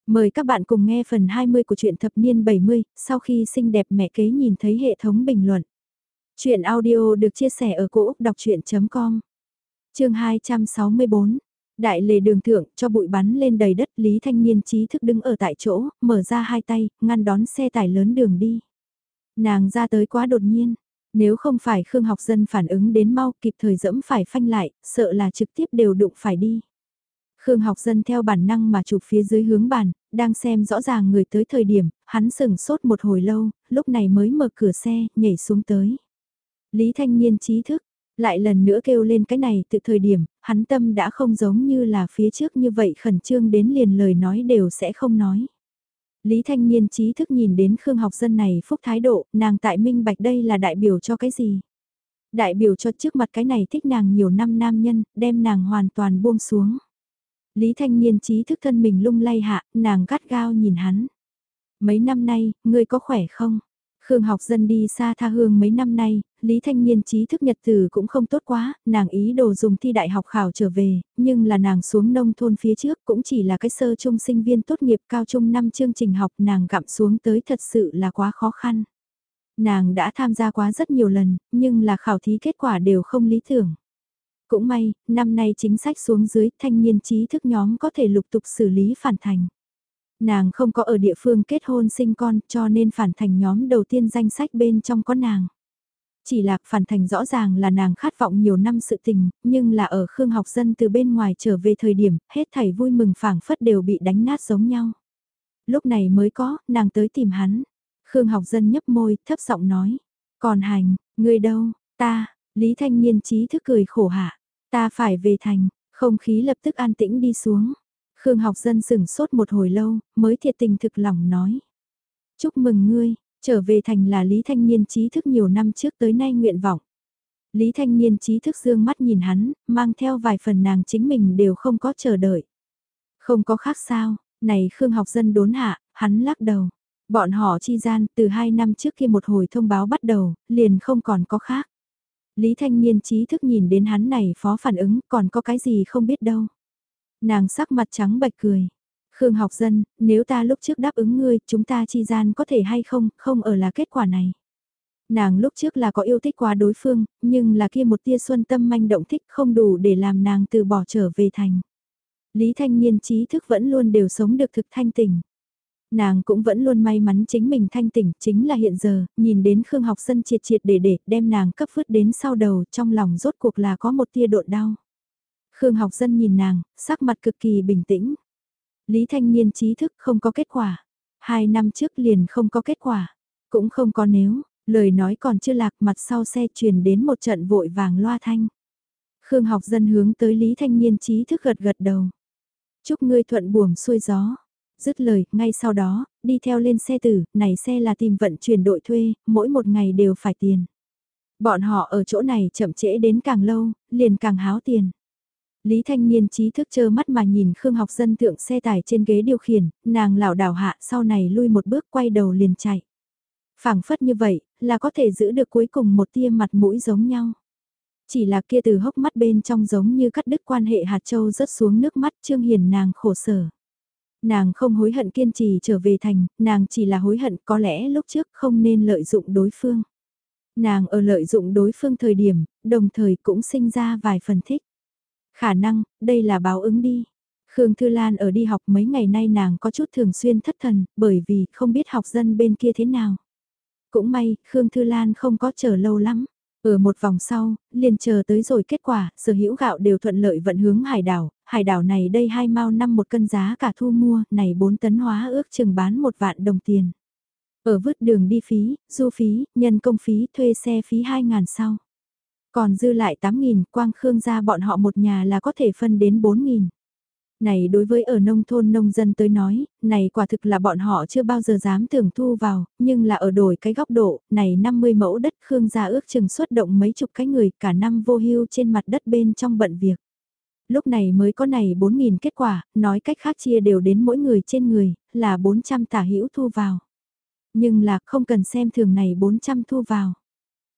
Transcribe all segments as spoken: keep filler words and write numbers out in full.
Mời các bạn cùng nghe phần hai mươi của truyện thập niên bảy mươi, sau khi xinh đẹp mẹ kế nhìn thấy hệ thống bình luận. Chuyện audio được chia sẻ ở cỗ đọc chuyện.com. Chương hai trăm sáu mươi bốn. Đại lề đường thượng cho bụi bắn lên đầy đất, Lý Thanh Niên trí thức đứng ở tại chỗ, mở ra hai tay, ngăn đón xe tải lớn đường đi. Nàng ra tới quá đột nhiên, nếu không phải Khương Học Dân phản ứng đến mau kịp thời dẫm phải phanh lại, sợ là trực tiếp đều đụng phải đi. Khương Học Dân theo bản năng mà chụp phía dưới hướng bàn, đang xem rõ ràng người tới thời điểm, hắn sừng sốt một hồi lâu, lúc này mới mở cửa xe, nhảy xuống tới. Lý Thanh Niên trí thức, lại lần nữa kêu lên cái này từ thời điểm, hắn tâm đã không giống như là phía trước như vậy khẩn trương đến liền lời nói đều sẽ không nói. Lý Thanh Niên trí thức nhìn đến Khương Học Dân này phúc thái độ, nàng tại minh bạch đây là đại biểu cho cái gì? Đại biểu cho trước mặt cái này thích nàng nhiều năm nam nhân, đem nàng hoàn toàn buông xuống. Lý Thanh Niên trí thức thân mình lung lay hạ, nàng gắt gao nhìn hắn. Mấy năm nay, ngươi có khỏe không? Khương Học Dân đi xa tha hương mấy năm nay, Lý Thanh Niên trí thức nhật từ cũng không tốt quá, nàng ý đồ dùng thi đại học khảo trở về, nhưng là nàng xuống nông thôn phía trước cũng chỉ là cái sơ trung sinh viên tốt nghiệp cao trung năm chương trình học nàng gặm xuống tới thật sự là quá khó khăn. Nàng đã tham gia quá rất nhiều lần, nhưng là khảo thí kết quả đều không lý tưởng. Cũng may, năm nay chính sách xuống dưới thanh niên trí thức nhóm có thể lục tục xử lý phản thành. Nàng không có ở địa phương kết hôn sinh con cho nên phản thành nhóm đầu tiên danh sách bên trong có nàng. Chỉ là phản thành rõ ràng là nàng khát vọng nhiều năm sự tình, nhưng là ở Khương Học Dân từ bên ngoài trở về thời điểm, hết thảy vui mừng phảng phất đều bị đánh nát giống nhau. Lúc này mới có, nàng tới tìm hắn. Khương Học Dân nhấp môi, thấp giọng nói. Còn hành, người đâu, ta, Lý Thanh Niên trí thức cười khổ hạ. Ta phải về thành, không khí lập tức an tĩnh đi xuống. Khương Học Dân sửng sốt một hồi lâu, mới thiệt tình thực lòng nói. Chúc mừng ngươi, trở về thành là Lý Thanh Niên trí thức nhiều năm trước tới nay nguyện vọng. Lý Thanh Niên trí thức dương mắt nhìn hắn, mang theo vài phần nàng chính mình đều không có chờ đợi. Không có khác sao, này Khương Học Dân đốn hạ, hắn lắc đầu. Bọn họ chi gian từ hai năm trước kia một hồi thông báo bắt đầu, liền không còn có khác. Lý Thanh Niên trí thức nhìn đến hắn này phó phản ứng còn có cái gì không biết đâu. Nàng sắc mặt trắng bệch cười. Khương Học Dân, nếu ta lúc trước đáp ứng ngươi, chúng ta chi gian có thể hay không, không ở là kết quả này. Nàng lúc trước là có yêu thích quá đối phương, nhưng là kia một tia xuân tâm manh động thích không đủ để làm nàng từ bỏ trở về thành. Lý Thanh Niên trí thức vẫn luôn đều sống được thực thanh tỉnh. Nàng cũng vẫn luôn may mắn chính mình thanh tỉnh, chính là hiện giờ, nhìn đến Khương Học Dân triệt triệt để để đem nàng cấp vứt đến sau đầu, trong lòng rốt cuộc là có một tia độn đau. Khương Học Dân nhìn nàng, sắc mặt cực kỳ bình tĩnh. Lý Thanh Niên trí thức không có kết quả. Hai năm trước liền không có kết quả. Cũng không có nếu, lời nói còn chưa lạc mặt sau xe truyền đến một trận vội vàng loa thanh. Khương Học Dân hướng tới Lý Thanh Niên trí thức gật gật đầu. Chúc ngươi thuận buồm xuôi gió. Dứt lời, ngay sau đó, đi theo lên xe tử, này xe là tìm vận chuyển đội thuê, mỗi một ngày đều phải tiền. Bọn họ ở chỗ này chậm trễ đến càng lâu, liền càng háo tiền. Lý Thanh Niên trí thức chơ mắt mà nhìn Khương Học Dân thượng xe tải trên ghế điều khiển, nàng lảo đảo hạ sau này lui một bước quay đầu liền chạy. Phảng phất như vậy, là có thể giữ được cuối cùng một tia mặt mũi giống nhau. Chỉ là kia từ hốc mắt bên trong giống như cắt đứt quan hệ hạt châu rớt xuống nước mắt Trương Hiền nàng khổ sở. Nàng không hối hận kiên trì trở về thành, nàng chỉ là hối hận có lẽ lúc trước không nên lợi dụng đối phương. Nàng ở lợi dụng đối phương thời điểm, đồng thời cũng sinh ra vài phần thích. Khả năng, đây là báo ứng đi. Khương Thư Lan ở đi học mấy ngày nay nàng có chút thường xuyên thất thần, bởi vì không biết học dân bên kia thế nào. Cũng may, Khương Thư Lan không có chờ lâu lắm. Ở một vòng sau, liền chờ tới rồi kết quả, sở hữu gạo đều thuận lợi vận hướng hải đảo. Hải đảo này đây hai mao năm một cân giá cả thu mua, này bốn tấn hóa ước chừng bán một vạn đồng tiền. Ở vứt đường đi phí, du phí, nhân công phí, thuê xe phí hai ngàn sau. Còn dư lại tám nghìn, quang Khương gia bọn họ một nhà là có thể phân đến bốn nghìn. Này đối với ở nông thôn nông dân tới nói, này quả thực là bọn họ chưa bao giờ dám tưởng thu vào, nhưng là ở đổi cái góc độ, này năm mươi mẫu đất Khương gia ước chừng xuất động mấy chục cái người cả năm vô hưu trên mặt đất bên trong bận việc. Lúc này mới có này bốn nghìn kết quả, nói cách khác chia đều đến mỗi người trên người, là bốn trăm tả hữu thu vào. Nhưng là không cần xem thường này bốn trăm thu vào.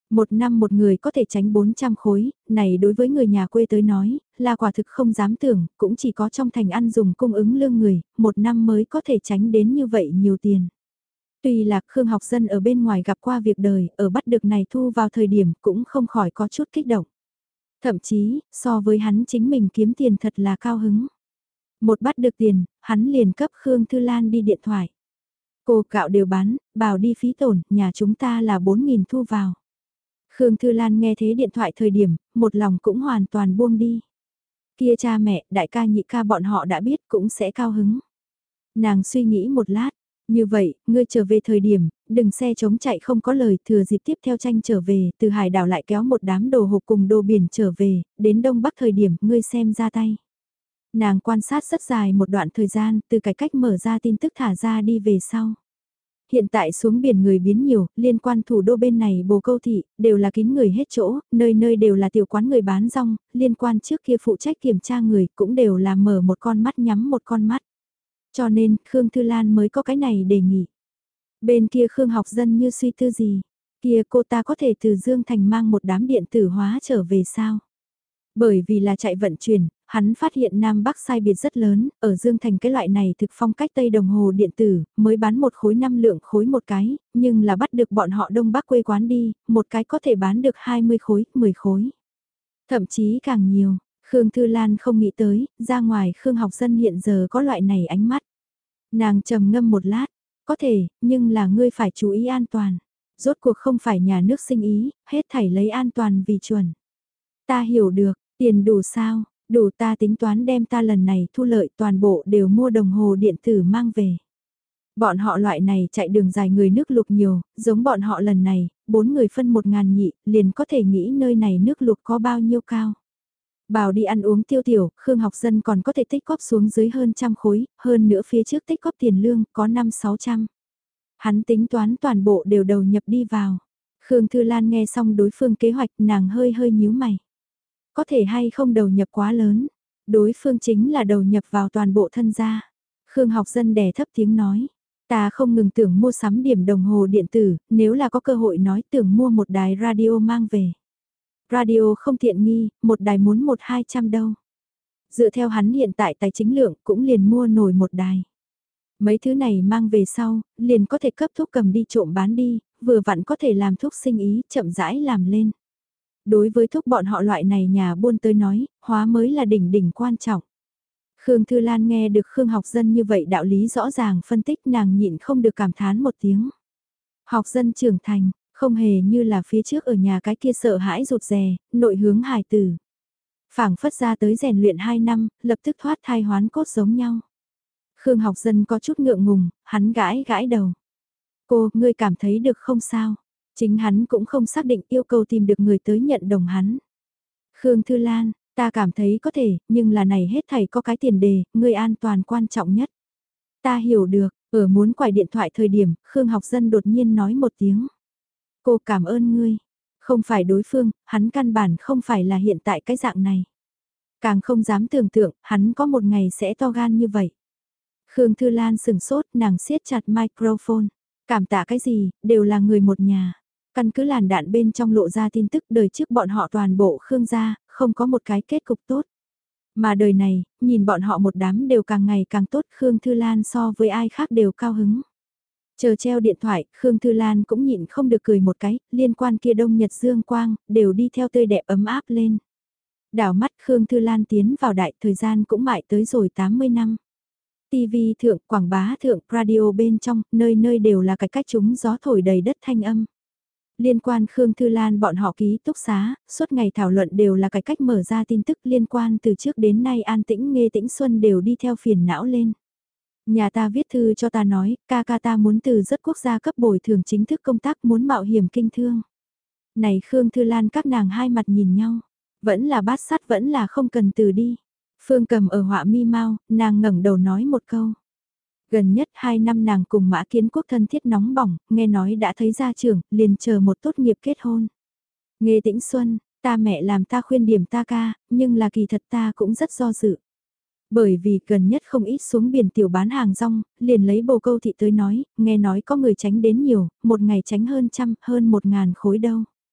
Một năm một người có thể tránh bốn trăm khối, này đối với người nhà quê tới nói, là quả thực không dám tưởng, cũng chỉ có trong thành ăn dùng cung ứng lương người, một năm mới có thể tránh đến như vậy nhiều tiền. Tuy là Khương học dân ở bên ngoài gặp qua việc đời, ở bắt được này thu vào thời điểm cũng không khỏi có chút kích động. Thậm chí, so với hắn chính mình kiếm tiền thật là cao hứng. Một bắt được tiền, hắn liền cấp Khương Thư Lan đi điện thoại. Cô cạo đều bán, bảo đi phí tổn, nhà chúng ta là bốn nghìn thu vào. Khương Thư Lan nghe thế điện thoại thời điểm, một lòng cũng hoàn toàn buông đi. Kia cha mẹ, đại ca nhị ca bọn họ đã biết cũng sẽ cao hứng. Nàng suy nghĩ một lát, như vậy, ngươi trở về thời điểm, đừng xe chống chạy không có lời, thừa dịp tiếp theo tranh trở về, từ hải đảo lại kéo một đám đồ hộp cùng đồ biển trở về, đến đông bắc thời điểm, ngươi xem ra tay. Nàng quan sát rất dài một đoạn thời gian, từ cái cách mở ra tin tức thả ra đi về sau. Hiện tại xuống biển người biến nhiều, liên quan thủ đô bên này Bồ Câu Thị, đều là kín người hết chỗ, nơi nơi đều là tiểu quán người bán rong, liên quan trước kia phụ trách kiểm tra người cũng đều là mở một con mắt nhắm một con mắt. Cho nên, Khương Thư Lan mới có cái này đề nghị. Bên kia Khương học dân như suy tư gì, kia cô ta có thể từ Dương Thành mang một đám điện tử hóa trở về sao? Bởi vì là chạy vận chuyển, hắn phát hiện Nam Bắc sai biệt rất lớn, ở Dương Thành cái loại này thực phong cách Tây đồng hồ điện tử, mới bán một khối năm lượng khối một cái, nhưng là bắt được bọn họ Đông Bắc quê quán đi, một cái có thể bán được hai mươi khối, mười khối. Thậm chí càng nhiều, Khương Thư Lan không nghĩ tới, ra ngoài Khương học dân hiện giờ có loại này ánh mắt. Nàng trầm ngâm một lát, có thể, nhưng là ngươi phải chú ý an toàn. Rốt cuộc không phải nhà nước sinh ý, hết thảy lấy an toàn vì chuẩn. Ta hiểu được, tiền đủ sao, đủ ta tính toán đem ta lần này thu lợi toàn bộ đều mua đồng hồ điện tử mang về. Bọn họ loại này chạy đường dài người nước lục nhiều, giống bọn họ lần này, bốn người phân một ngàn nhị, liền có thể nghĩ nơi này nước lục có bao nhiêu cao. Bảo đi ăn uống tiêu tiểu, Khương học dân còn có thể tích góp xuống dưới hơn trăm khối, hơn nữa phía trước tích góp tiền lương có năm sáu trăm. Hắn tính toán toàn bộ đều đầu nhập đi vào. Khương Thư Lan nghe xong đối phương kế hoạch nàng hơi hơi nhíu mày. Có thể hay không đầu nhập quá lớn, đối phương chính là đầu nhập vào toàn bộ thân gia. Khương học dân đè thấp tiếng nói, ta không ngừng tưởng mua sắm điểm đồng hồ điện tử, nếu là có cơ hội nói tưởng mua một đài radio mang về. Radio không tiện nghi, một đài muốn một hai trăm đâu. Dựa theo hắn hiện tại tài chính lượng cũng liền mua nổi một đài. Mấy thứ này mang về sau, liền có thể cấp thuốc cầm đi trộm bán đi, vừa vặn có thể làm thuốc sinh ý, chậm rãi làm lên. Đối với thuốc bọn họ loại này nhà buôn tới nói, hóa mới là đỉnh đỉnh quan trọng. Khương Thư Lan nghe được Khương học dân như vậy đạo lý rõ ràng phân tích nàng nhịn không được cảm thán một tiếng. Học dân trưởng thành, không hề như là phía trước ở nhà cái kia sợ hãi rụt rè, nội hướng hài tử. Phảng phất ra tới rèn luyện hai năm, lập tức thoát thai hoán cốt giống nhau. Khương học dân có chút ngượng ngùng, hắn gãi gãi đầu. Cô, ngươi cảm thấy được không sao? Chính hắn cũng không xác định yêu cầu tìm được người tới nhận đồng hắn. Khương Thư Lan, ta cảm thấy có thể, nhưng là này hết thảy có cái tiền đề, ngươi an toàn quan trọng nhất. Ta hiểu được, ở muốn quải điện thoại thời điểm, Khương học dân đột nhiên nói một tiếng. Cô cảm ơn ngươi. Không phải đối phương, hắn căn bản không phải là hiện tại cái dạng này. Càng không dám tưởng tượng, hắn có một ngày sẽ to gan như vậy. Khương Thư Lan sừng sốt, nàng siết chặt microphone. Cảm tạ cái gì, đều là người một nhà. Căn cứ làn đạn bên trong lộ ra tin tức đời trước bọn họ toàn bộ Khương gia, không có một cái kết cục tốt. Mà đời này, nhìn bọn họ một đám đều càng ngày càng tốt, Khương Thư Lan so với ai khác đều cao hứng. Chờ treo điện thoại, Khương Thư Lan cũng nhịn không được cười một cái, liên quan kia đông nhật dương quang, đều đi theo tươi đẹp ấm áp lên. Đảo mắt Khương Thư Lan tiến vào đại thời gian cũng mãi tới rồi tám mươi năm. ti vi thượng, quảng bá thượng, radio bên trong, nơi nơi đều là cái cách chúng gió thổi đầy đất thanh âm. Liên quan Khương Thư Lan bọn họ ký túc xá, suốt ngày thảo luận đều là cái cách mở ra tin tức liên quan từ trước đến nay An Tĩnh Nghê Tĩnh Xuân đều đi theo phiền não lên. Nhà ta viết thư cho ta nói, ca ca ta muốn từ rất quốc gia cấp bồi thường chính thức công tác muốn mạo hiểm kinh thương. Này Khương Thư Lan các nàng hai mặt nhìn nhau, vẫn là bát sắt vẫn là không cần từ đi. Phương Cầm ở họa mi mau, nàng ngẩng đầu nói một câu. Gần nhất hai năm nàng cùng Mã Kiến Quốc thân thiết nóng bỏng, nghe nói đã thấy gia trưởng, liền chờ một tốt nghiệp kết hôn. Nghê Tĩnh Xuân, ta mẹ làm ta khuyên điểm ta ca, nhưng là kỳ thật ta cũng rất do dự. Bởi vì gần nhất không ít xuống biển tiểu bán hàng rong, liền lấy Bồ Câu Thị tới nói, nghe nói có người tránh đến nhiều, một ngày tránh hơn trăm, hơn một ngàn khối đâu.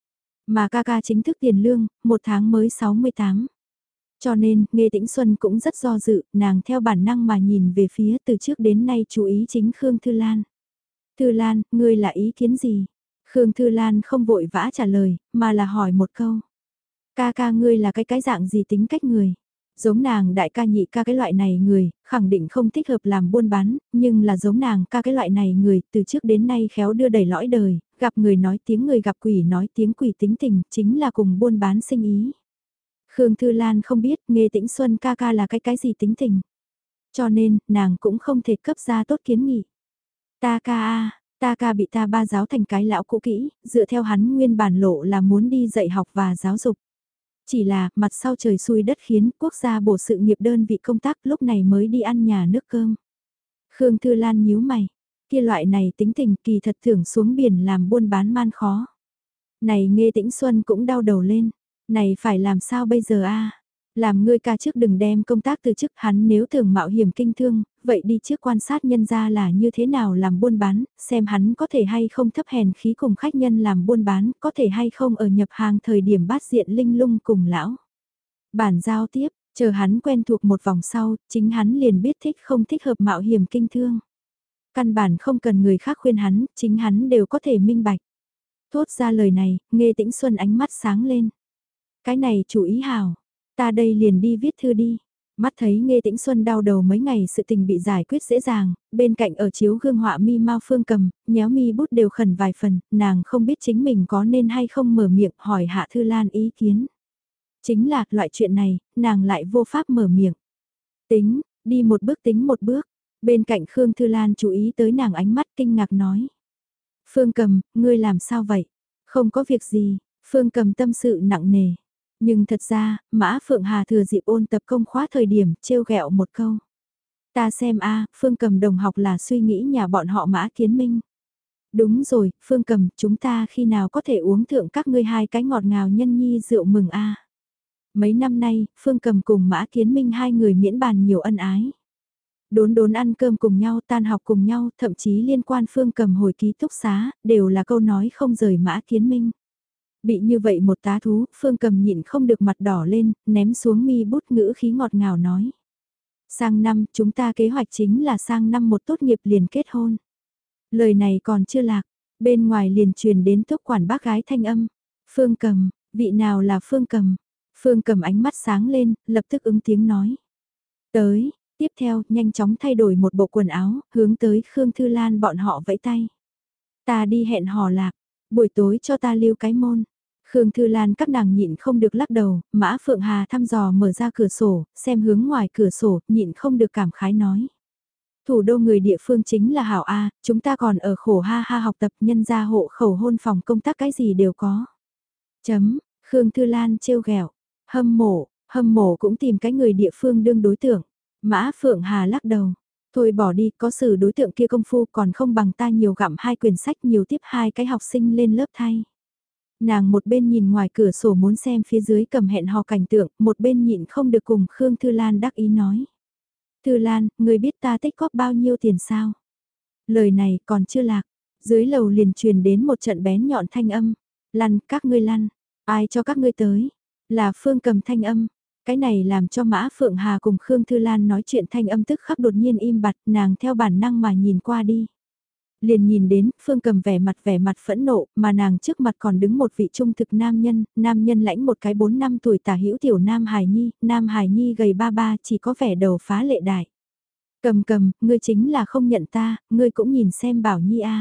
Mà ca ca chính thức tiền lương, một tháng mới sáu mươi tám. Cho nên, Nghê Tĩnh Xuân cũng rất do dự, nàng theo bản năng mà nhìn về phía từ trước đến nay chú ý chính Khương Thư Lan. Thư Lan, ngươi là ý kiến gì? Khương Thư Lan không vội vã trả lời, mà là hỏi một câu. Ca ca ngươi là cái cái dạng gì tính cách người? Giống nàng đại ca nhị ca cái loại này người, khẳng định không thích hợp làm buôn bán, nhưng là giống nàng ca cái loại này người, từ trước đến nay khéo đưa đẩy lõi đời, gặp người nói tiếng người gặp quỷ nói tiếng quỷ tính tình, chính là cùng buôn bán sinh ý. Khương Thư Lan không biết Nghê Tĩnh Xuân ca ca là cái cái gì tính tình. Cho nên, nàng cũng không thể cấp ra tốt kiến nghị. Ta ca a, ta ca bị ta ba giáo thành cái lão cũ kỹ, dựa theo hắn nguyên bản lộ là muốn đi dạy học và giáo dục. Chỉ là, mặt sau trời xui đất khiến quốc gia bổ sự nghiệp đơn vị công tác lúc này mới đi ăn nhà nước cơm. Khương Thư Lan nhíu mày, kia loại này tính tình kỳ thật thưởng xuống biển làm buôn bán man khó. Này Nghê Tĩnh Xuân cũng đau đầu lên, này phải làm sao bây giờ a? Làm ngươi ca trước đừng đem công tác từ chức, hắn nếu thường mạo hiểm kinh thương, vậy đi trước quan sát nhân ra là như thế nào làm buôn bán, xem hắn có thể hay không thấp hèn khí cùng khách nhân làm buôn bán, có thể hay không ở nhập hàng thời điểm bát diện linh lung cùng lão. Bản giao tiếp, chờ hắn quen thuộc một vòng sau, chính hắn liền biết thích không thích hợp mạo hiểm kinh thương. Căn bản không cần người khác khuyên hắn, chính hắn đều có thể minh bạch. Thốt ra lời này, Nghê Tĩnh Xuân ánh mắt sáng lên. Cái này chủ ý hào, ta đây liền đi viết thư đi. Mắt thấy Nghê Tĩnh Xuân đau đầu mấy ngày sự tình bị giải quyết dễ dàng, bên cạnh ở chiếu gương họa mi mau phương cầm, nhéo mi bút đều khẩn vài phần, nàng không biết chính mình có nên hay không mở miệng hỏi Hạ Thư Lan ý kiến. Chính là, loại chuyện này, nàng lại vô pháp mở miệng. Tính, đi một bước tính một bước, bên cạnh Khương Thư Lan chú ý tới nàng ánh mắt kinh ngạc nói. Phương cầm, ngươi làm sao vậy? Không có việc gì, Phương cầm tâm sự nặng nề. Nhưng thật ra, Mã Phượng Hà thừa dịp ôn tập công khóa thời điểm, trêu ghẹo một câu. Ta xem a, Phương Cầm đồng học là suy nghĩ nhà bọn họ Mã Kiến Minh. Đúng rồi, Phương Cầm, chúng ta khi nào có thể uống thượng các ngươi hai cái ngọt ngào nhân nhi rượu mừng a. Mấy năm nay, Phương Cầm cùng Mã Kiến Minh hai người miễn bàn nhiều ân ái. Đốn đốn ăn cơm cùng nhau, tan học cùng nhau, thậm chí liên quan Phương Cầm hồi ký túc xá, đều là câu nói không rời Mã Kiến Minh. Bị như vậy một tá thú, Phương Cầm nhịn không được mặt đỏ lên, ném xuống mi bút ngữ khí ngọt ngào nói. Sang năm, chúng ta kế hoạch chính là sang năm một tốt nghiệp liền kết hôn. Lời này còn chưa lạc, bên ngoài liền truyền đến tốc quản bác gái thanh âm. Phương Cầm, vị nào là Phương Cầm? Phương Cầm ánh mắt sáng lên, lập tức ứng tiếng nói. Tới, tiếp theo, nhanh chóng thay đổi một bộ quần áo, hướng tới Khương Thư Lan bọn họ vẫy tay. Ta đi hẹn hò lạc, buổi tối cho ta lưu cái môn. Khương Thư Lan các nàng nhịn không được lắc đầu, Mã Phượng Hà thăm dò mở ra cửa sổ, xem hướng ngoài cửa sổ, nhịn không được cảm khái nói. Thủ đô người địa phương chính là Hảo A, chúng ta còn ở khổ ha ha học tập nhân gia hộ khẩu hôn phòng công tác cái gì đều có. Chấm, Khương Thư Lan trêu ghẹo, hâm mộ, hâm mộ cũng tìm cái người địa phương đương đối tượng. Mã Phượng Hà lắc đầu. Thôi bỏ đi, có xử đối tượng kia công phu còn không bằng ta nhiều gặm hai quyển sách nhiều tiếp hai cái học sinh lên lớp thay. Nàng một bên nhìn ngoài cửa sổ muốn xem phía dưới cầm hẹn hò cảnh tượng, một bên nhịn không được cùng Khương Thư Lan đắc ý nói. Thư Lan, người biết ta tích góp bao nhiêu tiền sao? Lời này còn chưa lạc, dưới lầu liền truyền đến một trận bén nhọn thanh âm. Lăn, các ngươi lăn, ai cho các ngươi tới? Là Phương Cầm thanh âm. Cái này làm cho Mã Phượng Hà cùng Khương Thư Lan nói chuyện thanh âm tức khắc đột nhiên im bặt, nàng theo bản năng mà nhìn qua đi. Liền nhìn đến, Phương Cầm vẻ mặt vẻ mặt phẫn nộ, mà nàng trước mặt còn đứng một vị trung thực nam nhân, nam nhân lãnh một cái bốn năm tuổi tả hữu tiểu Nam Hải Nhi, Nam Hải Nhi gầy ba ba chỉ có vẻ đầu phá lệ đại. Cầm cầm, ngươi chính là không nhận ta, ngươi cũng nhìn xem Bảo Nhi a.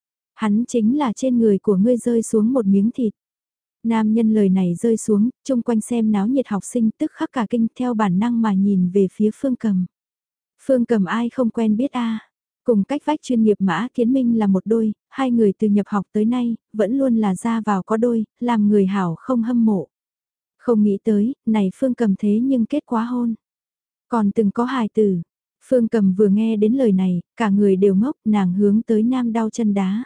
Hắn chính là trên người của ngươi rơi xuống một miếng thịt. Nam nhân lời này rơi xuống, chung quanh xem náo nhiệt học sinh tức khắc cả kinh theo bản năng mà nhìn về phía Phương Cầm. Phương Cầm ai không quen biết a. Cùng cách vách chuyên nghiệp Mã Kiến Minh là một đôi, hai người từ nhập học tới nay, vẫn luôn là ra vào có đôi, làm người hảo không hâm mộ. Không nghĩ tới, này Phương Cầm thế nhưng kết quá hôn. Còn từng có hài tử. Phương Cầm vừa nghe đến lời này, cả người đều ngốc, nàng hướng tới nam đau chân đá.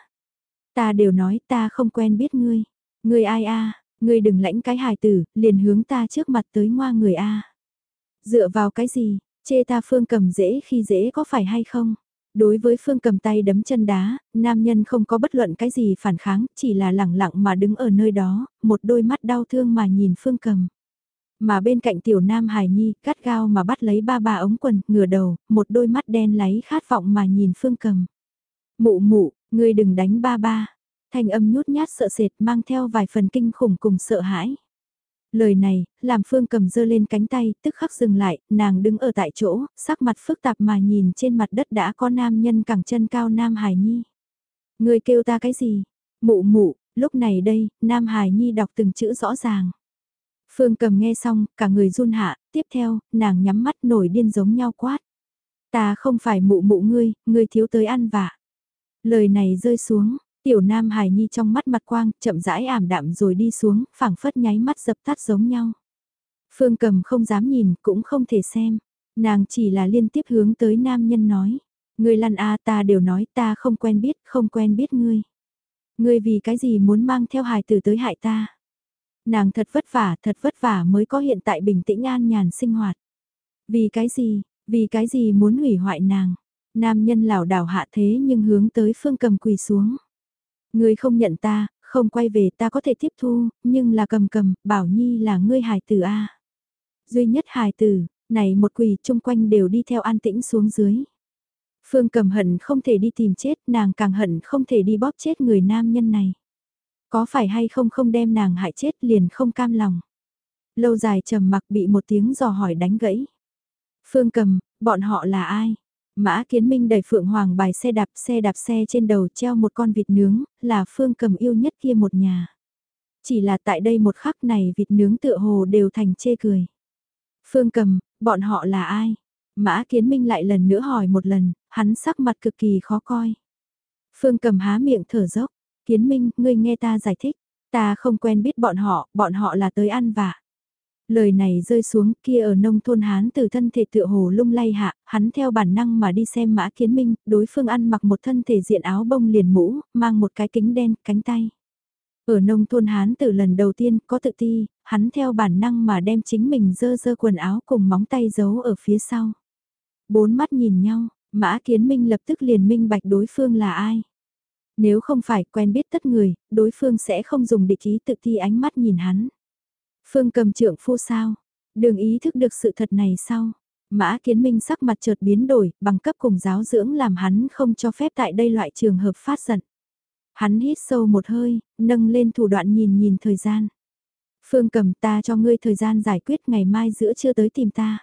Ta đều nói ta không quen biết ngươi. Ngươi ai a? Ngươi đừng lãnh cái hài tử, liền hướng ta trước mặt tới ngoa người a. Dựa vào cái gì, chê ta Phương Cầm dễ khi dễ có phải hay không? Đối với Phương Cầm tay đấm chân đá, nam nhân không có bất luận cái gì phản kháng, chỉ là lẳng lặng mà đứng ở nơi đó, một đôi mắt đau thương mà nhìn Phương Cầm. Mà bên cạnh tiểu nam hài nhi, gắt gao mà bắt lấy ba ba ống quần, ngửa đầu, một đôi mắt đen láy khát vọng mà nhìn Phương Cầm. Mụ mụ, ngươi đừng đánh ba ba. Thanh âm nhút nhát sợ sệt mang theo vài phần kinh khủng cùng sợ hãi. Lời này, làm Phương Cầm giơ lên cánh tay, tức khắc dừng lại, nàng đứng ở tại chỗ, sắc mặt phức tạp mà nhìn trên mặt đất đã có nam nhân cẳng chân cao Nam Hải Nhi. Người kêu ta cái gì? Mụ mụ, lúc này đây, Nam Hải Nhi đọc từng chữ rõ ràng. Phương Cầm nghe xong, cả người run hạ, tiếp theo, nàng nhắm mắt nổi điên giống nhau quát. Ta không phải mụ mụ ngươi, ngươi thiếu tới ăn vạ. Lời này rơi xuống, tiểu Nam Hải Nhi trong mắt mặt quang, chậm rãi ảm đạm rồi đi xuống, phảng phất nháy mắt dập tắt giống nhau. Phương Cầm không dám nhìn, cũng không thể xem. Nàng chỉ là liên tiếp hướng tới nam nhân nói. Ngươi lăn a ta đều nói ta không quen biết, không quen biết ngươi. Ngươi vì cái gì muốn mang theo hài tử tới hại ta. Nàng thật vất vả, thật vất vả mới có hiện tại bình tĩnh an nhàn sinh hoạt. Vì cái gì, vì cái gì muốn hủy hoại nàng. Nam nhân lảo đảo hạ thế nhưng hướng tới Phương Cầm quỳ xuống. Ngươi không nhận ta, không quay về ta có thể tiếp thu, nhưng là Cầm Cầm, Bảo Nhi là ngươi hài tử a. Duy nhất hài tử, này một quỳ chung quanh đều đi theo an tĩnh xuống dưới. Phương Cầm hận không thể đi tìm chết, nàng càng hận không thể đi bóp chết người nam nhân này. Có phải hay không không đem nàng hại chết liền không cam lòng. Lâu dài trầm mặc bị một tiếng dò hỏi đánh gãy. Phương Cầm, bọn họ là ai? Mã Kiến Minh đẩy Phượng Hoàng bài xe đạp, xe đạp xe trên đầu treo một con vịt nướng, là Phương Cầm yêu nhất kia một nhà. Chỉ là tại đây một khắc này vịt nướng tựa hồ đều thành chê cười. Phương Cầm, bọn họ là ai? Mã Kiến Minh lại lần nữa hỏi một lần, hắn sắc mặt cực kỳ khó coi. Phương Cầm há miệng thở dốc, Kiến Minh, ngươi nghe ta giải thích, ta không quen biết bọn họ, bọn họ là tới ăn vạ. Lời này rơi xuống kia ở nông thôn Hán từ thân thể tựa hồ lung lay hạ, hắn theo bản năng mà đi xem Mã Kiến Minh, đối phương ăn mặc một thân thể diện áo bông liền mũ, mang một cái kính đen, cánh tay. Ở nông thôn Hán từ lần đầu tiên có tự ti, hắn theo bản năng mà đem chính mình dơ dơ quần áo cùng móng tay giấu ở phía sau. Bốn mắt nhìn nhau, Mã Kiến Minh lập tức liền minh bạch đối phương là ai. Nếu không phải quen biết tất người, đối phương sẽ không dùng địch ý tự ti ánh mắt nhìn hắn. Phương Cầm trượng phu sao? Đừng ý thức được sự thật này sau. Mã Kiến Minh sắc mặt chợt biến đổi, bằng cấp cùng giáo dưỡng làm hắn không cho phép tại đây loại trường hợp phát giận. Hắn hít sâu một hơi, nâng lên thủ đoạn nhìn nhìn thời gian. Phương Cầm ta cho ngươi thời gian giải quyết ngày mai giữa trưa tới tìm ta.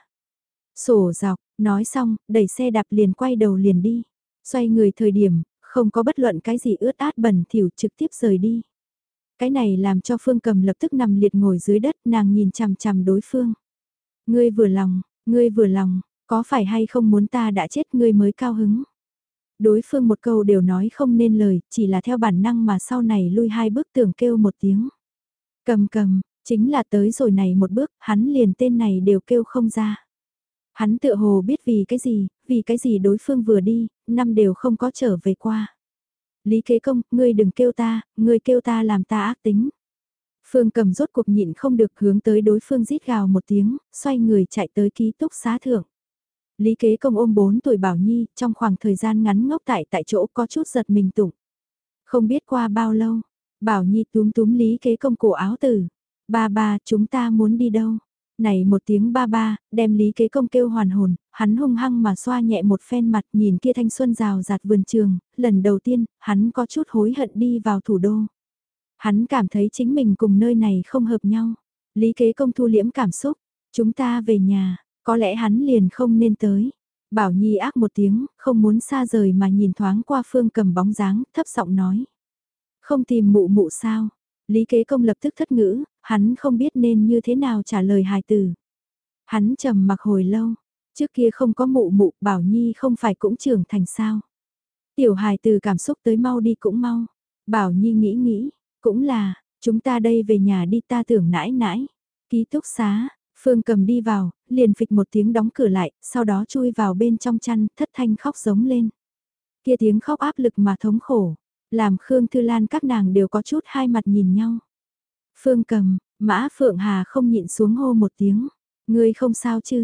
Sổ dọc, nói xong, đẩy xe đạp liền quay đầu liền đi. Xoay người thời điểm, không có bất luận cái gì ướt át bẩn thỉu trực tiếp rời đi. Cái này làm cho Phương Cầm lập tức nằm liệt ngồi dưới đất, nàng nhìn chằm chằm đối phương. Ngươi vừa lòng, ngươi vừa lòng, có phải hay không muốn ta đã chết ngươi mới cao hứng. Đối phương một câu đều nói không nên lời, chỉ là theo bản năng mà sau này lui hai bước tưởng kêu một tiếng. Cầm Cầm, chính là tới rồi này một bước, hắn liền tên này đều kêu không ra. Hắn tựa hồ biết vì cái gì, vì cái gì đối phương vừa đi, năm đều không có trở về qua. Lý Kế Công, ngươi đừng kêu ta, ngươi kêu ta làm ta ác tính. Phương Cầm rốt cuộc nhịn không được hướng tới đối phương rít gào một tiếng, xoay người chạy tới ký túc xá thượng. Lý Kế Công ôm bốn tuổi Bảo Nhi, trong khoảng thời gian ngắn ngốc tại tại chỗ có chút giật mình tụng. Không biết qua bao lâu, Bảo Nhi túm túm Lý Kế Công cổ áo tử. Ba ba, chúng ta muốn đi đâu? Này một tiếng ba ba, đem Lý Kế Công kêu hoàn hồn, hắn hung hăng mà xoa nhẹ một phen mặt nhìn kia thanh xuân rào rạt vườn trường, lần đầu tiên, hắn có chút hối hận đi vào thủ đô. Hắn cảm thấy chính mình cùng nơi này không hợp nhau. Lý Kế Công thu liễm cảm xúc, chúng ta về nhà, có lẽ hắn liền không nên tới. Bảo Nhi ác một tiếng, không muốn xa rời mà nhìn thoáng qua Phương Cầm bóng dáng, thấp giọng nói. Không tìm mụ mụ sao? Lý Kế Công lập tức thất ngữ, hắn không biết nên như thế nào trả lời hài tử. Hắn trầm mặc hồi lâu, trước kia không có mụ mụ, Bảo Nhi không phải cũng trưởng thành sao. Tiểu hài tử cảm xúc tới mau đi cũng mau. Bảo Nhi nghĩ nghĩ, cũng là, chúng ta đây về nhà đi ta tưởng nãi nãi. Ký túc xá, Phương Cầm đi vào, liền phịch một tiếng đóng cửa lại, sau đó chui vào bên trong chăn, thất thanh khóc giống lên. Kia tiếng khóc áp lực mà thống khổ, làm Khương Thư Lan các nàng đều có chút hai mặt nhìn nhau. Phương Cầm, Mã Phượng Hà không nhịn xuống hô một tiếng. Ngươi không sao chứ?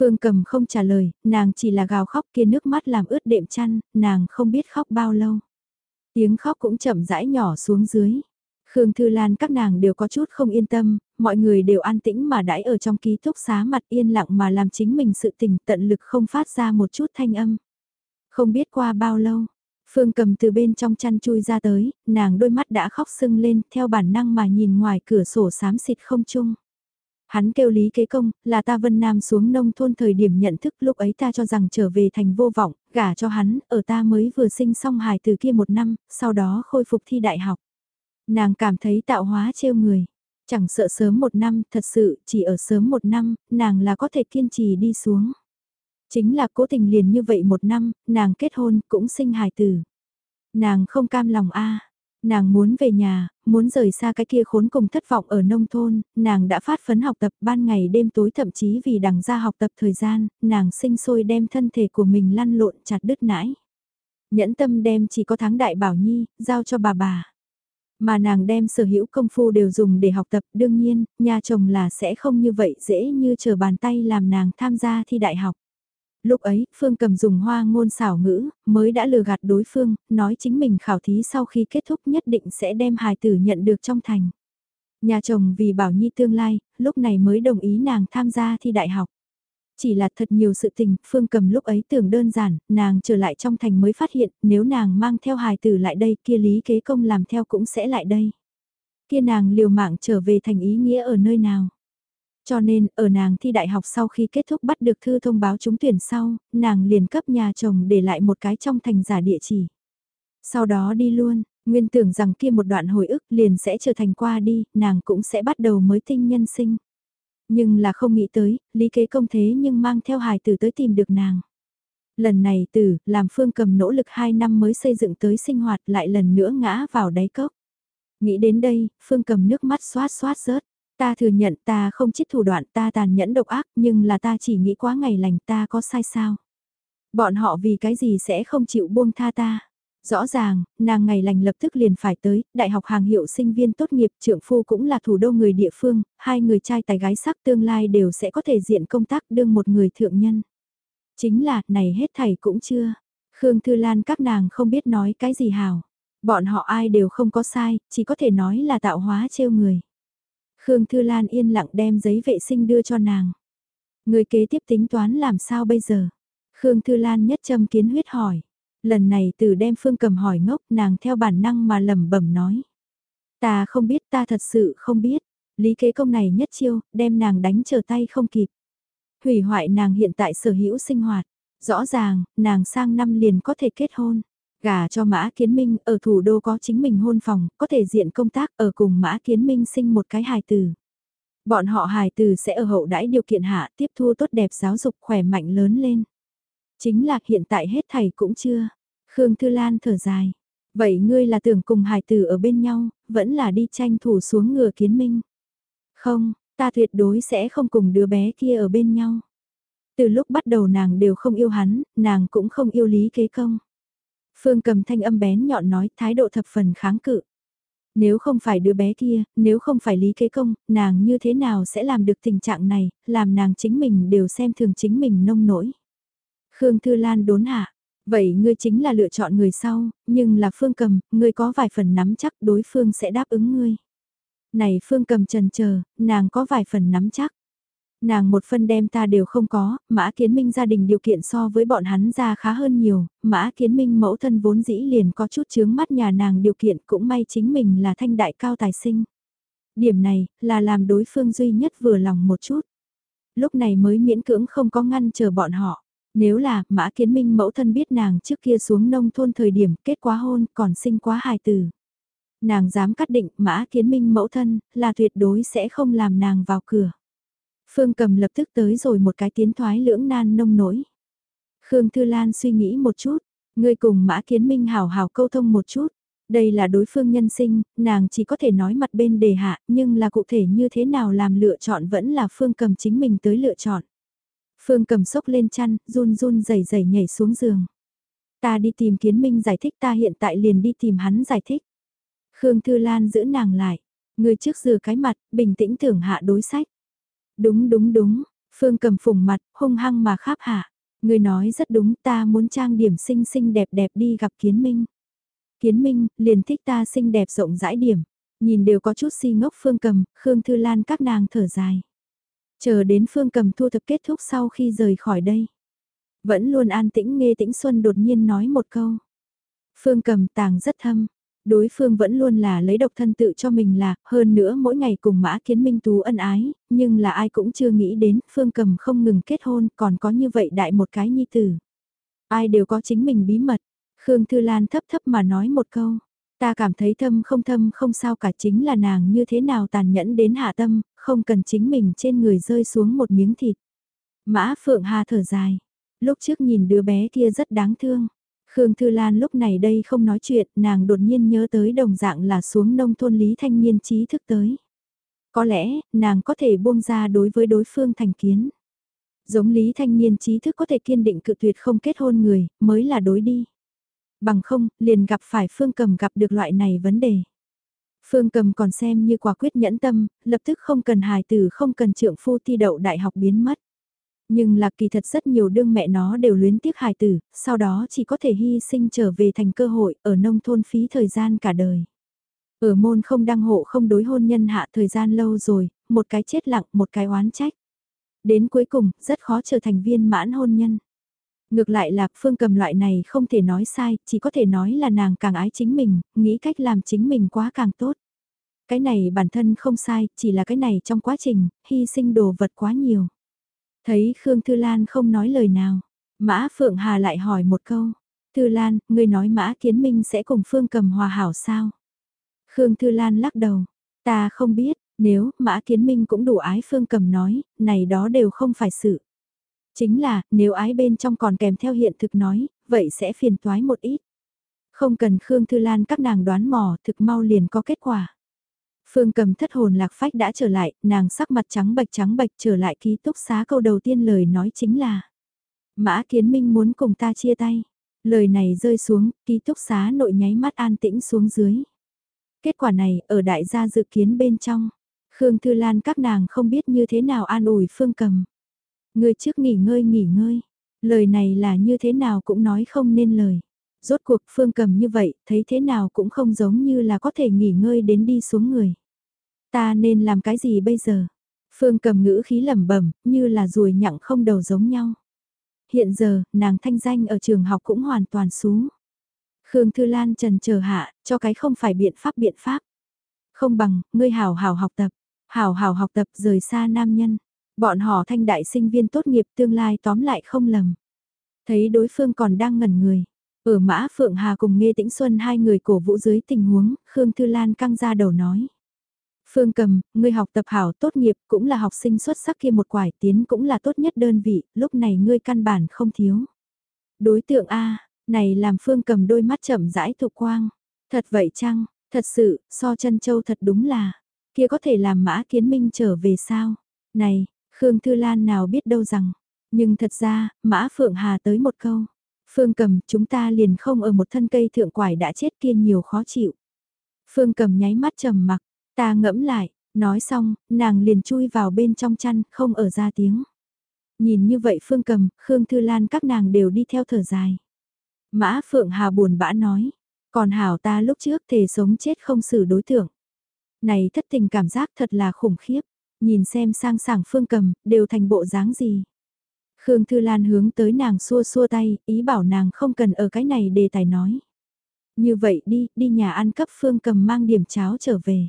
Phương Cầm không trả lời, nàng chỉ là gào khóc kia nước mắt làm ướt đệm chăn, nàng không biết khóc bao lâu. Tiếng khóc cũng chậm rãi nhỏ xuống dưới. Khương Thư Lan các nàng đều có chút không yên tâm, mọi người đều an tĩnh mà đãi ở trong ký túc xá mặt yên lặng mà làm chính mình sự tình tận lực không phát ra một chút thanh âm. Không biết qua bao lâu, Phương Cầm từ bên trong chăn chui ra tới, nàng đôi mắt đã khóc sưng lên theo bản năng mà nhìn ngoài cửa sổ xám xịt không chung. Hắn kêu Lý Kế Công, là ta Vân Nam xuống nông thôn thời điểm nhận thức lúc ấy ta cho rằng trở về thành vô vọng, gả cho hắn, ở ta mới vừa sinh xong hài từ kia một năm, sau đó khôi phục thi đại học. Nàng cảm thấy tạo hóa trêu người, chẳng sợ sớm một năm, thật sự, chỉ ở sớm một năm, nàng là có thể kiên trì đi xuống. Chính là cố tình liền như vậy một năm, nàng kết hôn, cũng sinh hài tử. Nàng không cam lòng a. Nàng muốn về nhà, muốn rời xa cái kia khốn cùng thất vọng ở nông thôn, nàng đã phát phấn học tập ban ngày đêm tối thậm chí vì đằng ra học tập thời gian, nàng sinh sôi đem thân thể của mình lăn lộn chặt đứt nãi. Nhẫn tâm đem chỉ có tháng đại bảo nhi, giao cho bà bà. Mà nàng đem sở hữu công phu đều dùng để học tập, đương nhiên, nhà chồng là sẽ không như vậy dễ như chờ bàn tay làm nàng tham gia thi đại học. Lúc ấy, Phương Cầm dùng hoa ngôn xảo ngữ, mới đã lừa gạt đối phương, nói chính mình khảo thí sau khi kết thúc nhất định sẽ đem hài tử nhận được trong thành. Nhà chồng vì bảo nhi tương lai, lúc này mới đồng ý nàng tham gia thi đại học. Chỉ là thật nhiều sự tình, Phương Cầm lúc ấy tưởng đơn giản, nàng trở lại trong thành mới phát hiện, nếu nàng mang theo hài tử lại đây, kia Lý Kế Công làm theo cũng sẽ lại đây. Kia nàng liều mạng trở về thành ý nghĩa ở nơi nào. Cho nên, ở nàng thi đại học sau khi kết thúc bắt được thư thông báo trúng tuyển sau, nàng liền cấp nhà chồng để lại một cái trong thành giả địa chỉ. Sau đó đi luôn, nguyên tưởng rằng kia một đoạn hồi ức liền sẽ trở thành qua đi, nàng cũng sẽ bắt đầu mới tinh nhân sinh. Nhưng là không nghĩ tới, Lý Kế Công thế nhưng mang theo hài tử tới tìm được nàng. Lần này tử, làm Phương Cầm nỗ lực hai năm mới xây dựng tới sinh hoạt lại lần nữa ngã vào đáy cốc. Nghĩ đến đây, Phương Cầm nước mắt xoát xoát rớt. Ta thừa nhận ta không chiết thủ đoạn ta tàn nhẫn độc ác nhưng là ta chỉ nghĩ quá ngày lành ta có sai sao. Bọn họ vì cái gì sẽ không chịu buông tha ta. Rõ ràng, nàng ngày lành lập tức liền phải tới, đại học hàng hiệu sinh viên tốt nghiệp trượng phu cũng là thủ đô người địa phương, hai người trai tài gái sắc tương lai đều sẽ có thể diện công tác đương một người thượng nhân. Chính là, này hết thảy cũng chưa. Khương Thư Lan các nàng không biết nói cái gì hào. Bọn họ ai đều không có sai, chỉ có thể nói là tạo hóa trêu người. Khương Thư Lan yên lặng đem giấy vệ sinh đưa cho nàng. Người kế tiếp tính toán làm sao bây giờ? Khương Thư Lan nhất châm kiến huyết hỏi. Lần này từ đem Phương Cầm hỏi ngốc nàng theo bản năng mà lẩm bẩm nói. Ta không biết ta thật sự không biết. Lý Kế Công này nhất chiêu, đem nàng đánh trở tay không kịp. Hủy hoại nàng hiện tại sở hữu sinh hoạt. Rõ ràng, nàng sang năm liền có thể kết hôn. Gả cho Mã Kiến Minh ở thủ đô có chính mình hôn phòng, có thể diện công tác ở cùng Mã Kiến Minh sinh một cái hài tử. Bọn họ hài tử sẽ ở hậu đãi điều kiện hạ tiếp thu tốt đẹp giáo dục khỏe mạnh lớn lên. Chính là hiện tại hết thầy cũng chưa. Khương Thư Lan thở dài. Vậy ngươi là tưởng cùng hài tử ở bên nhau, vẫn là đi tranh thủ xuống ngựa Kiến Minh. Không, ta tuyệt đối sẽ không cùng đứa bé kia ở bên nhau. Từ lúc bắt đầu nàng đều không yêu hắn, nàng cũng không yêu Lý Kế Công. Phương Cầm thanh âm bén nhọn nói thái độ thập phần kháng cự. Nếu không phải đứa bé kia, nếu không phải Lý Kế Công, nàng như thế nào sẽ làm được tình trạng này, làm nàng chính mình đều xem thường chính mình nông nỗi. Khương Thư Lan đốn hạ, vậy ngươi chính là lựa chọn người sau, nhưng là Phương Cầm, ngươi có vài phần nắm chắc đối phương sẽ đáp ứng ngươi. Này Phương Cầm trần chờ, nàng có vài phần nắm chắc. Nàng một phân đem ta đều không có, Mã Kiến Minh gia đình điều kiện so với bọn hắn ra khá hơn nhiều, Mã Kiến Minh mẫu thân vốn dĩ liền có chút chướng mắt nhà nàng điều kiện cũng may chính mình là thanh đại cao tài sinh. Điểm này, là làm đối phương duy nhất vừa lòng một chút. Lúc này mới miễn cưỡng không có ngăn chờ bọn họ. Nếu là Mã Kiến Minh mẫu thân biết nàng trước kia xuống nông thôn thời điểm kết quá hôn còn sinh quá hài tử. Nàng dám cắt định Mã Kiến Minh mẫu thân là tuyệt đối sẽ không làm nàng vào cửa. Phương Cầm lập tức tới rồi một cái tiến thoái lưỡng nan nông nỗi. Khương Thư Lan suy nghĩ một chút, ngươi cùng Mã Kiến Minh hào hào câu thông một chút. Đây là đối phương nhân sinh, nàng chỉ có thể nói mặt bên đề hạ, nhưng là cụ thể như thế nào làm lựa chọn vẫn là Phương Cầm chính mình tới lựa chọn. Phương Cầm sốc lên chăn, run run rẩy rẩy nhảy xuống giường. Ta đi tìm Kiến Minh giải thích ta hiện tại liền đi tìm hắn giải thích. Khương Thư Lan giữ nàng lại, ngươi trước rửa cái mặt, bình tĩnh tưởng hạ đối sách. Đúng đúng đúng, Phương Cầm phủng mặt, hung hăng mà kháp hạ. Người nói rất đúng, ta muốn trang điểm xinh xinh đẹp đẹp đi gặp Kiến Minh. Kiến Minh, liền thích ta xinh đẹp rộng rãi điểm. Nhìn đều có chút si ngốc Phương Cầm, Khương Thư Lan các nàng thở dài. Chờ đến Phương Cầm thu thập kết thúc sau khi rời khỏi đây. Vẫn luôn an tĩnh nghe Tĩnh Xuân đột nhiên nói một câu. Phương Cầm tàng rất thâm. Đối phương vẫn luôn là lấy độc thân tự cho mình là, hơn nữa mỗi ngày cùng Mã Kiến Minh Tú ân ái, nhưng là ai cũng chưa nghĩ đến Phương Cầm không ngừng kết hôn còn có như vậy đại một cái nhi tử. Ai đều có chính mình bí mật. Khương Thư Lan thấp thấp mà nói một câu. Ta cảm thấy thâm không thâm không sao cả, chính là nàng như thế nào tàn nhẫn đến hạ tâm, không cần chính mình trên người rơi xuống một miếng thịt. Mã Phượng Hà thở dài. Lúc trước nhìn đứa bé kia rất đáng thương. Khương Thư Lan lúc này đây không nói chuyện, nàng đột nhiên nhớ tới đồng dạng là xuống nông thôn Lý Thanh Niên trí thức tới. Có lẽ, nàng có thể buông ra đối với đối phương thành kiến. Giống Lý Thanh Niên trí thức có thể kiên định cự tuyệt không kết hôn người, mới là đối đi. Bằng không, liền gặp phải Phương Cầm gặp được loại này vấn đề. Phương Cầm còn xem như quả quyết nhẫn tâm, lập tức không cần hài tử không cần trượng phu thi đậu đại học biến mất. Nhưng là kỳ thật rất nhiều đương mẹ nó đều luyến tiếc hài tử, sau đó chỉ có thể hy sinh trở về thành cơ hội ở nông thôn phí thời gian cả đời. Ở môn không đăng hộ không đối hôn nhân hạ thời gian lâu rồi, một cái chết lặng một cái oán trách. Đến cuối cùng, rất khó trở thành viên mãn hôn nhân. Ngược lại là Phương Cầm loại này không thể nói sai, chỉ có thể nói là nàng càng ái chính mình, nghĩ cách làm chính mình quá càng tốt. Cái này bản thân không sai, chỉ là cái này trong quá trình, hy sinh đồ vật quá nhiều. Thấy Khương Thư Lan không nói lời nào, Mã Phượng Hà lại hỏi một câu. Thư Lan, ngươi nói Mã Kiến Minh sẽ cùng Phương Cầm hòa hảo sao? Khương Thư Lan lắc đầu. Ta không biết, nếu Mã Kiến Minh cũng đủ ái Phương Cầm nói, này đó đều không phải sự. Chính là, nếu ái bên trong còn kèm theo hiện thực nói, vậy sẽ phiền toái một ít. Không cần Khương Thư Lan các nàng đoán mò, thực mau liền có kết quả. Phương Cầm thất hồn lạc phách đã trở lại, nàng sắc mặt trắng bệch trắng bệch trở lại ký túc xá, câu đầu tiên lời nói chính là Mã Kiến Minh muốn cùng ta chia tay. Lời này rơi xuống, ký túc xá nội nháy mắt an tĩnh xuống dưới. Kết quả này, ở đại gia dự kiến bên trong, Khương Thư Lan các nàng không biết như thế nào an ủi Phương Cầm. Người trước nghỉ ngơi nghỉ ngơi, lời này là như thế nào cũng nói không nên lời. Rốt cuộc Phương Cầm như vậy, thấy thế nào cũng không giống như là có thể nghỉ ngơi đến đi xuống người. Ta nên làm cái gì bây giờ? Phương Cầm ngữ khí lẩm bẩm, như là ruồi nhặng không đầu giống nhau. Hiện giờ, nàng thanh danh ở trường học cũng hoàn toàn xuống. Khương Thư Lan trần chờ hạ, cho cái không phải biện pháp biện pháp. Không bằng, ngươi hảo hảo học tập, hảo hảo học tập rời xa nam nhân. Bọn họ thanh đại sinh viên tốt nghiệp tương lai tóm lại không lầm. Thấy đối phương còn đang ngẩn người. Ở Mã Phượng Hà cùng Nghê Tĩnh Xuân hai người cổ vũ dưới tình huống, Khương Thư Lan căng ra đầu nói. Phương Cầm, ngươi học tập hảo tốt nghiệp cũng là học sinh xuất sắc kia một quải tiến cũng là tốt nhất đơn vị, lúc này ngươi căn bản không thiếu. Đối tượng A, này làm Phương Cầm đôi mắt chậm rãi thục quang. Thật vậy chăng, thật sự, so chân châu thật đúng là, kia có thể làm Mã Kiến Minh trở về sao? Này, Khương Thư Lan nào biết đâu rằng, nhưng thật ra, Mã Phượng Hà tới một câu. Phương Cầm, chúng ta liền không ở một thân cây thượng quải đã chết kia nhiều khó chịu. Phương Cầm nháy mắt trầm mặc, ta ngẫm lại, nói xong, nàng liền chui vào bên trong chăn, không ở ra tiếng. Nhìn như vậy Phương Cầm, Khương Thư Lan các nàng đều đi theo thở dài. Mã Phượng Hà buồn bã nói, còn hảo ta lúc trước thề sống chết không xử đối tượng. Này thất tình cảm giác thật là khủng khiếp, nhìn xem sang sảng Phương Cầm, đều thành bộ dáng gì. Khương Thư Lan hướng tới nàng xua xua tay, ý bảo nàng không cần ở cái này đề tài nói. Như vậy đi, đi nhà ăn cấp Phương Cầm mang điểm cháo trở về.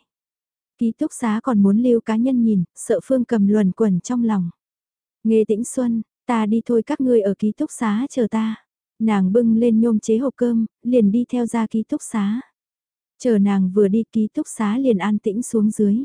Ký túc xá còn muốn lưu cá nhân nhìn, sợ Phương Cầm luẩn quẩn trong lòng. Nghê Tĩnh Xuân, ta đi thôi các ngươi ở ký túc xá chờ ta. Nàng bưng lên nhôm chế hộp cơm, liền đi theo ra ký túc xá. Chờ nàng vừa đi ký túc xá liền an tĩnh xuống dưới.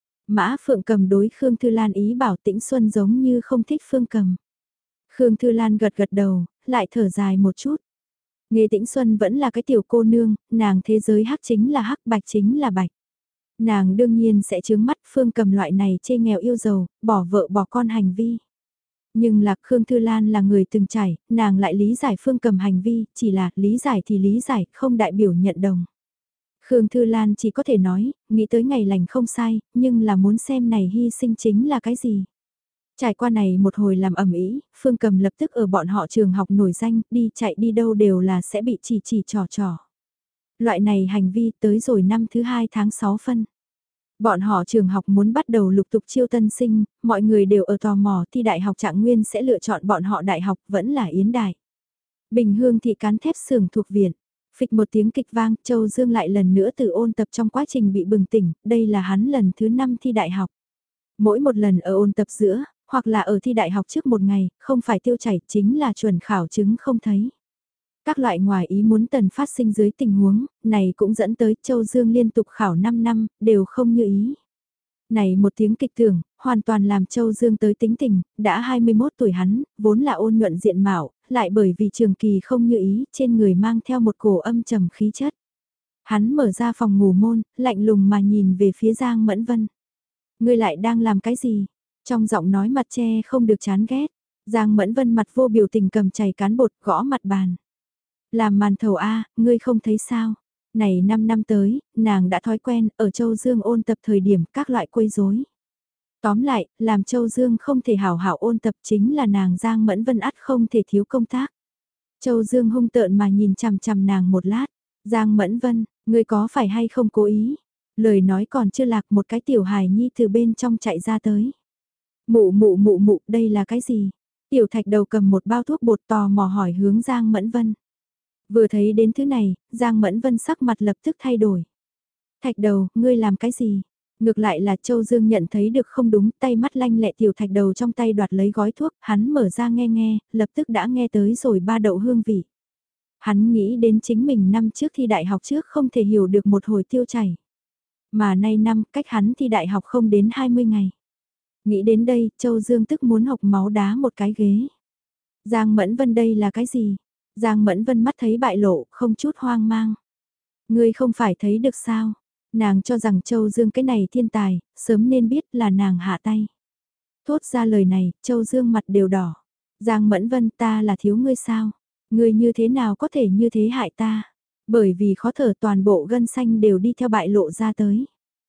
Mã Phượng Cầm đối Khương Thư Lan ý bảo Tĩnh Xuân giống như không thích Phương Cầm. Khương Thư Lan gật gật đầu, lại thở dài một chút. Nghê Tĩnh Xuân vẫn là cái tiểu cô nương, nàng thế giới hắc chính là hắc, bạch chính là bạch. Nàng đương nhiên sẽ chướng mắt Phương Cầm loại này chê nghèo yêu giàu, bỏ vợ bỏ con hành vi. Nhưng là Khương Thư Lan là người từng trải, nàng lại lý giải Phương Cầm hành vi, chỉ là lý giải thì lý giải, không đại biểu nhận đồng. Khương Thư Lan chỉ có thể nói, nghĩ tới ngày lành không sai, nhưng là muốn xem này hy sinh chính là cái gì. Trải qua này một hồi làm ầm ĩ, Phương Cầm lập tức ở bọn họ trường học nổi danh, đi chạy đi đâu đều là sẽ bị chỉ chỉ trò trò. Loại này hành vi tới rồi năm thứ hai tháng sáu phân. Bọn họ trường học muốn bắt đầu lục tục chiêu tân sinh, mọi người đều ở tò mò thi đại học Trạng Nguyên sẽ lựa chọn bọn họ đại học vẫn là Yến Đại. Bình Hương thị cán thép xưởng thuộc viện. Phịch một tiếng kịch vang, Châu Dương lại lần nữa từ ôn tập trong quá trình bị bừng tỉnh, đây là hắn lần thứ năm thi đại học. Mỗi một lần ở ôn tập giữa, hoặc là ở thi đại học trước một ngày, không phải tiêu chảy chính là chuẩn khảo chứng không thấy. Các loại ngoài ý muốn tần phát sinh dưới tình huống, này cũng dẫn tới Châu Dương liên tục khảo năm năm, đều không như ý. Này một tiếng kịch tưởng, hoàn toàn làm Châu Dương tới tính tình, đã hai mươi mốt tuổi hắn, vốn là ôn nhuận diện mạo, lại bởi vì trường kỳ không như ý, trên người mang theo một cổ âm trầm khí chất. Hắn mở ra phòng ngủ môn, lạnh lùng mà nhìn về phía Giang Mẫn Vân. Ngươi lại đang làm cái gì? Trong giọng nói mặt che không được chán ghét. Giang Mẫn Vân mặt vô biểu tình cầm chày cán bột gõ mặt bàn. Làm màn thầu A, ngươi không thấy sao? Này năm năm tới, nàng đã thói quen ở Châu Dương ôn tập thời điểm các loại quấy rối. Tóm lại, làm Châu Dương không thể hảo hảo ôn tập chính là nàng Giang Mẫn Vân ắt không thể thiếu công tác. Châu Dương hung tợn mà nhìn chằm chằm nàng một lát. Giang Mẫn Vân, ngươi có phải hay không cố ý? Lời nói còn chưa lạc một cái tiểu hài nhi từ bên trong chạy ra tới. Mụ mụ mụ mụ, đây là cái gì? Tiểu thạch đầu cầm một bao thuốc bột tò mò hỏi hướng Giang Mẫn Vân. Vừa thấy đến thứ này, Giang Mẫn Vân sắc mặt lập tức thay đổi. Thạch đầu, ngươi làm cái gì? Ngược lại là Châu Dương nhận thấy được không đúng, tay mắt lanh lẹ tiểu thạch đầu trong tay đoạt lấy gói thuốc, hắn mở ra nghe nghe, lập tức đã nghe tới rồi ba đậu hương vị. Hắn nghĩ đến chính mình năm trước thi đại học trước không thể hiểu được một hồi tiêu chảy. Mà nay năm cách hắn thi đại học không đến hai mươi ngày. Nghĩ đến đây, Châu Dương tức muốn hộc máu đá một cái ghế. Giang Mẫn Vân đây là cái gì? Giang Mẫn Vân mắt thấy bại lộ, không chút hoang mang. Ngươi không phải thấy được sao? Nàng cho rằng Châu Dương cái này thiên tài, sớm nên biết là nàng hạ tay. Thốt ra lời này, Châu Dương mặt đều đỏ. Giang Mẫn Vân, ta là thiếu ngươi sao? Ngươi như thế nào có thể như thế hại ta? Bởi vì khó thở toàn bộ gân xanh đều đi theo bại lộ ra tới.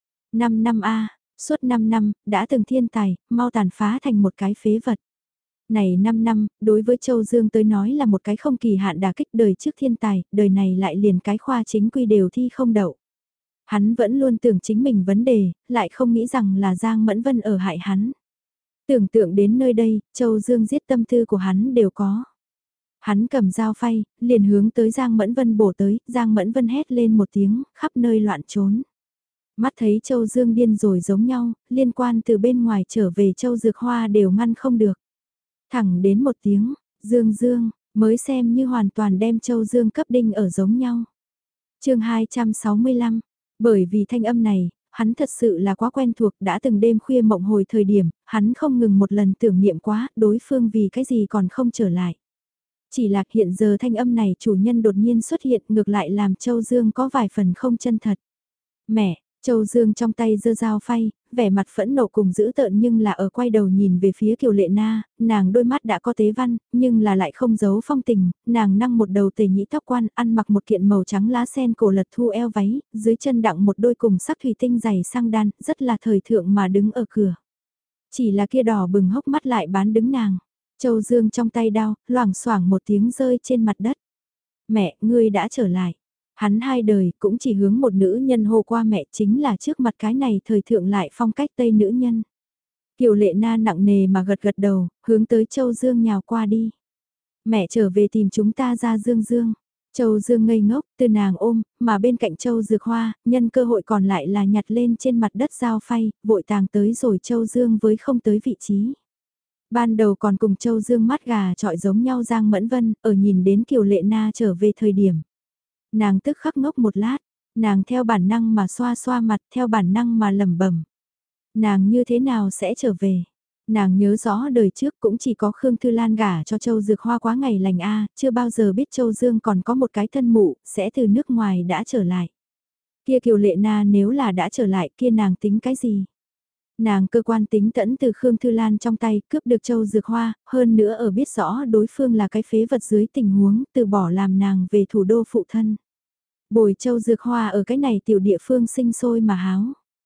Năm năm a, suốt năm năm, đã từng thiên tài, mau tàn phá thành một cái phế vật. Này năm năm, đối với Châu Dương tới nói là một cái không kỳ hạn đả kích đời trước thiên tài, đời này lại liền cái khoa chính quy đều thi không đậu. Hắn vẫn luôn tưởng chính mình vấn đề, lại không nghĩ rằng là Giang Mẫn Vân ở hại hắn. Tưởng tượng đến nơi đây, Châu Dương giết tâm tư của hắn đều có. Hắn cầm dao phay, liền hướng tới Giang Mẫn Vân bổ tới, Giang Mẫn Vân hét lên một tiếng, khắp nơi loạn trốn. Mắt thấy Châu Dương điên rồi giống nhau, liên quan từ bên ngoài trở về Châu Dược Hoa đều ngăn không được. Thẳng đến một tiếng, Dương Dương, mới xem như hoàn toàn đem Châu Dương cấp đinh ở giống nhau. chương hai trăm sáu mươi lăm, bởi vì thanh âm này, hắn thật sự là quá quen thuộc, đã từng đêm khuya mộng hồi thời điểm, hắn không ngừng một lần tưởng niệm quá, đối phương vì cái gì còn không trở lại. Chỉ là hiện giờ thanh âm này chủ nhân đột nhiên xuất hiện ngược lại làm Châu Dương có vài phần không chân thật. Mẹ, Châu Dương trong tay giơ dao phay, vẻ mặt phẫn nộ cùng dữ tợn nhưng là ở quay đầu nhìn về phía Kiều Lệ Na, nàng đôi mắt đã có tế văn, nhưng là lại không giấu phong tình, nàng năng một đầu tề nhĩ tóc quan, ăn mặc một kiện màu trắng lá sen cổ lật thu eo váy, dưới chân đặng một đôi cùng sắc thủy tinh dày sang đan, rất là thời thượng mà đứng ở cửa. Chỉ là kia đỏ bừng hốc mắt lại bán đứng nàng. Châu Dương trong tay đao, loảng xoảng một tiếng rơi trên mặt đất. Mẹ, ngươi đã trở lại. Hắn hai đời cũng chỉ hướng một nữ nhân hô qua mẹ chính là trước mặt cái này thời thượng lại phong cách Tây nữ nhân. Kiều Lệ Na nặng nề mà gật gật đầu, hướng tới Châu Dương nhào qua đi. Mẹ trở về tìm chúng ta ra Dương Dương. Châu Dương ngây ngốc, từ nàng ôm, mà bên cạnh Châu Dược Hoa, nhân cơ hội còn lại là nhặt lên trên mặt đất dao phay, vội tàng tới rồi Châu Dương với không tới vị trí. Ban đầu còn cùng Châu Dương mắt gà trọi giống nhau Giang Mẫn Vân, ở nhìn đến Kiều Lệ Na trở về thời điểm. Nàng tức khắc ngốc một lát, nàng theo bản năng mà xoa xoa mặt, theo bản năng mà lẩm bẩm. Nàng như thế nào sẽ trở về? Nàng nhớ rõ đời trước cũng chỉ có Khương Thư Lan gả cho Châu Dược Hoa quá ngày lành a, chưa bao giờ biết Châu Dương còn có một cái thân mụ, sẽ từ nước ngoài đã trở lại. Kia Kiều Lệ Na nếu là đã trở lại kia nàng tính cái gì? Nàng cơ quan tính tẫn từ Khương Thư Lan trong tay cướp được Châu Dược Hoa, hơn nữa ở biết rõ đối phương là cái phế vật dưới tình huống từ bỏ làm nàng về thủ đô phụ thân. Bồi Châu Dược Hoa ở cái này tiểu địa phương sinh sôi mà háo.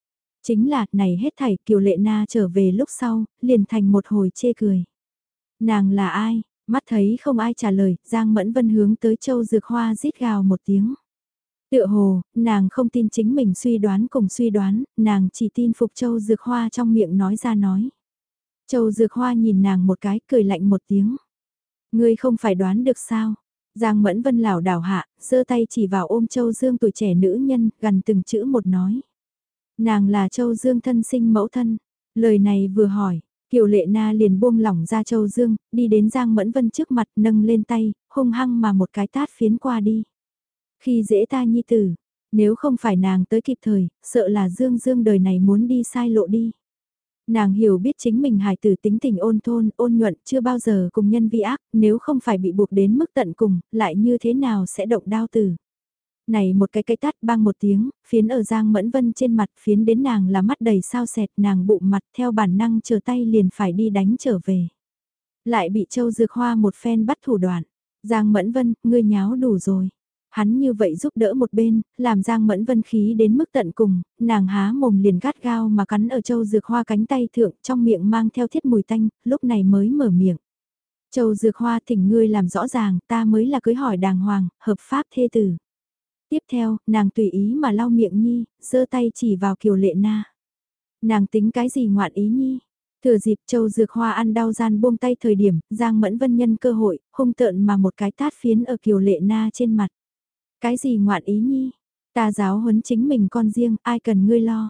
Chính là, này hết thảy Kiều Lệ Na trở về lúc sau, liền thành một hồi chê cười. Nàng là ai? Mắt thấy không ai trả lời, Giang Mẫn Vân hướng tới Châu Dược Hoa rít gào một tiếng. Tựa hồ, nàng không tin chính mình suy đoán cùng suy đoán, nàng chỉ tin phục Châu Dược Hoa trong miệng nói ra nói. Châu Dược Hoa nhìn nàng một cái, cười lạnh một tiếng. Ngươi không phải đoán được sao? Giang Mẫn Vân lảo đảo hạ, giơ tay chỉ vào ôm Châu Dương tuổi trẻ nữ nhân, gần từng chữ một nói. Nàng là Châu Dương thân sinh mẫu thân. Lời này vừa hỏi, Kiều Lệ Na liền buông lỏng ra Châu Dương, đi đến Giang Mẫn Vân trước mặt nâng lên tay, hung hăng mà một cái tát phiến qua đi. Khi dễ ta nhi tử, nếu không phải nàng tới kịp thời, sợ là Dương Dương đời này muốn đi sai lộ đi. Nàng hiểu biết chính mình hài tử tính tình ôn thôn, ôn nhuận, chưa bao giờ cùng nhân vi ác, nếu không phải bị buộc đến mức tận cùng, lại như thế nào sẽ động đao tử. Này một cái cái tát bang một tiếng, phiến ở Giang Mẫn Vân trên mặt, phiến đến nàng là mắt đầy sao sẹt, nàng bụng mặt theo bản năng chờ tay liền phải đi đánh trở về. Lại bị Châu Dược Hoa một phen bắt thủ đoạn. Giang Mẫn Vân, ngươi nháo đủ rồi. Hắn như vậy giúp đỡ một bên, làm Giang Mẫn Vân khí đến mức tận cùng, nàng há mồm liền gắt gao mà cắn ở Châu Dược Hoa cánh tay thượng, trong miệng mang theo thiết mùi tanh, lúc này mới mở miệng. Châu Dược Hoa thỉnh ngươi làm rõ ràng, ta mới là cưới hỏi đàng hoàng, hợp pháp thê tử. Tiếp theo, nàng tùy ý mà lau miệng nhi, giơ tay chỉ vào Kiều Lệ Na. Nàng tính cái gì ngoạn ý nhi? Thừa dịp Châu Dược Hoa ăn đau gian buông tay thời điểm, Giang Mẫn Vân nhân cơ hội, hung tợn mà một cái tát phiến ở Kiều Lệ Na trên mặt. Cái gì ngoạn ý nhi? Ta giáo huấn chính mình con riêng, ai cần ngươi lo.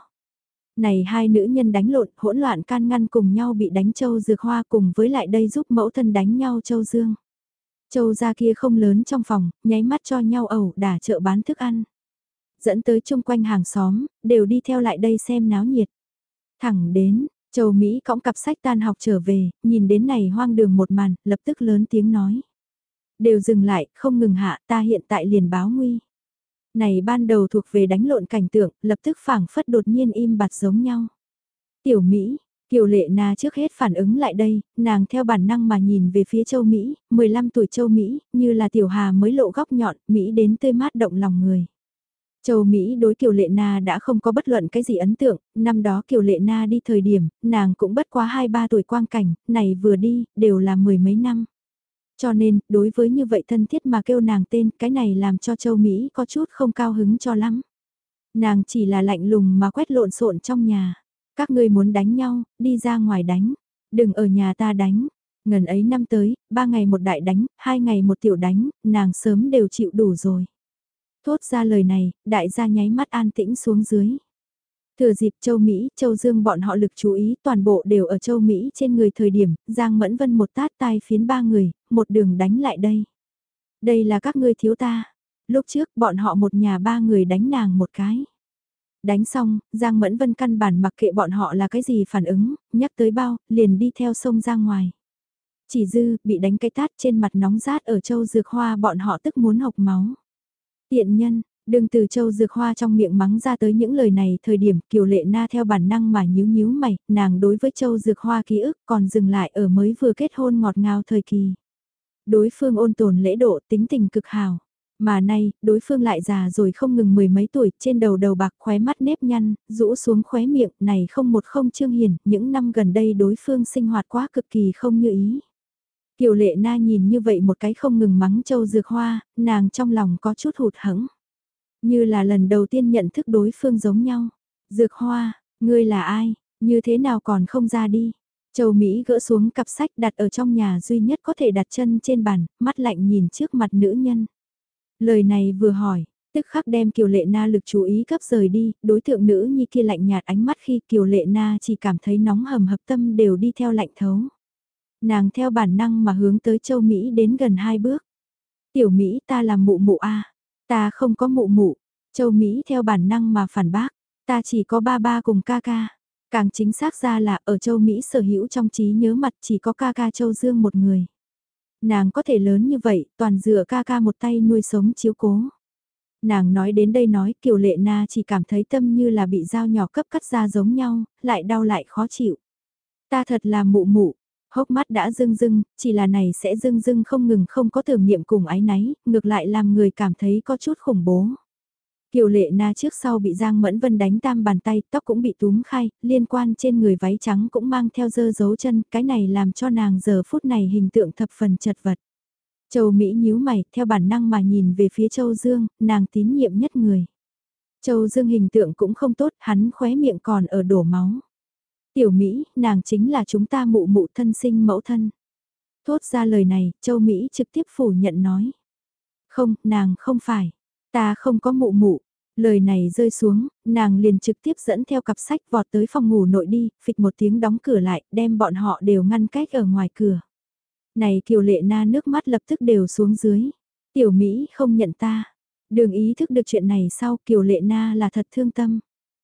Này hai nữ nhân đánh lộn, hỗn loạn can ngăn cùng nhau bị đánh Châu Dược Hoa cùng với lại đây giúp mẫu thân đánh nhau Châu Dương. Châu gia kia không lớn trong phòng, nháy mắt cho nhau ẩu đả chợ bán thức ăn. Dẫn tới chung quanh hàng xóm, đều đi theo lại đây xem náo nhiệt. Thẳng đến, Châu Mỹ cõng cặp sách tan học trở về, nhìn đến này hoang đường một màn, lập tức lớn tiếng nói. Đều dừng lại, không ngừng hạ, ta hiện tại liền báo nguy. Này ban đầu thuộc về đánh lộn cảnh tượng, lập tức phảng phất đột nhiên im bặt giống nhau. Tiểu Mỹ, Kiều Lệ Na trước hết phản ứng lại đây, nàng theo bản năng mà nhìn về phía Châu Mỹ, mười lăm tuổi Châu Mỹ, như là Tiểu Hà mới lộ góc nhọn, Mỹ đến tươi mát động lòng người. Châu Mỹ đối Kiều Lệ Na đã không có bất luận cái gì ấn tượng, năm đó Kiều Lệ Na đi thời điểm, nàng cũng bất quá hai ba tuổi quang cảnh, này vừa đi, đều là mười mấy năm. Cho nên, đối với như vậy thân thiết mà kêu nàng tên, cái này làm cho Châu Mỹ có chút không cao hứng cho lắm. Nàng chỉ là lạnh lùng mà quét lộn xộn trong nhà. Các ngươi muốn đánh nhau, đi ra ngoài đánh. Đừng ở nhà ta đánh. Ngần ấy năm tới, ba ngày một đại đánh, hai ngày một tiểu đánh, nàng sớm đều chịu đủ rồi. Thốt ra lời này, đại gia nháy mắt an tĩnh xuống dưới. Thừa dịp Châu Mỹ, Châu Dương bọn họ lực chú ý toàn bộ đều ở Châu Mỹ trên người thời điểm, Giang Mẫn Vân một tát tai phiến ba người, một đường đánh lại đây. Đây là các ngươi thiếu ta. Lúc trước bọn họ một nhà ba người đánh nàng một cái. Đánh xong, Giang Mẫn Vân căn bản mặc kệ bọn họ là cái gì phản ứng, nhắc tới bao, liền đi theo sông ra ngoài. Chỉ dư, bị đánh cái tát trên mặt nóng rát ở Châu Dược Hoa bọn họ tức muốn hộc máu. Tiện nhân, đừng từ Châu Dược Hoa trong miệng mắng ra tới những lời này thời điểm Kiều Lệ Na theo bản năng mà nhíu nhíu mày, nàng đối với Châu Dược Hoa ký ức còn dừng lại ở mới vừa kết hôn ngọt ngào thời kỳ. Đối phương ôn tồn lễ độ tính tình cực hào. Mà nay, đối phương lại già rồi không ngừng mười mấy tuổi, trên đầu đầu bạc khóe mắt nếp nhăn, rũ xuống khóe miệng, này không một không trương hiền, những năm gần đây đối phương sinh hoạt quá cực kỳ không như ý. Kiều Lệ Na nhìn như vậy một cái không ngừng mắng Châu Dược Hoa, nàng trong lòng có chút hụt hẫng. Như là lần đầu tiên nhận thức đối phương giống nhau. Dược Hoa, ngươi là ai, như thế nào còn không ra đi. Châu Mỹ gỡ xuống cặp sách đặt ở trong nhà duy nhất có thể đặt chân trên bàn, mắt lạnh nhìn trước mặt nữ nhân. Lời này vừa hỏi, tức khắc đem Kiều Lệ Na lực chú ý cấp rời đi, đối tượng nữ nhi kia lạnh nhạt ánh mắt khi Kiều Lệ Na chỉ cảm thấy nóng hầm hập tâm đều đi theo lạnh thấu. Nàng theo bản năng mà hướng tới Châu Mỹ đến gần hai bước. Tiểu Mỹ ta là mụ mụ a, ta không có mụ mụ. Châu Mỹ theo bản năng mà phản bác, ta chỉ có ba ba cùng ca ca. Càng chính xác ra là ở Châu Mỹ sở hữu trong trí nhớ mặt chỉ có ca ca Châu Dương một người. Nàng có thể lớn như vậy, toàn dựa ca ca một tay nuôi sống chiếu cố. Nàng nói đến đây nói Kiều Lệ Na chỉ cảm thấy tâm như là bị dao nhỏ cấp cắt ra giống nhau, lại đau lại khó chịu. Ta thật là mụ mụ, hốc mắt đã rưng rưng, chỉ là này sẽ rưng rưng không ngừng không có tưởng niệm cùng ái náy, ngược lại làm người cảm thấy có chút khủng bố. Kiều Lệ Na trước sau bị Giang Mẫn Vân đánh tam bàn tay, tóc cũng bị túm khai, liên quan trên người váy trắng cũng mang theo dơ dấu chân, cái này làm cho nàng giờ phút này hình tượng thập phần chật vật. Châu Mỹ nhíu mày, theo bản năng mà nhìn về phía Châu Dương, nàng tín nhiệm nhất người. Châu Dương hình tượng cũng không tốt, hắn khóe miệng còn ở đổ máu. Tiểu Mỹ, nàng chính là chúng ta mụ mụ thân sinh mẫu thân. Thốt ra lời này, Châu Mỹ trực tiếp phủ nhận nói. Không, nàng không phải. Ta không có mụ mụ. Lời này rơi xuống, nàng liền trực tiếp dẫn theo cặp sách vọt tới phòng ngủ nội đi, phịch một tiếng đóng cửa lại, đem bọn họ đều ngăn cách ở ngoài cửa. Này Kiều Lệ Na nước mắt lập tức đều xuống dưới. Tiểu Mỹ không nhận ta. Đường ý thức được chuyện này sau Kiều Lệ Na là thật thương tâm.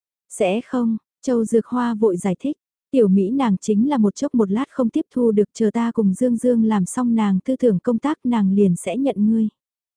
Sẽ không, Châu Dược Hoa vội giải thích. Tiểu Mỹ nàng chính là một chốc một lát không tiếp thu được, chờ ta cùng Dương Dương làm xong nàng tư tưởng công tác nàng liền sẽ nhận ngươi.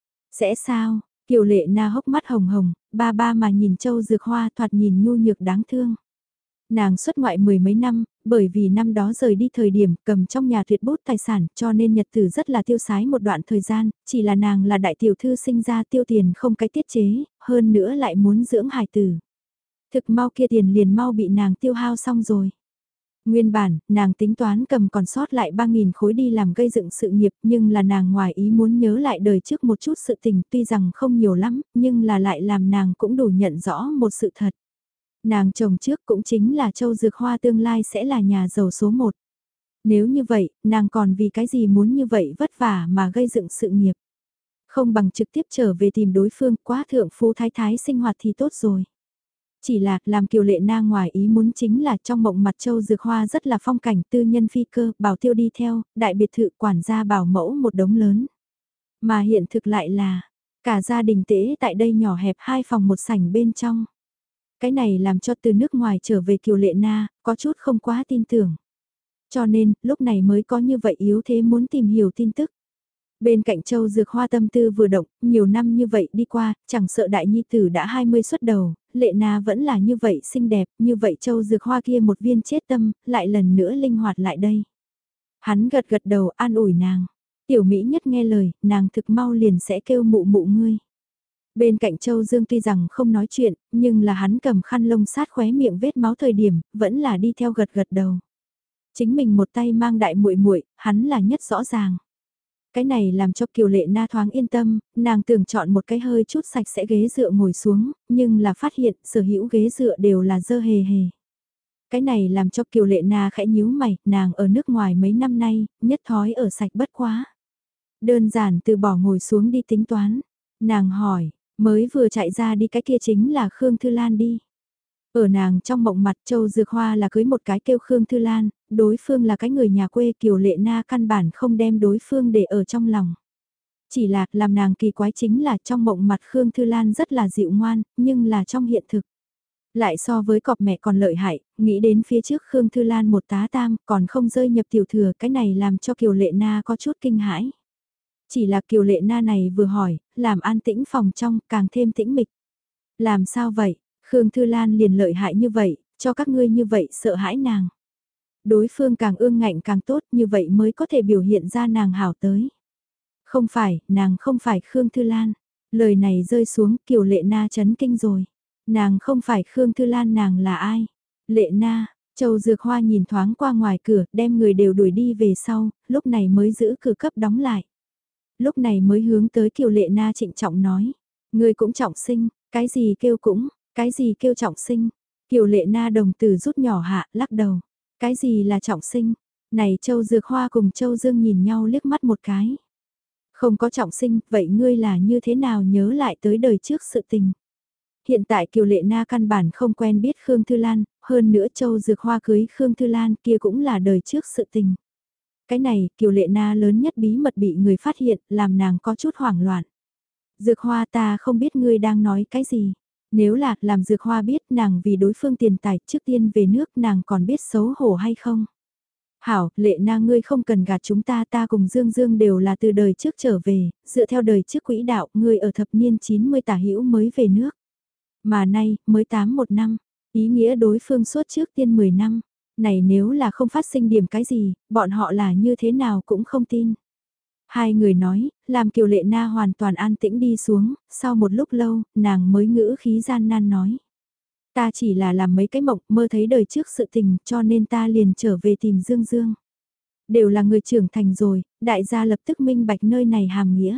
Sẽ sao? Kiều Lệ Na hốc mắt hồng hồng, ba ba mà nhìn Châu Dược Hoa thoạt nhìn nhu nhược đáng thương. Nàng xuất ngoại mười mấy năm, bởi vì năm đó rời đi thời điểm cầm trong nhà tuyệt bút tài sản cho nên nhật tử rất là tiêu sái một đoạn thời gian, chỉ là nàng là đại tiểu thư sinh ra tiêu tiền không cái tiết chế, hơn nữa lại muốn dưỡng hài tử. Thực mau kia tiền liền mau bị nàng tiêu hao xong rồi. Nguyên bản, nàng tính toán cầm còn sót lại ba nghìn khối đi làm gây dựng sự nghiệp nhưng là nàng ngoài ý muốn nhớ lại đời trước một chút sự tình tuy rằng không nhiều lắm nhưng là lại làm nàng cũng đủ nhận rõ một sự thật. Nàng chồng trước cũng chính là Châu Dược Hoa tương lai sẽ là nhà giàu số một. Nếu như vậy, nàng còn vì cái gì muốn như vậy vất vả mà gây dựng sự nghiệp. Không bằng trực tiếp trở về tìm đối phương quá thượng phú thái thái sinh hoạt thì tốt rồi. Chỉ là làm Kiều Lệ Na ngoài ý muốn chính là trong mộng mặt Châu Dược Hoa rất là phong cảnh tư nhân phi cơ, bảo tiêu đi theo, đại biệt thự quản gia bảo mẫu một đống lớn. Mà hiện thực lại là, cả gia đình tễ tại đây nhỏ hẹp hai phòng một sảnh bên trong. Cái này làm cho từ nước ngoài trở về Kiều Lệ Na, có chút không quá tin tưởng. Cho nên, lúc này mới có như vậy yếu thế muốn tìm hiểu tin tức. Bên cạnh Châu Dược Hoa tâm tư vừa động, nhiều năm như vậy đi qua, chẳng sợ đại nhi tử đã hai mươi xuất đầu, Lệ Na vẫn là như vậy xinh đẹp, như vậy Châu Dược Hoa kia một viên chết tâm, lại lần nữa linh hoạt lại đây. Hắn gật gật đầu an ủi nàng. Tiểu Mỹ nhất nghe lời, nàng thực mau liền sẽ kêu mụ mụ ngươi. Bên cạnh Châu Dương tuy rằng không nói chuyện, nhưng là hắn cầm khăn lông sát khóe miệng vết máu thời điểm, vẫn là đi theo gật gật đầu. Chính mình một tay mang đại muội muội, hắn là nhất rõ ràng. Cái này làm cho Kiều Lệ Na thoáng yên tâm, nàng tưởng chọn một cái hơi chút sạch sẽ ghế dựa ngồi xuống, nhưng là phát hiện sở hữu ghế dựa đều là dơ hề hề. Cái này làm cho Kiều Lệ Na khẽ nhíu mày, nàng ở nước ngoài mấy năm nay, nhất thói ở sạch bất quá. Đơn giản từ bỏ ngồi xuống đi tính toán. Nàng hỏi, mới vừa chạy ra đi cái kia chính là Khương Thư Lan đi. Ở nàng trong mộng mặt Châu Dược Hoa là cưới một cái kêu Khương Thư Lan, đối phương là cái người nhà quê Kiều Lệ Na căn bản không đem đối phương để ở trong lòng. Chỉ là làm nàng kỳ quái chính là trong mộng mặt Khương Thư Lan rất là dịu ngoan, nhưng là trong hiện thực. Lại so với cọp mẹ còn lợi hại, nghĩ đến phía trước Khương Thư Lan một tá tam còn không rơi nhập tiểu thừa, cái này làm cho Kiều Lệ Na có chút kinh hãi. Chỉ là Kiều Lệ Na này vừa hỏi, làm an tĩnh phòng trong càng thêm tĩnh mịch. Làm sao vậy, Khương Thư Lan liền lợi hại như vậy, cho các ngươi như vậy sợ hãi nàng. Đối phương càng ương ngạnh càng tốt như vậy mới có thể biểu hiện ra nàng hảo tới. Không phải, nàng không phải Khương Thư Lan. Lời này rơi xuống Kiều Lệ Na chấn kinh rồi. Nàng không phải Khương Thư Lan nàng là ai? Lệ Na, Châu Dược Hoa nhìn thoáng qua ngoài cửa đem người đều đuổi đi về sau, lúc này mới giữ cửa cấp đóng lại. Lúc này mới hướng tới Kiều Lệ Na trịnh trọng nói. Người cũng trọng sinh, cái gì kêu cũng, cái gì kêu trọng sinh. Kiều Lệ Na đồng tử rút nhỏ hạ, lắc đầu. Cái gì là trọng sinh? Này Châu Dược Hoa cùng Châu Dương nhìn nhau liếc mắt một cái. Không có trọng sinh, vậy ngươi là như thế nào nhớ lại tới đời trước sự tình? Hiện tại Kiều Lệ Na căn bản không quen biết Khương Thư Lan, hơn nữa Châu Dược Hoa cưới Khương Thư Lan kia cũng là đời trước sự tình. Cái này, Kiều Lệ Na lớn nhất bí mật bị người phát hiện, làm nàng có chút hoảng loạn. Dược Hoa ta không biết ngươi đang nói cái gì. Nếu là làm Dược Hoa biết nàng vì đối phương tiền tài trước tiên về nước nàng còn biết xấu hổ hay không. Hảo, Lệ Na ngươi không cần gạt chúng ta, ta cùng Dương Dương đều là từ đời trước trở về, dựa theo đời trước quỹ đạo, ngươi ở thập niên chín mươi tả hữu mới về nước. Mà nay, mới tám một năm, ý nghĩa đối phương suốt trước tiên mười năm. Này nếu là không phát sinh điểm cái gì, bọn họ là như thế nào cũng không tin. Hai người nói, làm Kiều Lệ Na hoàn toàn an tĩnh đi xuống, sau một lúc lâu, nàng mới ngữ khí gian nan nói. Ta chỉ là làm mấy cái mộng, mơ thấy đời trước sự tình, cho nên ta liền trở về tìm Dương Dương. Đều là người trưởng thành rồi, đại gia lập tức minh bạch nơi này hàm nghĩa.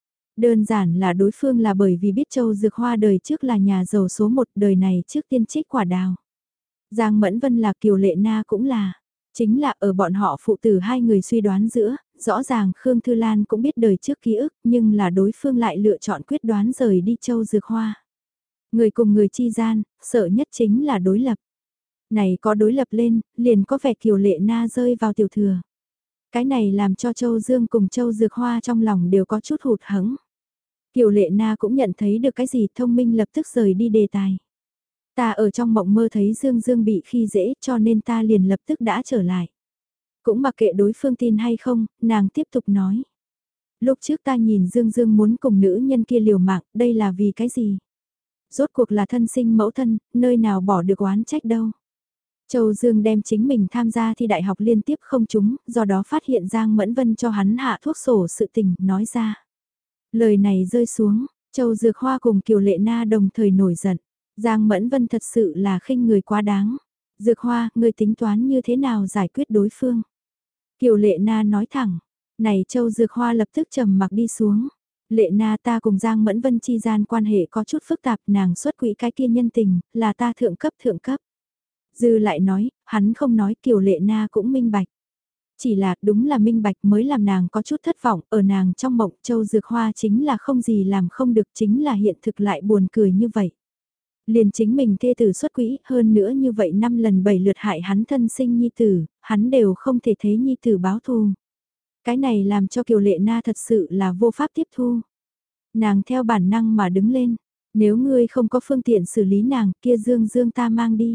Đơn giản là đối phương là bởi vì biết Châu Dược Hoa đời trước là nhà giàu số một, đời này trước tiên trích quả đào. Giang Mẫn Vân là, Kiều Lệ Na cũng là. Chính là ở bọn họ phụ tử hai người suy đoán giữa, rõ ràng Khương Thư Lan cũng biết đời trước ký ức, nhưng là đối phương lại lựa chọn quyết đoán rời đi Châu Dược Hoa. Người cùng người chi gian, sợ nhất chính là đối lập. Này có đối lập lên, liền có vẻ Kiều Lệ Na rơi vào tiểu thừa. Cái này làm cho Châu Dương cùng Châu Dược Hoa trong lòng đều có chút hụt hẫng. Kiều Lệ Na cũng nhận thấy được cái gì, thông minh lập tức rời đi đề tài. Ta ở trong mộng mơ thấy Dương Dương bị khi dễ, cho nên ta liền lập tức đã trở lại. Cũng mặc kệ đối phương tin hay không, nàng tiếp tục nói. Lúc trước ta nhìn Dương Dương muốn cùng nữ nhân kia liều mạng, đây là vì cái gì? Rốt cuộc là thân sinh mẫu thân, nơi nào bỏ được oán trách đâu. Châu Dương đem chính mình tham gia thi đại học liên tiếp không trúng, do đó phát hiện Giang Mẫn Vân cho hắn hạ thuốc sổ sự tình, nói ra. Lời này rơi xuống, Châu Dược Hoa cùng Kiều Lệ Na đồng thời nổi giận. Giang Mẫn Vân thật sự là khinh người quá đáng. Dược Hoa, người tính toán như thế nào giải quyết đối phương? Kiều Lệ Na nói thẳng. Này Châu Dược Hoa lập tức trầm mặc đi xuống. Lệ Na, ta cùng Giang Mẫn Vân chi gian quan hệ có chút phức tạp, nàng xuất quỹ cái kia nhân tình, là ta thượng cấp thượng cấp. Dư lại nói, hắn không nói, Kiều Lệ Na cũng minh bạch. Chỉ là đúng là minh bạch mới làm nàng có chút thất vọng, ở nàng trong mộng Châu Dược Hoa chính là không gì làm không được, chính là hiện thực lại buồn cười như vậy. Liền chính mình thê tử xuất quỹ, hơn nữa như vậy năm lần bảy lượt hại hắn thân sinh nhi tử, hắn đều không thể thấy nhi tử báo thù. Cái này làm cho Kiều Lệ Na thật sự là vô pháp tiếp thu. Nàng theo bản năng mà đứng lên, nếu ngươi không có phương tiện xử lý nàng, kia Dương Dương ta mang đi.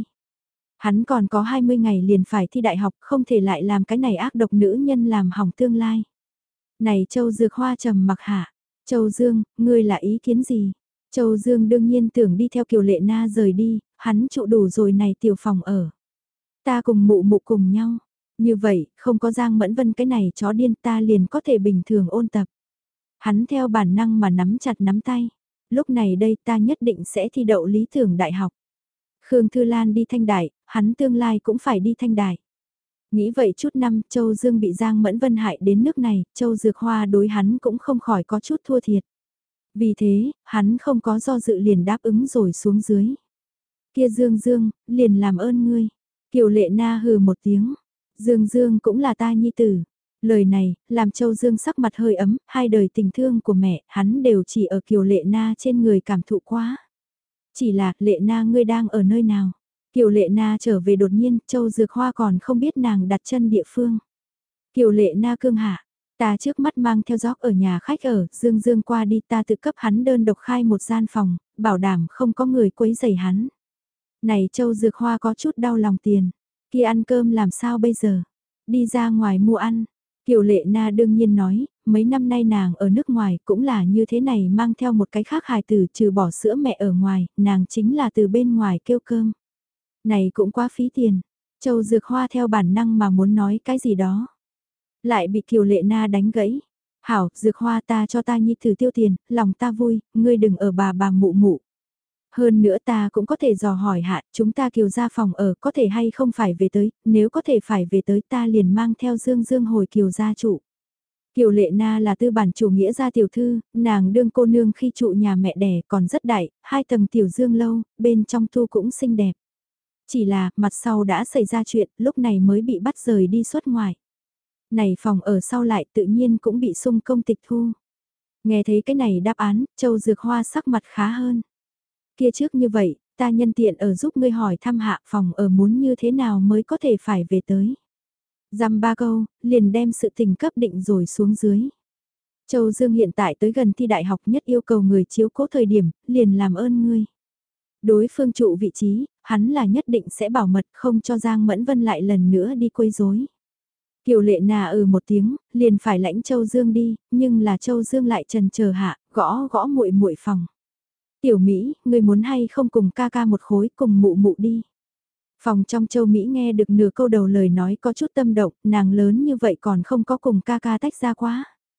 Hắn còn có hai mươi ngày liền phải thi đại học, không thể lại làm cái này ác độc nữ nhân làm hỏng tương lai. Này Châu Dược Hoa trầm mặc hạ, Châu Dương, ngươi là ý kiến gì? Châu Dương đương nhiên tưởng đi theo Kiều Lệ Na rời đi, hắn trụ đủ rồi này tiểu phòng ở. Ta cùng mụ mụ cùng nhau, như vậy, không có Giang Mẫn Vân cái này chó điên ta liền có thể bình thường ôn tập. Hắn theo bản năng mà nắm chặt nắm tay, lúc này đây ta nhất định sẽ thi đậu lý tưởng đại học. Khương Thư Lan đi Thanh Đại, hắn tương lai cũng phải đi Thanh Đại. Nghĩ vậy chút năm Châu Dương bị Giang Mẫn Vân hại đến nước này, Châu Dược Hoa đối hắn cũng không khỏi có chút thua thiệt. Vì thế, hắn không có do dự liền đáp ứng rồi xuống dưới. Kia Dương Dương, liền làm ơn ngươi. Kiều Lệ Na hừ một tiếng. Dương Dương cũng là ta nhi tử. Lời này, làm Châu Dương sắc mặt hơi ấm, hai đời tình thương của mẹ, hắn đều chỉ ở Kiều Lệ Na trên người cảm thụ quá. Chỉ là, Lệ Na ngươi đang ở nơi nào? Kiều Lệ Na trở về đột nhiên, Châu Dược Hoa còn không biết nàng đặt chân địa phương. Kiều Lệ Na cương hạ, ta trước mắt mang theo gióc ở nhà khách ở, Dương Dương qua đi ta tự cấp hắn đơn độc khai một gian phòng, bảo đảm không có người quấy rầy hắn. Này Châu Dược Hoa có chút đau lòng tiền, kia ăn cơm làm sao bây giờ? Đi ra ngoài mua ăn. Kiều Lệ Na đương nhiên nói, mấy năm nay nàng ở nước ngoài cũng là như thế này mang theo một cái khác hài tử trừ bỏ sữa mẹ ở ngoài, nàng chính là từ bên ngoài kêu cơm. Này cũng quá phí tiền. Châu Dược Hoa theo bản năng mà muốn nói cái gì đó. Lại bị Kiều Lệ Na đánh gãy. Hảo, Dược Hoa ta cho ta nhi thử tiêu tiền, lòng ta vui, ngươi đừng ở bà bà mụ mụ. Hơn nữa ta cũng có thể dò hỏi hạ, chúng ta Kiều ra phòng ở có thể hay không phải về tới, nếu có thể phải về tới ta liền mang theo Dương Dương hồi Kiều gia trụ. Kiều Lệ Na là tư bản chủ nghĩa gia tiểu thư, nàng đương cô nương khi trụ nhà mẹ đẻ còn rất đại, hai tầng tiểu dương lâu, bên trong thu cũng xinh đẹp. Chỉ là, mặt sau đã xảy ra chuyện, lúc này mới bị bắt rời đi xuất ngoài. Này phòng ở sau lại tự nhiên cũng bị xung công tịch thu. Nghe thấy cái này đáp án, Châu Dược Hoa sắc mặt khá hơn. Kia trước như vậy, ta nhân tiện ở giúp ngươi hỏi thăm hạ phòng ở muốn như thế nào mới có thể phải về tới. Dăm ba câu, liền đem sự tình cấp định rồi xuống dưới. Châu Dương hiện tại tới gần thi đại học nhất yêu cầu người chiếu cố thời điểm, liền làm ơn ngươi. Đối phương trụ vị trí, hắn là nhất định sẽ bảo mật không cho Giang Mẫn Vân lại lần nữa đi quấy rối. Kiều Lệ Na ừ một tiếng, liền phải lãnh Châu Dương đi, nhưng là Châu Dương lại trần chờ hạ, gõ gõ muội muội phòng. Tiểu Mỹ, ngươi muốn hay không cùng ca ca một khối cùng mụ mụ đi. Phòng trong Châu Mỹ nghe được nửa câu đầu lời nói có chút tâm động, nàng lớn như vậy còn không có cùng ca ca tách ra quá.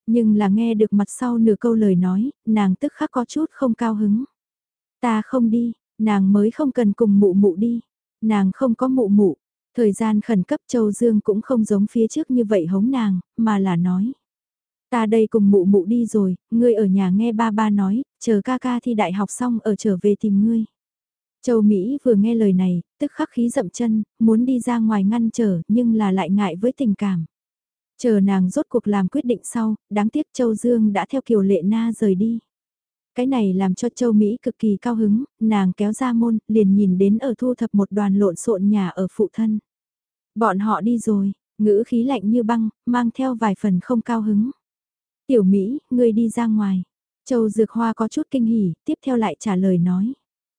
Nhưng là nghe được mặt sau nửa câu lời nói, nàng tức khắc có chút không cao hứng. Ta không đi, nàng mới không cần cùng mụ mụ đi. Nàng không có mụ mụ. Thời gian khẩn cấp Châu Dương cũng không giống phía trước như vậy hống nàng, mà là nói. Ta đây cùng mụ mụ đi rồi, ngươi ở nhà nghe ba ba nói, chờ ca ca thi đại học xong ở trở về tìm ngươi. Châu Mỹ vừa nghe lời này, tức khắc khí dậm chân, muốn đi ra ngoài ngăn trở nhưng là lại ngại với tình cảm. Chờ nàng rốt cuộc làm quyết định sau, đáng tiếc Châu Dương đã theo Kiều Lệ Na rời đi. Cái này làm cho Châu Mỹ cực kỳ cao hứng, nàng kéo ra môn, liền nhìn đến ở thu thập một đoàn lộn xộn nhà ở phụ thân. Bọn họ đi rồi, ngữ khí lạnh như băng, mang theo vài phần không cao hứng. Tiểu Mỹ, ngươi đi ra ngoài. Châu Dược Hoa có chút kinh hỉ, tiếp theo lại trả lời nói.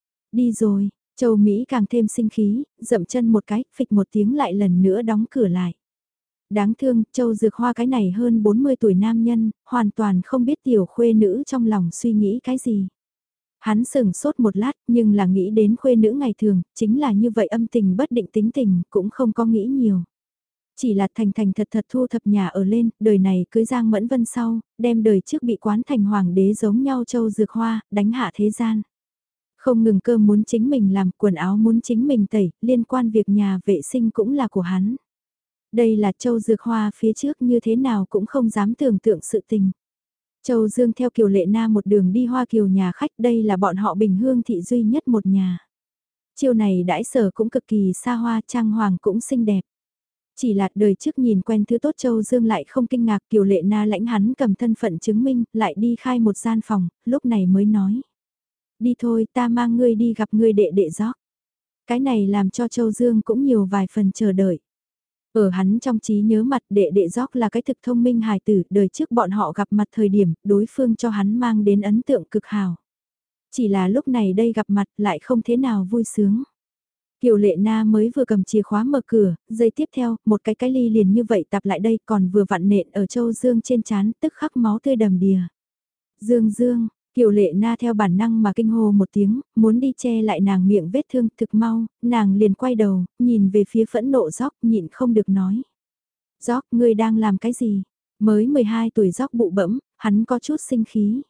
Đi rồi, Châu Mỹ càng thêm sinh khí, dậm chân một cái, phịch một tiếng lại lần nữa đóng cửa lại. Đáng thương, Châu Dược Hoa cái này hơn bốn mươi tuổi nam nhân, hoàn toàn không biết tiểu khuê nữ trong lòng suy nghĩ cái gì. Hắn sừng sốt một lát, nhưng là nghĩ đến khuê nữ ngày thường, chính là như vậy âm tình bất định tính tình, cũng không có nghĩ nhiều. Chỉ là thành thành thật thật thu thập nhà ở lên, đời này cưới Giang Mẫn Vân sau, đem đời trước bị quán thành hoàng đế giống nhau Châu Dược Hoa, đánh hạ thế gian. Không ngừng cơm muốn chính mình làm, quần áo muốn chính mình tẩy, liên quan việc nhà vệ sinh cũng là của hắn. Đây là Châu Dược Hoa phía trước như thế nào cũng không dám tưởng tượng sự tình. Châu Dương theo Kiều Lệ Na một đường đi Hoa Kiều nhà khách, đây là bọn họ Bình Hương thị duy nhất một nhà. Chiều này đãi sở cũng cực kỳ xa hoa, trang hoàng cũng xinh đẹp. Chỉ là đời trước nhìn quen thứ tốt Châu Dương lại không kinh ngạc, Kiều Lệ Na lãnh hắn cầm thân phận chứng minh, lại đi khai một gian phòng, lúc này mới nói. Đi thôi, ta mang ngươi đi gặp ngươi đệ đệ gió. Cái này làm cho Châu Dương cũng nhiều vài phần chờ đợi. Ở hắn trong trí nhớ mặt đệ đệ Gióc là cái thực thông minh hài tử, đời trước bọn họ gặp mặt thời điểm, đối phương cho hắn mang đến ấn tượng cực hào. Chỉ là lúc này đây gặp mặt lại không thế nào vui sướng. Kiều Lệ Na mới vừa cầm chìa khóa mở cửa, giây tiếp theo, một cái cái ly liền như vậy tập lại đây còn vừa vặn nện ở Châu Dương trên chán, tức khắc máu tươi đầm đìa. Dương Dương, Kiều Lệ Na theo bản năng mà kinh hô một tiếng, muốn đi che lại nàng miệng vết thương thực mau, nàng liền quay đầu, nhìn về phía phẫn nộ Gióc nhịn không được nói. Gióc, ngươi đang làm cái gì? Mới mười hai tuổi Gióc bụ bẫm, hắn có chút sinh khí.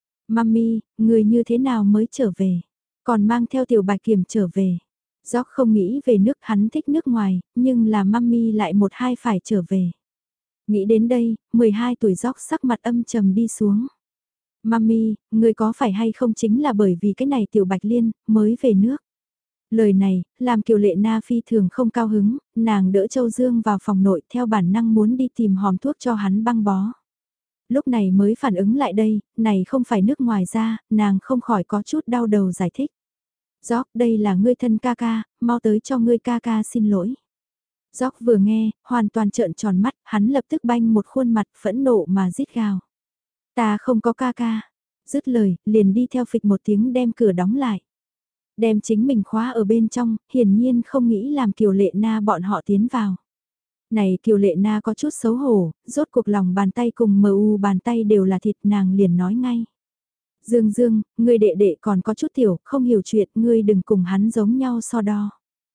Mami, ngươi như thế nào mới trở về? Còn mang theo tiểu bạch kiểm trở về. Gióc không nghĩ về nước, hắn thích nước ngoài, nhưng là mami lại một hai phải trở về. Nghĩ đến đây, mười hai tuổi Gióc sắc mặt âm trầm đi xuống. Mami, người có phải hay không chính là bởi vì cái này tiểu bạch liên, mới về nước. Lời này, làm Kiều Lệ Na phi thường không cao hứng, nàng đỡ Châu Dương vào phòng nội theo bản năng muốn đi tìm hòm thuốc cho hắn băng bó. Lúc này mới phản ứng lại đây, này không phải nước ngoài ra, nàng không khỏi có chút đau đầu giải thích. Gióc, đây là ngươi thân ca ca, mau tới cho ngươi ca ca xin lỗi. Gióc vừa nghe, hoàn toàn trợn tròn mắt, hắn lập tức banh một khuôn mặt phẫn nộ mà rít gào. Ta không có ca ca. Dứt lời, liền đi theo phịch một tiếng đem cửa đóng lại. Đem chính mình khóa ở bên trong, hiển nhiên không nghĩ làm Kiều Lệ Na bọn họ tiến vào. Này Kiều Lệ Na có chút xấu hổ, rốt cuộc lòng bàn tay cùng mờ u bàn tay đều là thịt, nàng liền nói ngay. Dương Dương, ngươi đệ đệ còn có chút tiểu, không hiểu chuyện, ngươi đừng cùng hắn giống nhau so đo.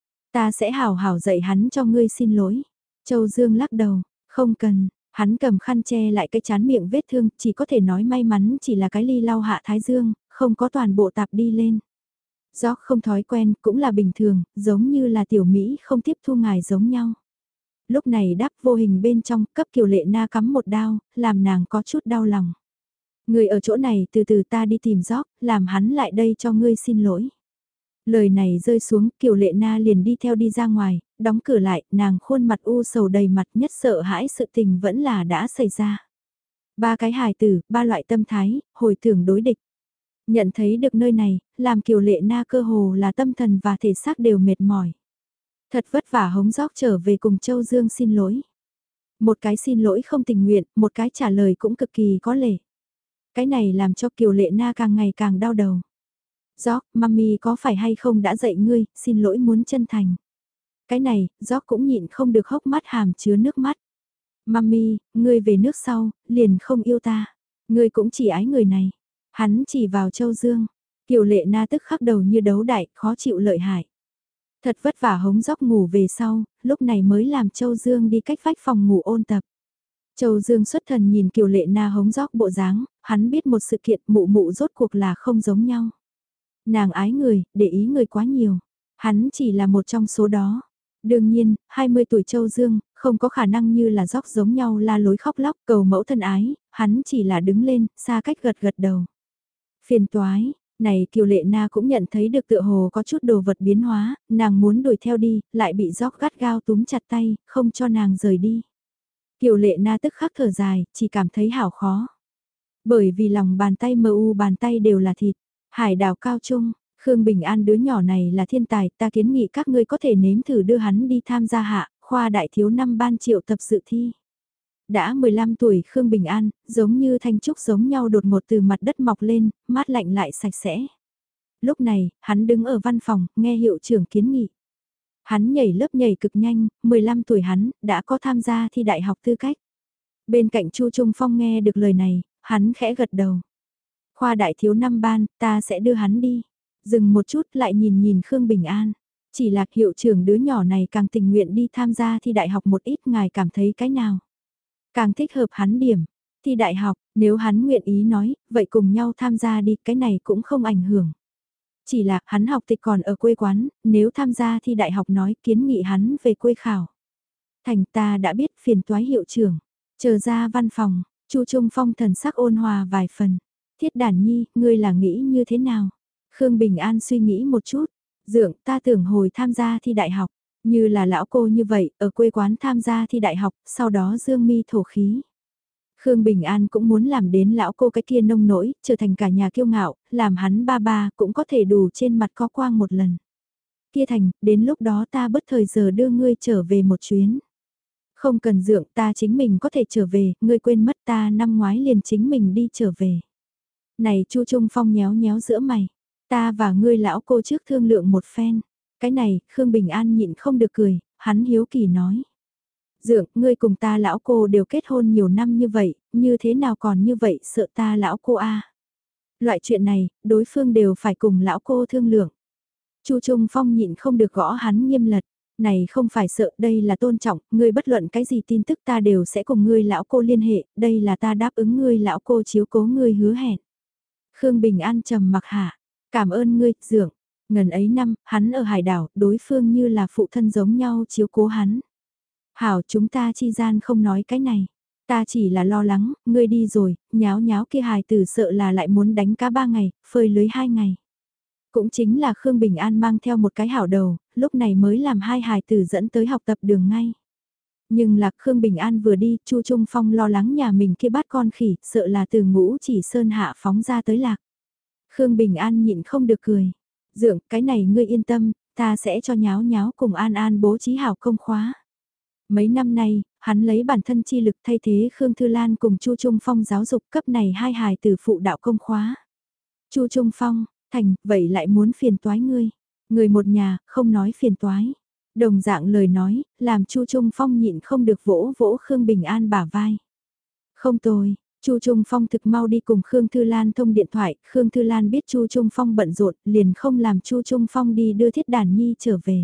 Ta sẽ hảo hảo dạy hắn cho ngươi xin lỗi. Châu Dương lắc đầu, không cần. Hắn cầm khăn che lại cái chán miệng vết thương, chỉ có thể nói may mắn chỉ là cái ly lau hạ thái dương, không có toàn bộ tạp đi lên. Gióc không thói quen, cũng là bình thường, giống như là tiểu Mỹ không tiếp thu ngài giống nhau. Lúc này đáp vô hình bên trong, cấp Kiều Lệ Na cắm một đao, làm nàng có chút đau lòng. Người ở chỗ này từ từ ta đi tìm Gióc, làm hắn lại đây cho ngươi xin lỗi. Lời này rơi xuống, Kiều Lệ Na liền đi theo đi ra ngoài, đóng cửa lại, nàng khuôn mặt u sầu đầy mặt nhất sợ hãi sự tình vẫn là đã xảy ra. Ba cái hài tử, ba loại tâm thái, hồi tưởng đối địch. Nhận thấy được nơi này, làm Kiều Lệ Na cơ hồ là tâm thần và thể xác đều mệt mỏi. Thật vất vả hống Gióc trở về cùng Châu Dương xin lỗi. Một cái xin lỗi không tình nguyện, một cái trả lời cũng cực kỳ có lệ. Cái này làm cho Kiều Lệ Na càng ngày càng đau đầu. Gióc, mami có phải hay không đã dạy ngươi, xin lỗi muốn chân thành. Cái này, Gióc cũng nhịn không được hốc mắt hàm chứa nước mắt. Mami, ngươi về nước sau, liền không yêu ta. Ngươi cũng chỉ ái người này. Hắn chỉ vào Châu Dương. Kiều Lệ Na tức khắc đầu như đấu đại, khó chịu lợi hại. Thật vất vả hống Gióc ngủ về sau, lúc này mới làm Châu Dương đi cách vách phòng ngủ ôn tập. Châu Dương xuất thần nhìn Kiều Lệ Na hống róc bộ dáng, hắn biết một sự kiện mụ mụ rốt cuộc là không giống nhau. Nàng ái người, để ý người quá nhiều. Hắn chỉ là một trong số đó. Đương nhiên, hai mươi tuổi Châu Dương, không có khả năng như là róc giống nhau la lối khóc lóc cầu mẫu thân ái, hắn chỉ là đứng lên, xa cách gật gật đầu. Phiền toái, này Kiều Lệ Na cũng nhận thấy được tựa hồ có chút đồ vật biến hóa, nàng muốn đuổi theo đi, lại bị róc gắt gao túm chặt tay, không cho nàng rời đi. Kiều Lệ Na tức khắc thở dài, chỉ cảm thấy hảo khó. Bởi vì lòng bàn tay mờ u bàn tay đều là thịt. Hải đảo cao trung, Khương Bình An đứa nhỏ này là thiên tài, ta kiến nghị các ngươi có thể nếm thử đưa hắn đi tham gia hạ, khoa đại thiếu năm ban triệu tập dự thi. Đã mười lăm tuổi Khương Bình An, giống như thanh trúc giống nhau đột ngột từ mặt đất mọc lên, mát lạnh lại sạch sẽ. Lúc này, hắn đứng ở văn phòng, nghe hiệu trưởng kiến nghị. Hắn nhảy lớp nhảy cực nhanh, mười lăm tuổi hắn, đã có tham gia thi đại học tư cách. Bên cạnh Chu Trung Phong nghe được lời này, hắn khẽ gật đầu. Khoa đại thiếu năm ban, ta sẽ đưa hắn đi. Dừng một chút lại nhìn nhìn Khương Bình An. Chỉ là hiệu trưởng đứa nhỏ này càng tình nguyện đi tham gia thi đại học một ít, ngài cảm thấy cái nào. Càng thích hợp hắn điểm. Thi đại học, nếu hắn nguyện ý nói, vậy cùng nhau tham gia đi, cái này cũng không ảnh hưởng. Chỉ là hắn học tịch còn ở quê quán, nếu tham gia thi đại học nói kiến nghị hắn về quê khảo. Thành ta đã biết phiền toái hiệu trưởng. Chờ ra văn phòng, Chu Trung Phong thần sắc ôn hòa vài phần. Thiết Đản Nhi, ngươi là nghĩ như thế nào? Khương Bình An suy nghĩ một chút. Dượng ta tưởng hồi tham gia thi đại học. Như là lão cô như vậy, ở quê quán tham gia thi đại học, sau đó dương mi thổ khí. Khương Bình An cũng muốn làm đến lão cô cái kia nông nỗi, trở thành cả nhà kiêu ngạo, làm hắn ba ba cũng có thể đủ trên mặt có quang một lần. Kia thành, đến lúc đó ta bất thời giờ đưa ngươi trở về một chuyến. Không cần dượng ta chính mình có thể trở về, ngươi quên mất ta năm ngoái liền chính mình đi trở về. Này Chu Trung Phong nhéo nhéo giữa mày, ta và ngươi lão cô trước thương lượng một phen. Cái này, Khương Bình An nhịn không được cười, hắn hiếu kỳ nói. Dượng, ngươi cùng ta lão cô đều kết hôn nhiều năm như vậy, như thế nào còn như vậy sợ ta lão cô a? Loại chuyện này, đối phương đều phải cùng lão cô thương lượng. Chu Trung Phong nhịn không được gõ hắn nghiêm lật. Này không phải sợ, đây là tôn trọng, ngươi bất luận cái gì tin tức ta đều sẽ cùng ngươi lão cô liên hệ, đây là ta đáp ứng ngươi lão cô chiếu cố ngươi hứa hẹn. Khương Bình An trầm mặc hạ, cảm ơn ngươi, dượng. Ngần ấy năm, hắn ở hải đảo, đối phương như là phụ thân giống nhau chiếu cố hắn. Hảo chúng ta chi gian không nói cái này. Ta chỉ là lo lắng, ngươi đi rồi, nháo nháo kia hài tử sợ là lại muốn đánh cá ba ngày, phơi lưới hai ngày. Cũng chính là Khương Bình An mang theo một cái hảo đầu, lúc này mới làm hai hài tử dẫn tới học tập đường ngay. Nhưng là Khương Bình An vừa đi, Chu Trung Phong lo lắng nhà mình kia bắt con khỉ, sợ là từ ngũ chỉ sơn hạ phóng ra tới lạc. Khương Bình An nhịn không được cười. Dượng, cái này ngươi yên tâm, ta sẽ cho nháo nháo cùng An An bố trí hảo công khóa. Mấy năm nay, hắn lấy bản thân chi lực thay thế Khương Thư Lan cùng Chu Trung Phong giáo dục cấp này hai hài từ phụ đạo công khóa. Chu Trung Phong, thành, vậy lại muốn phiền toái ngươi. Người một nhà, không nói phiền toái. Đồng dạng lời nói, làm Chu Trung Phong nhịn không được vỗ vỗ Khương Bình An bả vai. Không tồi, Chu Trung Phong thực mau đi cùng Khương Thư Lan thông điện thoại, Khương Thư Lan biết Chu Trung Phong bận rộn, liền không làm Chu Trung Phong đi đưa Thiết Đản Nhi trở về.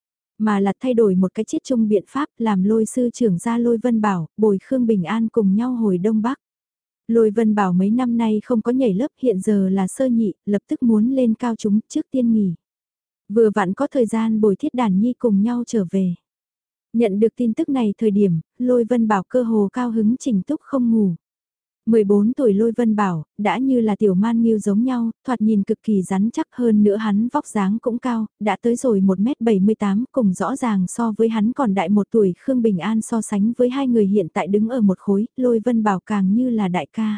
Mà là thay đổi một cái chiết chung biện pháp làm lôi sư trưởng ra Lôi Vân Bảo, bồi Khương Bình An cùng nhau hồi Đông Bắc. Lôi Vân Bảo mấy năm nay không có nhảy lớp hiện giờ là sơ nhị, lập tức muốn lên cao chúng trước tiên nghỉ. Vừa vặn có thời gian bồi Thiết Đản Nhi cùng nhau trở về. Nhận được tin tức này thời điểm, Lôi Vân Bảo cơ hồ cao hứng chỉnh túc không ngủ. mười bốn tuổi Lôi Vân Bảo, đã như là tiểu man nghiêu giống nhau, thoạt nhìn cực kỳ rắn chắc hơn nữa hắn vóc dáng cũng cao, đã tới rồi một mét bảy mươi tám cùng rõ ràng so với hắn còn đại một tuổi Khương Bình An so sánh với hai người hiện tại đứng ở một khối, Lôi Vân Bảo càng như là đại ca.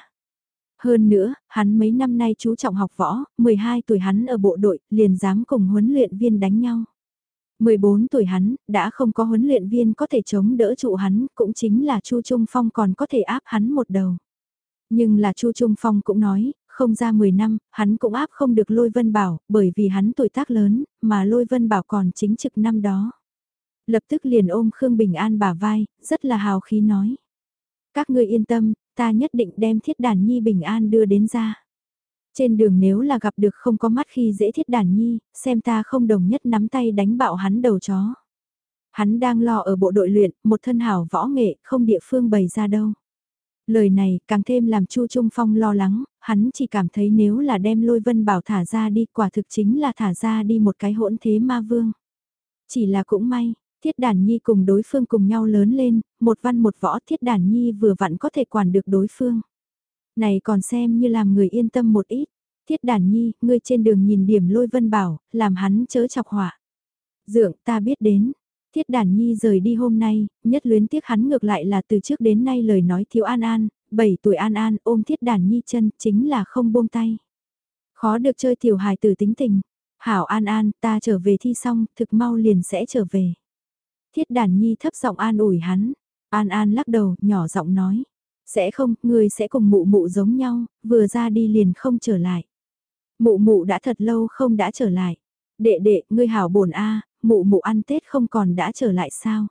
Hơn nữa, hắn mấy năm nay chú trọng học võ, mười hai tuổi hắn ở bộ đội, liền dám cùng huấn luyện viên đánh nhau. mười bốn tuổi hắn, đã không có huấn luyện viên có thể chống đỡ trụ hắn, cũng chính là Chu Trung Phong còn có thể áp hắn một đầu. Nhưng là Chu Trung Phong cũng nói, không ra mười năm, hắn cũng áp không được Lôi Vân Bảo, bởi vì hắn tuổi tác lớn, mà Lôi Vân Bảo còn chính trực năm đó. Lập tức liền ôm Khương Bình An bả vai, rất là hào khí nói. Các ngươi yên tâm, ta nhất định đem Thiết Đản Nhi Bình An đưa đến ra. Trên đường nếu là gặp được không có mắt khi dễ Thiết Đản Nhi, xem ta không đồng nhất nắm tay đánh bạo hắn đầu chó. Hắn đang lo ở bộ đội luyện, một thân hảo võ nghệ, không địa phương bày ra đâu. Lời này càng thêm làm Chu Trung Phong lo lắng, hắn chỉ cảm thấy nếu là đem Lôi Vân Bảo thả ra đi quả thực chính là thả ra đi một cái hỗn thế ma vương. Chỉ là cũng may, Thiết Đản Nhi cùng đối phương cùng nhau lớn lên, một văn một võ Thiết Đản Nhi vừa vặn có thể quản được đối phương. Này còn xem như làm người yên tâm một ít. Thiết Đản Nhi, ngươi trên đường nhìn điểm Lôi Vân Bảo, làm hắn chớ chọc họa. Dượng, ta biết đến. Thiết Đản Nhi rời đi hôm nay, nhất luyến tiếc hắn ngược lại là từ trước đến nay lời nói thiếu An An, bảy tuổi An An ôm Thiết Đản Nhi chân chính là không buông tay. Khó được chơi tiểu hài tử tính tình. Hảo An An, ta trở về thi xong, thực mau liền sẽ trở về. Thiết Đản Nhi thấp giọng an ủi hắn. An An lắc đầu, nhỏ giọng nói. Sẽ không, ngươi sẽ cùng mụ mụ giống nhau, vừa ra đi liền không trở lại. Mụ mụ đã thật lâu không đã trở lại. Đệ đệ, ngươi hảo bổn a, mụ mụ ăn Tết không còn đã trở lại sao?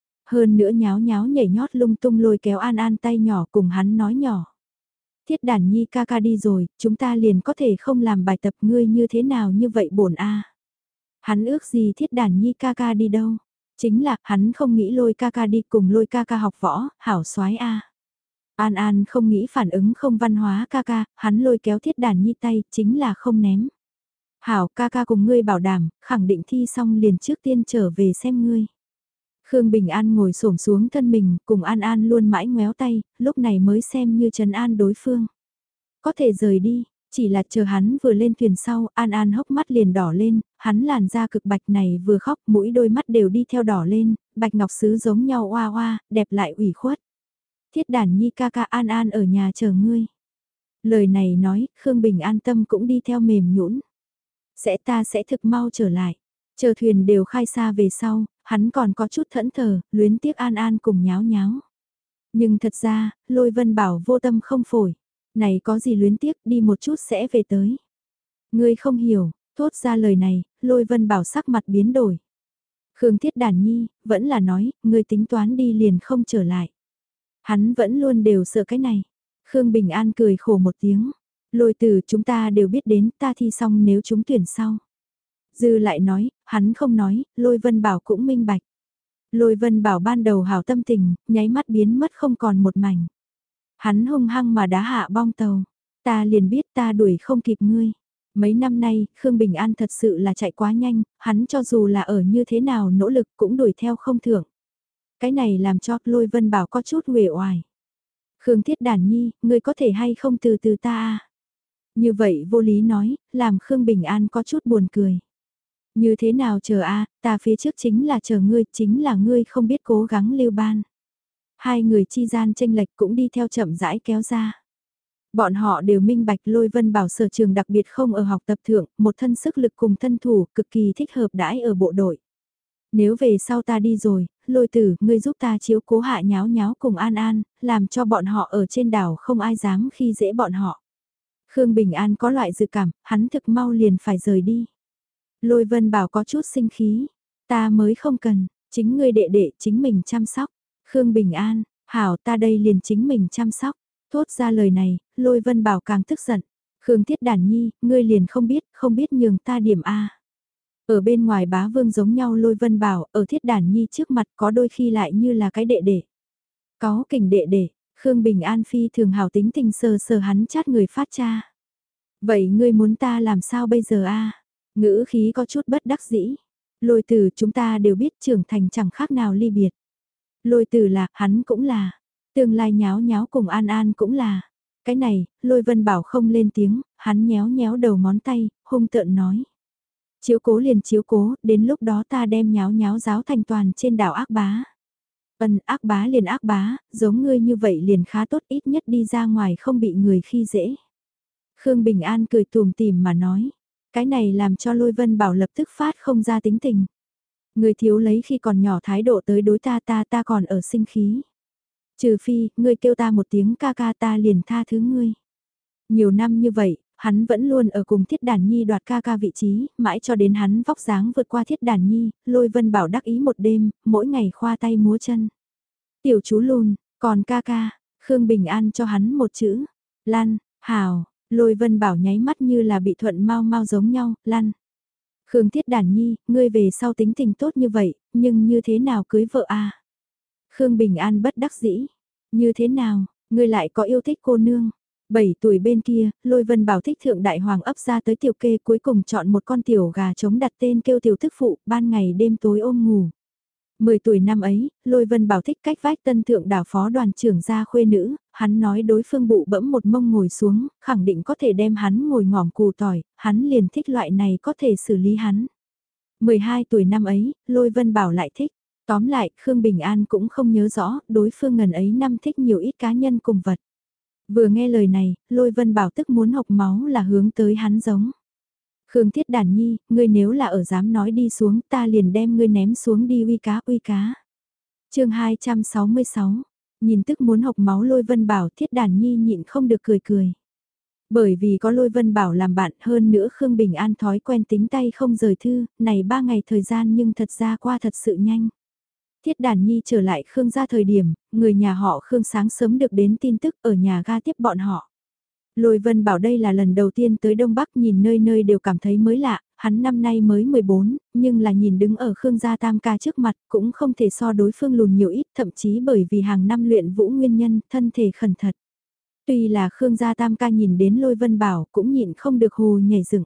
Hơn nữa nháo nháo nhảy nhót lung tung lôi kéo An An tay nhỏ cùng hắn nói nhỏ. Thiết Đản Nhi ca ca đi rồi, chúng ta liền có thể không làm bài tập ngươi như thế nào như vậy bổn a. Hắn ước gì Thiết Đản Nhi ca ca đi đâu? Chính là hắn không nghĩ lôi ca ca đi cùng lôi ca ca học võ, hảo soái a. An An không nghĩ phản ứng không văn hóa ca ca, hắn lôi kéo Thiết Đản Nhi tay, chính là không ném. Hảo ca ca cùng ngươi bảo đảm, khẳng định thi xong liền trước tiên trở về xem ngươi. Khương Bình An ngồi xổm xuống thân mình, cùng An An luôn mãi ngoéo tay, lúc này mới xem như trấn an đối phương. Có thể rời đi, chỉ là chờ hắn vừa lên thuyền sau, An An hốc mắt liền đỏ lên, hắn làn da cực bạch này vừa khóc, mũi đôi mắt đều đi theo đỏ lên, bạch ngọc sứ giống nhau oa oa, đẹp lại ủy khuất. Thiết Đản Nhi ca ca An An ở nhà chờ ngươi. Lời này nói, Khương Bình An tâm cũng đi theo mềm nhũn. Sẽ ta sẽ thực mau trở lại. Chờ thuyền đều khai xa về sau, hắn còn có chút thẫn thờ, luyến tiếc An An cùng nháo nháo. Nhưng thật ra, Lôi Vân Bảo vô tâm không phổi. Này có gì luyến tiếc, đi một chút sẽ về tới. Ngươi không hiểu, thốt ra lời này, Lôi Vân Bảo sắc mặt biến đổi. Khương Thiết Đản Nhi, vẫn là nói, ngươi tính toán đi liền không trở lại. Hắn vẫn luôn đều sợ cái này. Khương Bình An cười khổ một tiếng. Lôi Tử chúng ta đều biết đến ta thi xong nếu chúng tuyển sau. Dư lại nói, hắn không nói, Lôi Vân Bảo cũng minh bạch. Lôi Vân Bảo ban đầu hảo tâm tình, nháy mắt biến mất không còn một mảnh. Hắn hung hăng mà đá hạ bong tàu. Ta liền biết ta đuổi không kịp ngươi. Mấy năm nay, Khương Bình An thật sự là chạy quá nhanh, hắn cho dù là ở như thế nào nỗ lực cũng đuổi theo không thưởng. Cái này làm cho Lôi Vân Bảo có chút uể oải. Khương Thiết Đản Nhi, ngươi có thể hay không từ từ ta à? Như vậy vô lý nói, làm Khương Bình An có chút buồn cười. Như thế nào chờ a, ta phía trước chính là chờ ngươi, chính là ngươi không biết cố gắng lưu ban. Hai người chi gian tranh lệch cũng đi theo chậm rãi kéo ra. Bọn họ đều minh bạch Lôi Vân Bảo sở trường đặc biệt không ở học tập thượng, một thân sức lực cùng thân thủ cực kỳ thích hợp đãi ở bộ đội. Nếu về sau ta đi rồi, Lôi Tử, ngươi giúp ta chiếu cố hạ nháo nháo cùng An An, làm cho bọn họ ở trên đảo không ai dám khi dễ bọn họ. Khương Bình An có loại dự cảm, hắn thực mau liền phải rời đi. Lôi Vân Bảo có chút sinh khí, ta mới không cần, chính ngươi đệ đệ chính mình chăm sóc. Khương Bình An, hảo ta đây liền chính mình chăm sóc. Thốt ra lời này, Lôi Vân Bảo càng tức giận. Khương Thiết Đản Nhi, ngươi liền không biết, không biết nhường ta điểm A. Ở bên ngoài bá vương giống nhau Lôi Vân Bảo, ở Thiết Đản Nhi trước mặt có đôi khi lại như là cái đệ đệ. Có kình đệ đệ, Khương Bình An phi thường hảo tính tình sờ sờ hắn chát người phát cha. Vậy ngươi muốn ta làm sao bây giờ a? Ngữ khí có chút bất đắc dĩ. Lôi Tử chúng ta đều biết trưởng thành chẳng khác nào ly biệt. Lôi Tử là, hắn cũng là. Tương lai nháo nháo cùng An An cũng là. Cái này, Lôi Vân Bảo không lên tiếng, hắn nhéo nhéo đầu ngón tay, hung tợn nói. Chiếu cố liền chiếu cố, đến lúc đó ta đem nháo nháo giáo thành toàn trên đảo ác bá. Ân ác bá liền ác bá, giống ngươi như vậy liền khá tốt ít nhất đi ra ngoài không bị người khi dễ. Khương Bình An cười tùm tìm mà nói. Cái này làm cho Lôi Vân Bảo lập tức phát không ra tính tình. Người thiếu lấy khi còn nhỏ thái độ tới đối ta ta ta còn ở sinh khí. Trừ phi, ngươi kêu ta một tiếng ca ca ta liền tha thứ ngươi. Nhiều năm như vậy, hắn vẫn luôn ở cùng Thiết Đản Nhi đoạt ca ca vị trí, mãi cho đến hắn vóc dáng vượt qua Thiết Đản Nhi, Lôi Vân Bảo đắc ý một đêm, mỗi ngày khoa tay múa chân. Tiểu chú lùn, còn ca ca, Khương Bình An cho hắn một chữ, lăn, hào, Lôi Vân Bảo nháy mắt như là bị thuận mau mau giống nhau, lăn. Khương Thiết Đản Nhi, ngươi về sau tính tình tốt như vậy, nhưng như thế nào cưới vợ a? Khương Bình An bất đắc dĩ, như thế nào, Ngươi lại có yêu thích cô nương. bảy tuổi bên kia, Lôi Vân Bảo thích thượng đại hoàng ấp ra tới tiểu kê, cuối cùng chọn một con tiểu gà trống đặt tên kêu tiểu thức phụ, ban ngày đêm tối ôm ngủ. mười tuổi năm ấy, Lôi Vân Bảo thích cách vách tân thượng đảo phó đoàn trưởng gia khuê nữ, hắn nói đối phương bụ bẫm một mông ngồi xuống, khẳng định có thể đem hắn ngồi ngỏm cù tỏi, hắn liền thích loại này có thể xử lý hắn. mười hai tuổi năm ấy, Lôi Vân Bảo lại thích. Tóm lại, Khương Bình An cũng không nhớ rõ, đối phương ngần ấy năm thích nhiều ít cá nhân cùng vật. Vừa nghe lời này, Lôi Vân Bảo tức muốn học máu là hướng tới hắn giống. Khương Thiết Đàn Nhi, ngươi nếu là ở dám nói đi xuống ta liền đem ngươi ném xuống đi uy cá uy cá. chương hai trăm sáu mươi sáu, nhìn tức muốn học máu Lôi Vân Bảo Thiết Đàn Nhi nhịn không được cười cười. Bởi vì có Lôi Vân Bảo làm bạn hơn nữa Khương Bình An thói quen tính tay không rời thư, này ba ngày thời gian nhưng thật ra qua thật sự nhanh. Thiết Đàn Nhi trở lại Khương gia thời điểm, người nhà họ Khương sáng sớm được đến tin tức ở nhà ga tiếp bọn họ. Lôi Vân Bảo đây là lần đầu tiên tới Đông Bắc nhìn nơi nơi đều cảm thấy mới lạ, hắn năm nay mới mười bốn, nhưng là nhìn đứng ở Khương gia tam ca trước mặt cũng không thể so đối phương lùn nhiều ít, thậm chí bởi vì hàng năm luyện vũ nguyên nhân, thân thể khẩn thật. Tuy là Khương gia tam ca nhìn đến Lôi Vân Bảo cũng nhịn không được hù nhảy dựng.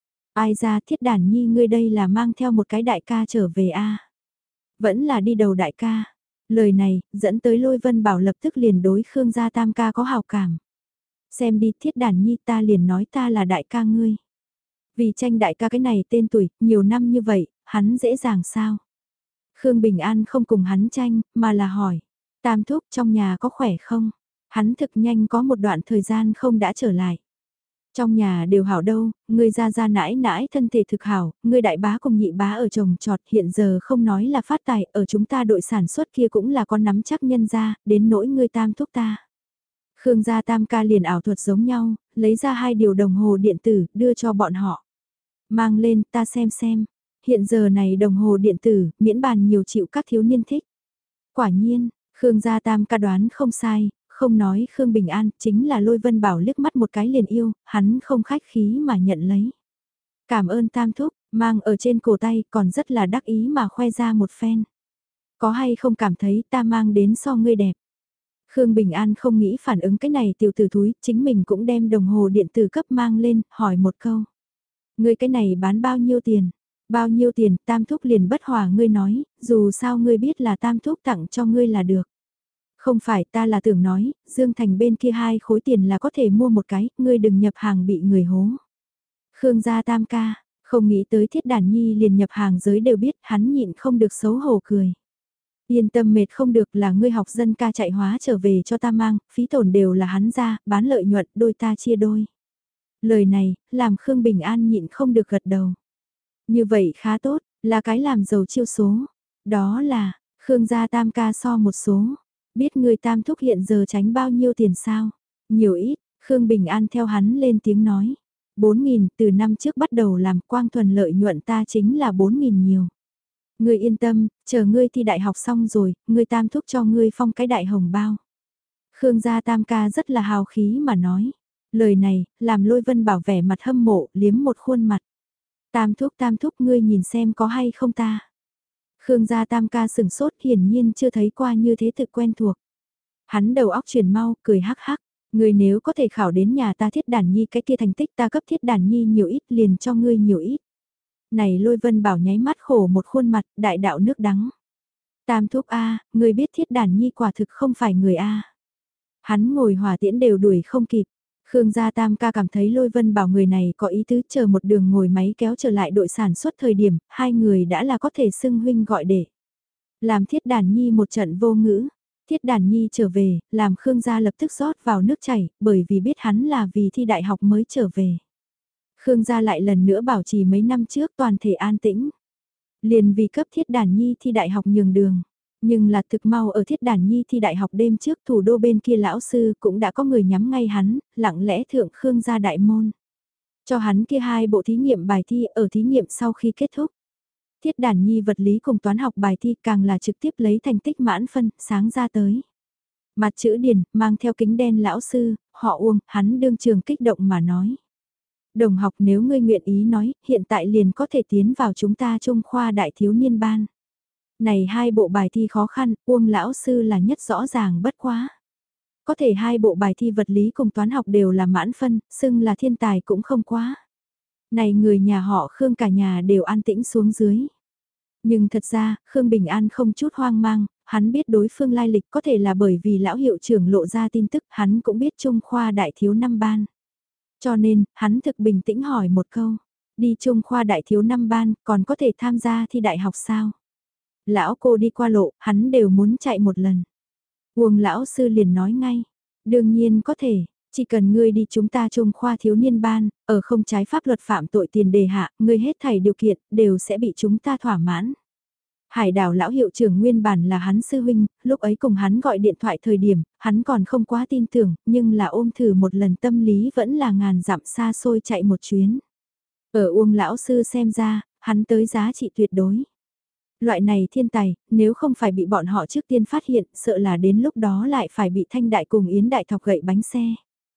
Ai ra Thiết Đàn Nhi ngươi đây là mang theo một cái đại ca trở về a? Vẫn là đi đầu đại ca. Lời này, dẫn tới Lôi Vân Bảo lập tức liền đối Khương gia tam ca có hào cảm. Xem đi Thiết Đàn Nhi ta liền nói ta là đại ca ngươi. Vì tranh đại ca cái này tên tuổi, nhiều năm như vậy, hắn dễ dàng sao? Khương Bình An không cùng hắn tranh, mà là hỏi. Tam thúc trong nhà có khỏe không? Hắn thực nhanh có một đoạn thời gian không đã trở lại. Trong nhà đều hảo đâu, ngươi ra ra nãi nãi thân thể thực hảo, ngươi đại bá cùng nhị bá ở trồng trọt hiện giờ không nói là phát tài, ở chúng ta đội sản xuất kia cũng là con nắm chắc nhân ra, đến nỗi ngươi tam thúc ta. Khương gia tam ca liền ảo thuật giống nhau, lấy ra hai điều đồng hồ điện tử, đưa cho bọn họ. Mang lên ta xem xem, hiện giờ này đồng hồ điện tử, miễn bàn nhiều chịu các thiếu niên thích. Quả nhiên, Khương gia tam ca đoán không sai, không nói Khương Bình An, chính là Lôi Vân Bảo liếc mắt một cái liền yêu, hắn không khách khí mà nhận lấy. Cảm ơn tam thúc, mang ở trên cổ tay còn rất là đắc ý mà khoe ra một phen. Có hay không cảm thấy ta mang đến so ngươi đẹp. Khương Bình An không nghĩ phản ứng cái này tiểu tử thúi, chính mình cũng đem đồng hồ điện tử cấp mang lên, hỏi một câu. Ngươi cái này bán bao nhiêu tiền? Bao nhiêu tiền, tam thúc liền bất hòa ngươi nói, dù sao ngươi biết là tam thúc tặng cho ngươi là được. Không phải ta là tưởng nói, Dương Thành bên kia hai khối tiền là có thể mua một cái, ngươi đừng nhập hàng bị người hố. Khương gia tam ca, không nghĩ tới Thiết Đàn Nhi liền nhập hàng giới đều biết hắn nhịn không được xấu hổ cười. Yên tâm mệt không được là ngươi học dân ca chạy hóa trở về cho ta mang, phí tổn đều là hắn ra, bán lợi nhuận đôi ta chia đôi. Lời này, làm Khương Bình An nhịn không được gật đầu. Như vậy khá tốt, là cái làm giàu chiêu số. Đó là, Khương gia tam ca so một số. Biết người tam thúc hiện giờ tránh bao nhiêu tiền sao? Nhiều ít, Khương Bình An theo hắn lên tiếng nói. bốn nghìn từ năm trước bắt đầu làm quang thuần lợi nhuận ta chính là bốn nghìn nhiều. Ngươi yên tâm, chờ ngươi thi đại học xong rồi, ngươi tam thúc cho ngươi phong cái đại hồng bao. Khương gia tam ca rất là hào khí mà nói. Lời này, làm Lôi Vân Bảo vẻ mặt hâm mộ, liếm một khuôn mặt. Tam thúc tam thúc ngươi nhìn xem có hay không ta. Khương gia tam ca sừng sốt hiển nhiên chưa thấy qua như thế thực quen thuộc. Hắn đầu óc chuyển mau, cười hắc hắc. Ngươi nếu có thể khảo đến nhà ta Thiết Đàn Nhi cái kia thành tích ta cấp Thiết Đàn Nhi nhiều ít liền cho ngươi nhiều ít. Này Lôi Vân Bảo nháy mắt khổ một khuôn mặt, đại đạo nước đắng. Tam thúc A, ngươi biết Thiết Đàn Nhi quả thực không phải người A. Hắn ngồi hỏa tiễn đều đuổi không kịp. Khương gia tam ca cảm thấy Lôi Vân Bảo người này có ý tứ chờ một đường ngồi máy kéo trở lại đội sản xuất thời điểm, hai người đã là có thể xưng huynh gọi để. Làm Thiết Đàn Nhi một trận vô ngữ. Thiết Đàn Nhi trở về, làm Khương gia lập tức rót vào nước chảy, bởi vì biết hắn là vì thi đại học mới trở về. Khương gia lại lần nữa bảo trì mấy năm trước toàn thể an tĩnh. Liền vì cấp Thiết Đàn Nhi thi đại học nhường đường. Nhưng là thực mau ở Thiết Đàn Nhi thi đại học đêm trước thủ đô bên kia lão sư cũng đã có người nhắm ngay hắn, lặng lẽ thượng Khương gia đại môn. Cho hắn kia hai bộ thí nghiệm bài thi ở thí nghiệm sau khi kết thúc. Thiết Đàn Nhi vật lý cùng toán học bài thi càng là trực tiếp lấy thành tích mãn phân, sáng ra tới. Mặt chữ điền, mang theo kính đen lão sư, họ Uông, hắn đương trường kích động mà nói. Đồng học nếu ngươi nguyện ý nói, hiện tại liền có thể tiến vào chúng ta Trung khoa đại thiếu niên ban. Này hai bộ bài thi khó khăn, Uông lão sư là nhất rõ ràng bất quá. Có thể hai bộ bài thi vật lý cùng toán học đều là mãn phân, xưng là thiên tài cũng không quá. Này người nhà họ Khương cả nhà đều an tĩnh xuống dưới. Nhưng thật ra, Khương Bình An không chút hoang mang, hắn biết đối phương lai lịch có thể là bởi vì lão hiệu trưởng lộ ra tin tức, hắn cũng biết Trung khoa đại thiếu năm ban. Cho nên, hắn thực bình tĩnh hỏi một câu, đi Trung khoa đại thiếu năm ban, còn có thể tham gia thi đại học sao? Lão cô đi qua lộ, hắn đều muốn chạy một lần. Uông lão sư liền nói ngay, đương nhiên có thể, chỉ cần ngươi đi chúng ta Trung khoa thiếu niên ban, ở không trái pháp luật phạm tội tiền đề hạ, ngươi hết thảy điều kiện, đều sẽ bị chúng ta thỏa mãn. Hải đảo lão hiệu trưởng nguyên bản là hắn sư huynh, lúc ấy cùng hắn gọi điện thoại thời điểm, hắn còn không quá tin tưởng, nhưng là ôm thử một lần tâm lý vẫn là ngàn dặm xa xôi chạy một chuyến. Ở Uông lão sư xem ra, hắn tới giá trị tuyệt đối. Loại này thiên tài, nếu không phải bị bọn họ trước tiên phát hiện, sợ là đến lúc đó lại phải bị Thanh Đại cùng Yến Đại thọc gậy bánh xe.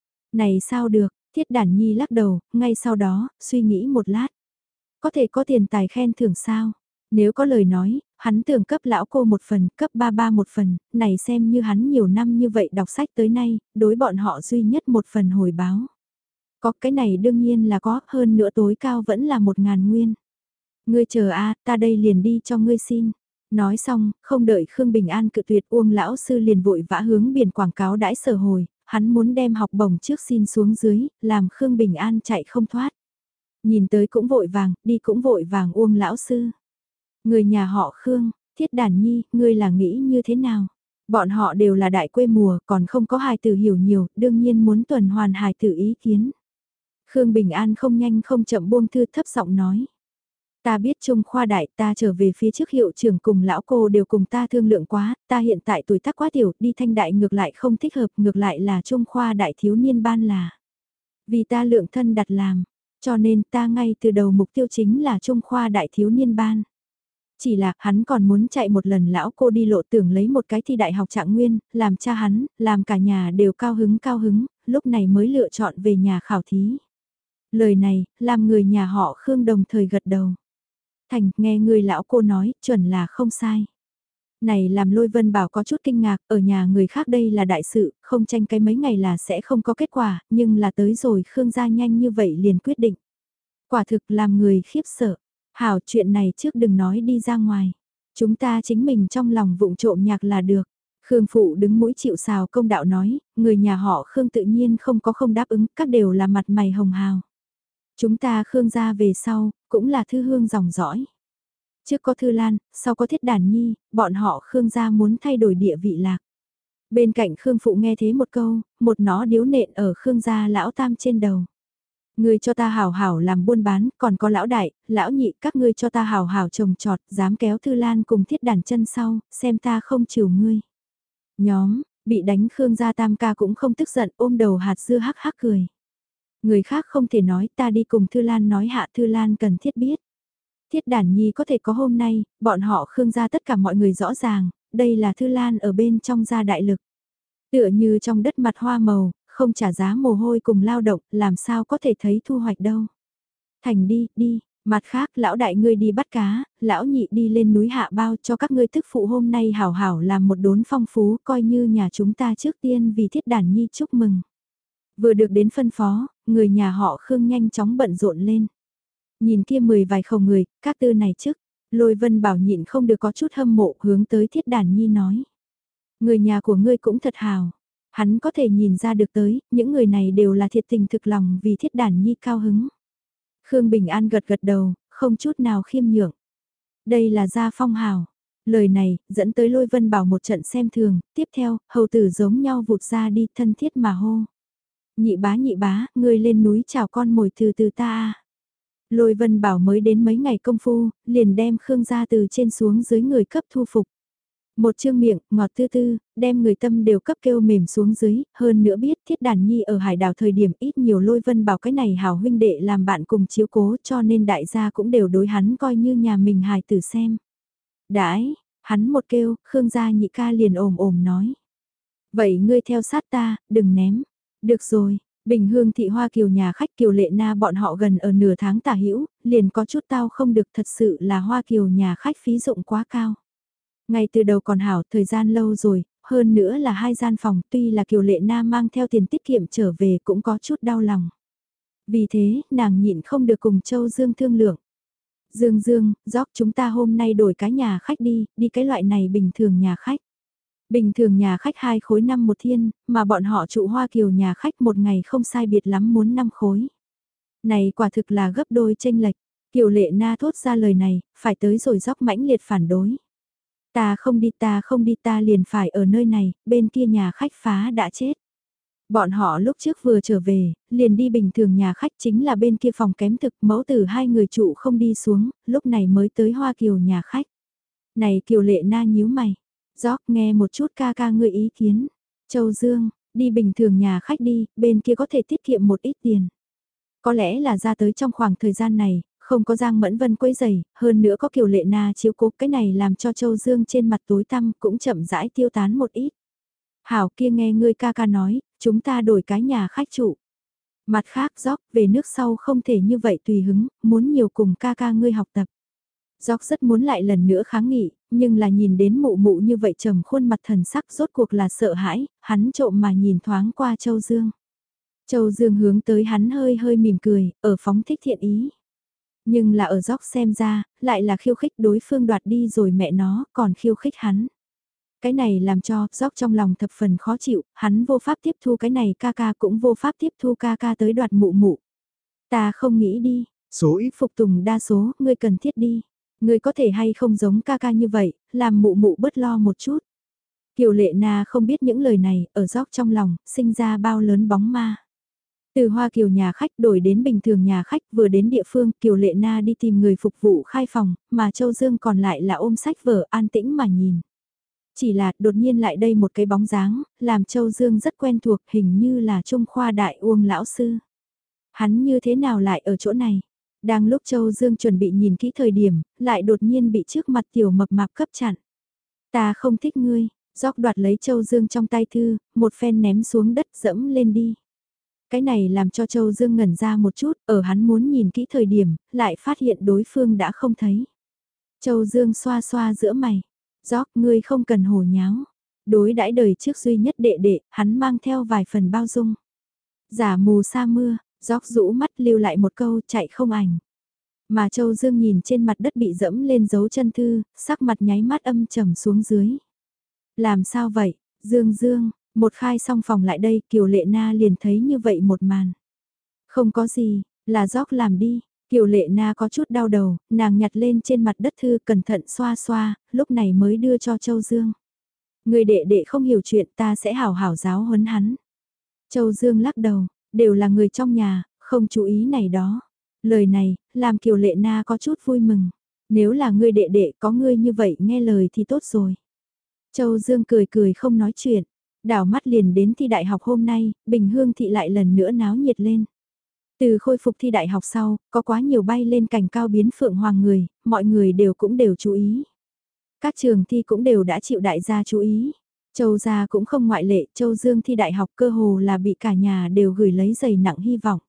Này sao được, Thiết Đản Nhi lắc đầu, ngay sau đó, suy nghĩ một lát. Có thể có tiền tài khen thưởng sao? Nếu có lời nói, hắn tưởng cấp lão cô một phần, cấp ba ba một phần, này xem như hắn nhiều năm như vậy đọc sách tới nay, đối bọn họ duy nhất một phần hồi báo. Có cái này đương nhiên là có, hơn nữa tối cao vẫn là một ngàn nguyên. Ngươi chờ a, ta đây liền đi cho ngươi xin. Nói xong, không đợi Khương Bình An cự tuyệt, Uông lão sư liền vội vã hướng biển quảng cáo đãi sở hồi, hắn muốn đem học bổng trước xin xuống dưới, làm Khương Bình An chạy không thoát. Nhìn tới cũng vội vàng, đi cũng vội vàng Uông lão sư. Người nhà họ Khương, Thiết Đản Nhi, ngươi là nghĩ như thế nào? Bọn họ đều là đại quê mùa, còn không có hài tử hiểu nhiều, đương nhiên muốn tuần hoàn hài tử ý kiến. Khương Bình An không nhanh không chậm buông thư thấp giọng nói. Ta biết Trung khoa đại, ta trở về phía trước hiệu trưởng cùng lão cô đều cùng ta thương lượng quá, ta hiện tại tuổi tác quá tiểu, đi Thanh Đại ngược lại không thích hợp, ngược lại là Trung khoa đại thiếu niên ban là. Vì ta lượng thân đặt làm, cho nên ta ngay từ đầu mục tiêu chính là Trung khoa đại thiếu niên ban. Chỉ là hắn còn muốn chạy một lần lão cô đi lộ tưởng lấy một cái thi đại học trạng nguyên, làm cha hắn, làm cả nhà đều cao hứng cao hứng, lúc này mới lựa chọn về nhà khảo thí. Lời này, làm người nhà họ Khương đồng thời gật đầu. Thành, nghe người lão cô nói, chuẩn là không sai. Này làm Lôi Vân Bảo có chút kinh ngạc, ở nhà người khác đây là đại sự, không tranh cái mấy ngày là sẽ không có kết quả, nhưng là tới rồi Khương gia nhanh như vậy liền quyết định. Quả thực làm người khiếp sợ. Hảo, chuyện này trước đừng nói đi ra ngoài. Chúng ta chính mình trong lòng vụng trộm nhạc là được. Khương Phụ đứng mũi chịu sào công đạo nói, người nhà họ Khương tự nhiên không có không đáp ứng, các đều là mặt mày hồng hào. Chúng ta Khương gia về sau, cũng là thư hương dòng dõi. Trước có Thư Lan, sau có Thiết Đản Nhi, bọn họ Khương gia muốn thay đổi địa vị lạc. Bên cạnh Khương Phụ nghe thế một câu, một nó điếu nện ở Khương gia lão tam trên đầu. Ngươi cho ta hảo hảo làm buôn bán, còn có lão đại, lão nhị, các ngươi cho ta hảo hảo trồng trọt, dám kéo Thư Lan cùng Thiết Đản chân sau, xem ta không chiều ngươi. Nhóm, bị đánh Khương gia tam ca cũng không tức giận, ôm đầu hạt dưa hắc hắc cười. Người khác không thể nói, ta đi cùng Thư Lan nói hạ Thư Lan cần thiết biết. Thiết Đản Nhi có thể có hôm nay, bọn họ Khương gia tất cả mọi người rõ ràng, đây là Thư Lan ở bên trong gia đại lực. Tựa như trong đất mặt hoa màu, không trả giá mồ hôi cùng lao động, làm sao có thể thấy thu hoạch đâu. Thành đi, đi, mặt khác lão đại ngươi đi bắt cá, lão nhị đi lên núi hạ bao cho các ngươi thức phụ hôm nay hảo hảo làm một đốn phong phú coi như nhà chúng ta trước tiên vì Thiết Đản Nhi chúc mừng. Vừa được đến phân phó, người nhà họ Khương nhanh chóng bận rộn lên. Nhìn kia mười vài khẩu người, các tư này trước, Lôi Vân Bảo nhịn không được có chút hâm mộ hướng tới Thiết Đản Nhi nói. Người nhà của ngươi cũng thật hào. Hắn có thể nhìn ra được tới, những người này đều là thiệt tình thực lòng vì Thiết Đản Nhi cao hứng. Khương Bình An gật gật đầu, không chút nào khiêm nhượng. Đây là gia phong hào. Lời này, dẫn tới Lôi Vân Bảo một trận xem thường, tiếp theo, hầu tử giống nhau vụt ra đi thân thiết mà hô. Nhị bá nhị bá, ngươi lên núi chào con mồi từ từ ta à. Lôi Vân Bảo mới đến mấy ngày công phu, liền đem Khương gia từ trên xuống dưới người cấp thu phục. Một chương miệng, ngọt tư tư, đem người tâm đều cấp kêu mềm xuống dưới, hơn nữa biết Thiết Đản Nhi ở hải đảo thời điểm ít nhiều Lôi Vân Bảo cái này hảo huynh đệ làm bạn cùng chiếu cố cho nên đại gia cũng đều đối hắn coi như nhà mình hài tử xem. Đãi, hắn một kêu, Khương gia nhị ca liền ồm ồm nói. Vậy ngươi theo sát ta, đừng ném. Được rồi. Bình Hương thị Hoa Kiều nhà khách Kiều Lệ Na bọn họ gần ở nửa tháng tả hữu, liền có chút tao không được thật sự là Hoa Kiều nhà khách phí dụng quá cao. Ngay từ đầu còn hảo, thời gian lâu rồi, hơn nữa là hai gian phòng, tuy là Kiều Lệ Na mang theo tiền tiết kiệm trở về cũng có chút đau lòng. Vì thế, nàng nhịn không được cùng Châu Dương thương lượng. Dương Dương, gióc chúng ta hôm nay đổi cái nhà khách đi, đi cái loại này bình thường nhà khách. Bình thường nhà khách hai khối năm một thiên, mà bọn họ trụ Hoa Kiều nhà khách một ngày không sai biệt lắm muốn năm khối. Này quả thực là gấp đôi chênh lệch. Kiều Lệ Na thốt ra lời này, phải tới rồi gióc mãnh liệt phản đối. Ta không đi ta không đi ta liền phải ở nơi này, bên kia nhà khách phá đã chết. Bọn họ lúc trước vừa trở về, liền đi bình thường nhà khách chính là bên kia phòng kém thực mẫu tử hai người trụ không đi xuống, lúc này mới tới Hoa Kiều nhà khách. Này Kiều Lệ Na nhíu mày, gióc nghe một chút ca ca ngươi ý kiến. Châu Dương, đi bình thường nhà khách đi, bên kia có thể tiết kiệm một ít tiền. Có lẽ là ra tới trong khoảng thời gian này, không có Giang Mẫn Vân quấy giày, hơn nữa có Kiều Lệ Na chiếu cố, cái này làm cho Châu Dương trên mặt tối tăm cũng chậm rãi tiêu tán một ít. Hảo kia nghe ngươi ca ca nói, chúng ta đổi cái nhà khách trụ. Mặt khác Gióc về nước sau không thể như vậy tùy hứng, muốn nhiều cùng ca ca ngươi học tập. Gióc rất muốn lại lần nữa kháng nghị, nhưng là nhìn đến mụ mụ như vậy trầm khuôn mặt thần sắc rốt cuộc là sợ hãi, hắn trộm mà nhìn thoáng qua Châu Dương. Châu Dương hướng tới hắn hơi hơi mỉm cười, ở phóng thích thiện ý. Nhưng là ở Gióc xem ra, lại là khiêu khích đối phương đoạt đi rồi mẹ nó, còn khiêu khích hắn. Cái này làm cho Gióc trong lòng thập phần khó chịu, hắn vô pháp tiếp thu cái này ca ca cũng vô pháp tiếp thu ca ca tới đoạt mụ mụ. Ta không nghĩ đi, số ít phục tùng đa số, ngươi cần thiết đi. Ngươi có thể hay không giống ca ca như vậy, làm mụ mụ bớt lo một chút. Kiều Lệ Na không biết những lời này, ở Gióc trong lòng, sinh ra bao lớn bóng ma. Từ Hoa Kiều nhà khách đổi đến bình thường nhà khách, vừa đến địa phương, Kiều Lệ Na đi tìm người phục vụ khai phòng, mà Châu Dương còn lại là ôm sách vở an tĩnh mà nhìn. Chỉ là đột nhiên lại đây một cái bóng dáng, làm Châu Dương rất quen thuộc, hình như là Trung Khoa Đại Uông lão sư. Hắn như thế nào lại ở chỗ này? Đang lúc Châu Dương chuẩn bị nhìn kỹ thời điểm, lại đột nhiên bị trước mặt tiểu mập mạp cấp chặn. Ta không thích ngươi, Gióc đoạt lấy Châu Dương trong tay thư, một phen ném xuống đất dẫm lên đi. Cái này làm cho Châu Dương ngẩn ra một chút, ở hắn muốn nhìn kỹ thời điểm, lại phát hiện đối phương đã không thấy. Châu Dương xoa xoa giữa mày, Gióc ngươi không cần hồ nháo. Đối đãi đời trước duy nhất đệ đệ, hắn mang theo vài phần bao dung. Giả mù sa mưa, Gióc rũ mắt lưu lại một câu chạy không ảnh. Mà Châu Dương nhìn trên mặt đất bị dẫm lên dấu chân thư, sắc mặt nháy mắt âm trầm xuống dưới. Làm sao vậy, Dương Dương, một khai xong phòng lại đây Kiều Lệ Na liền thấy như vậy một màn. Không có gì, là Gióc làm đi. Kiều Lệ Na có chút đau đầu, nàng nhặt lên trên mặt đất thư cẩn thận xoa xoa, lúc này mới đưa cho Châu Dương. Người đệ đệ không hiểu chuyện ta sẽ hảo hảo giáo huấn hắn. Châu Dương lắc đầu, đều là người trong nhà, không chú ý này đó. Lời này, làm Kiều Lệ Na có chút vui mừng. Nếu là ngươi đệ đệ có ngươi như vậy nghe lời thì tốt rồi. Châu Dương cười cười không nói chuyện. Đảo mắt liền đến thi đại học hôm nay, Bình Hương thị lại lần nữa náo nhiệt lên. Từ khôi phục thi đại học sau, có quá nhiều bay lên cành cao biến phượng hoàng người, mọi người đều cũng đều chú ý. Các trường thi cũng đều đã chịu đại gia chú ý. Châu gia cũng không ngoại lệ, Châu Dương thi đại học cơ hồ là bị cả nhà đều gửi lấy giày nặng hy vọng.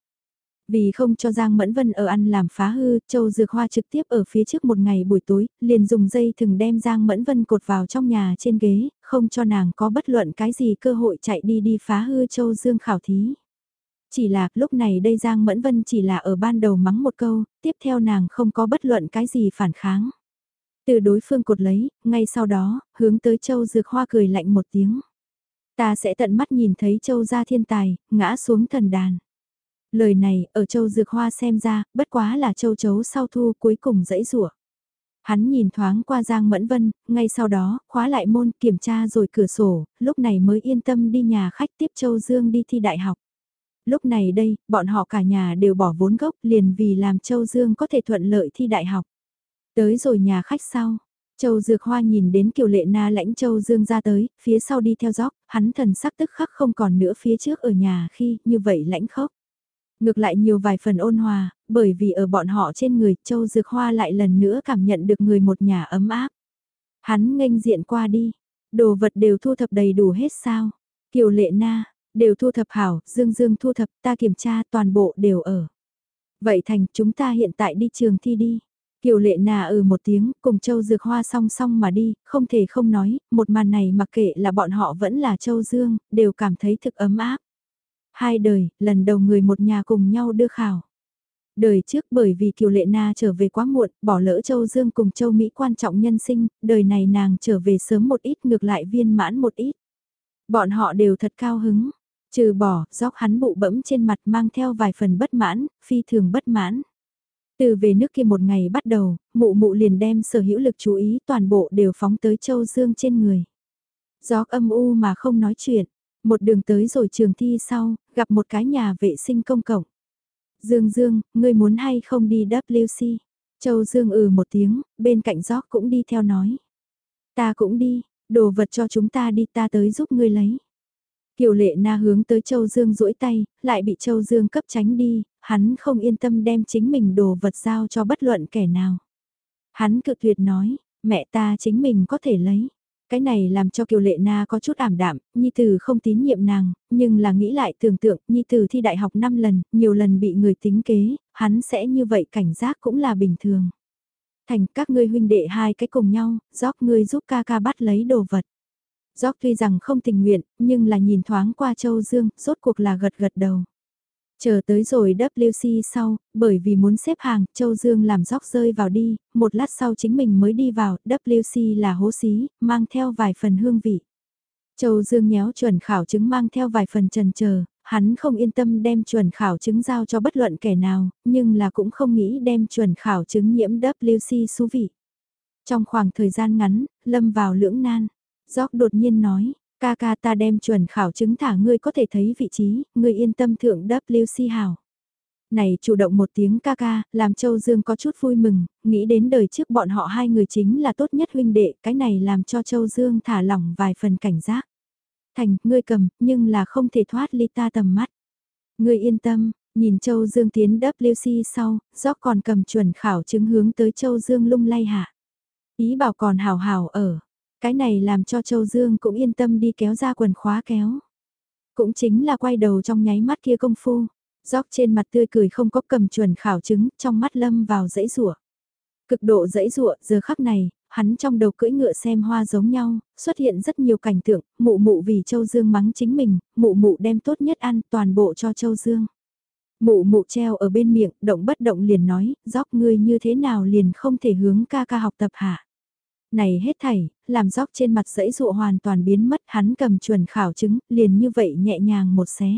Vì không cho Giang Mẫn Vân ở ăn làm phá hư, Châu Dược Hoa trực tiếp ở phía trước một ngày buổi tối, liền dùng dây thừng đem Giang Mẫn Vân cột vào trong nhà trên ghế, không cho nàng có bất luận cái gì cơ hội chạy đi đi phá hư Châu Dương khảo thí. Chỉ là lúc này đây Giang Mẫn Vân chỉ là ở ban đầu mắng một câu, tiếp theo nàng không có bất luận cái gì phản kháng. Từ đối phương cột lấy, ngay sau đó, hướng tới Châu Dược Hoa cười lạnh một tiếng. Ta sẽ tận mắt nhìn thấy Châu gia thiên tài, ngã xuống thần đàn. Lời này, ở Châu Dược Hoa xem ra, bất quá là Châu Chấu sau thu cuối cùng dẫy rủa. Hắn nhìn thoáng qua Giang Mẫn Vân, ngay sau đó, khóa lại môn, kiểm tra rồi cửa sổ, lúc này mới yên tâm đi nhà khách tiếp Châu Dương đi thi đại học. Lúc này đây, bọn họ cả nhà đều bỏ vốn gốc liền vì làm Châu Dương có thể thuận lợi thi đại học. Tới rồi nhà khách sau, Châu Dược Hoa nhìn đến Kiều Lệ Na lãnh Châu Dương ra tới, phía sau đi theo dõi, hắn thần sắc tức khắc không còn nữa phía trước ở nhà khi như vậy lãnh khốc. Ngược lại nhiều vài phần ôn hòa, bởi vì ở bọn họ trên người Châu Dược Hoa lại lần nữa cảm nhận được người một nhà ấm áp. Hắn nghênh diện qua đi, đồ vật đều thu thập đầy đủ hết sao. Kiều Lệ Na, đều thu thập hảo, Dương Dương thu thập, ta kiểm tra toàn bộ đều ở. Vậy thành chúng ta hiện tại đi trường thi đi. Kiều Kiều Lệ Na ừ một tiếng, cùng Châu Dược Hoa song song mà đi, không thể không nói, một màn này mặc kệ là bọn họ vẫn là Châu Dương, đều cảm thấy thực ấm áp. Hai đời, lần đầu người một nhà cùng nhau đưa khảo. Đời trước bởi vì Kiều Lệ Na trở về quá muộn, bỏ lỡ Châu Dương cùng Châu Mỹ quan trọng nhân sinh, đời này nàng trở về sớm một ít ngược lại viên mãn một ít. Bọn họ đều thật cao hứng, trừ bỏ, gióc hắn bụ bẫm trên mặt mang theo vài phần bất mãn, phi thường bất mãn. Từ về nước kia một ngày bắt đầu, mụ mụ liền đem sở hữu lực chú ý toàn bộ đều phóng tới Châu Dương trên người. Gióc âm u mà không nói chuyện, một đường tới rồi trường thi sau, gặp một cái nhà vệ sinh công cộng. Dương Dương, ngươi muốn hay không đi W C? Châu Dương ừ một tiếng, bên cạnh gióc cũng đi theo nói. Ta cũng đi, đồ vật cho chúng ta đi ta tới giúp ngươi lấy. Kiều Lệ Na hướng tới Châu Dương duỗi tay, lại bị Châu Dương cấp tránh đi, hắn không yên tâm đem chính mình đồ vật giao cho bất luận kẻ nào. Hắn cự tuyệt nói, mẹ ta chính mình có thể lấy. Cái này làm cho Kiều Lệ Na có chút ảm đạm, Nhi Tử không tín nhiệm nàng, nhưng là nghĩ lại tưởng tượng, Nhi Tử thi đại học năm lần, nhiều lần bị người tính kế, hắn sẽ như vậy cảnh giác cũng là bình thường. Thành các ngươi huynh đệ hai cái cùng nhau, gióc ngươi giúp ca ca bắt lấy đồ vật. Gióc tuy rằng không tình nguyện, nhưng là nhìn thoáng qua Châu Dương, rốt cuộc là gật gật đầu. Chờ tới rồi W C sau, bởi vì muốn xếp hàng, Châu Dương làm gióc rơi vào đi, một lát sau chính mình mới đi vào, W C là hố xí, mang theo vài phần hương vị. Châu Dương nhéo chuẩn khảo chứng mang theo vài phần trần chờ, hắn không yên tâm đem chuẩn khảo chứng giao cho bất luận kẻ nào, nhưng là cũng không nghĩ đem chuẩn khảo chứng nhiễm W C xú vị. Trong khoảng thời gian ngắn, lâm vào lưỡng nan, gióc đột nhiên nói, ca ca ta đem chuẩn khảo chứng thả ngươi có thể thấy vị trí, ngươi yên tâm thượng W C hảo. Này chủ động một tiếng ca ca, làm Châu Dương có chút vui mừng, nghĩ đến đời trước bọn họ hai người chính là tốt nhất huynh đệ, cái này làm cho Châu Dương thả lỏng vài phần cảnh giác. Thành, ngươi cầm, nhưng là không thể thoát ly ta tầm mắt. Ngươi yên tâm, nhìn Châu Dương tiến W C sau, gióc còn cầm chuẩn khảo chứng hướng tới Châu Dương lung lay hạ. Ý bảo còn hào hào ở. Cái này làm cho Châu Dương cũng yên tâm đi kéo ra quần khóa kéo. Cũng chính là quay đầu trong nháy mắt kia công phu. Gióc trên mặt tươi cười không có cầm chuẩn khảo chứng, trong mắt lâm vào dãy rủa. Cực độ dãy rủa, giờ khắc này, hắn trong đầu cưỡi ngựa xem hoa giống nhau, xuất hiện rất nhiều cảnh tượng, mụ mụ vì Châu Dương mắng chính mình, mụ mụ đem tốt nhất ăn toàn bộ cho Châu Dương. Mụ mụ treo ở bên miệng, động bất động liền nói, gióc ngươi như thế nào liền không thể hướng ca ca học tập hả? Này hết thảy, làm gióc trên mặt dãy dụa hoàn toàn biến mất, hắn cầm chuẩn khảo chứng, liền như vậy nhẹ nhàng một xé.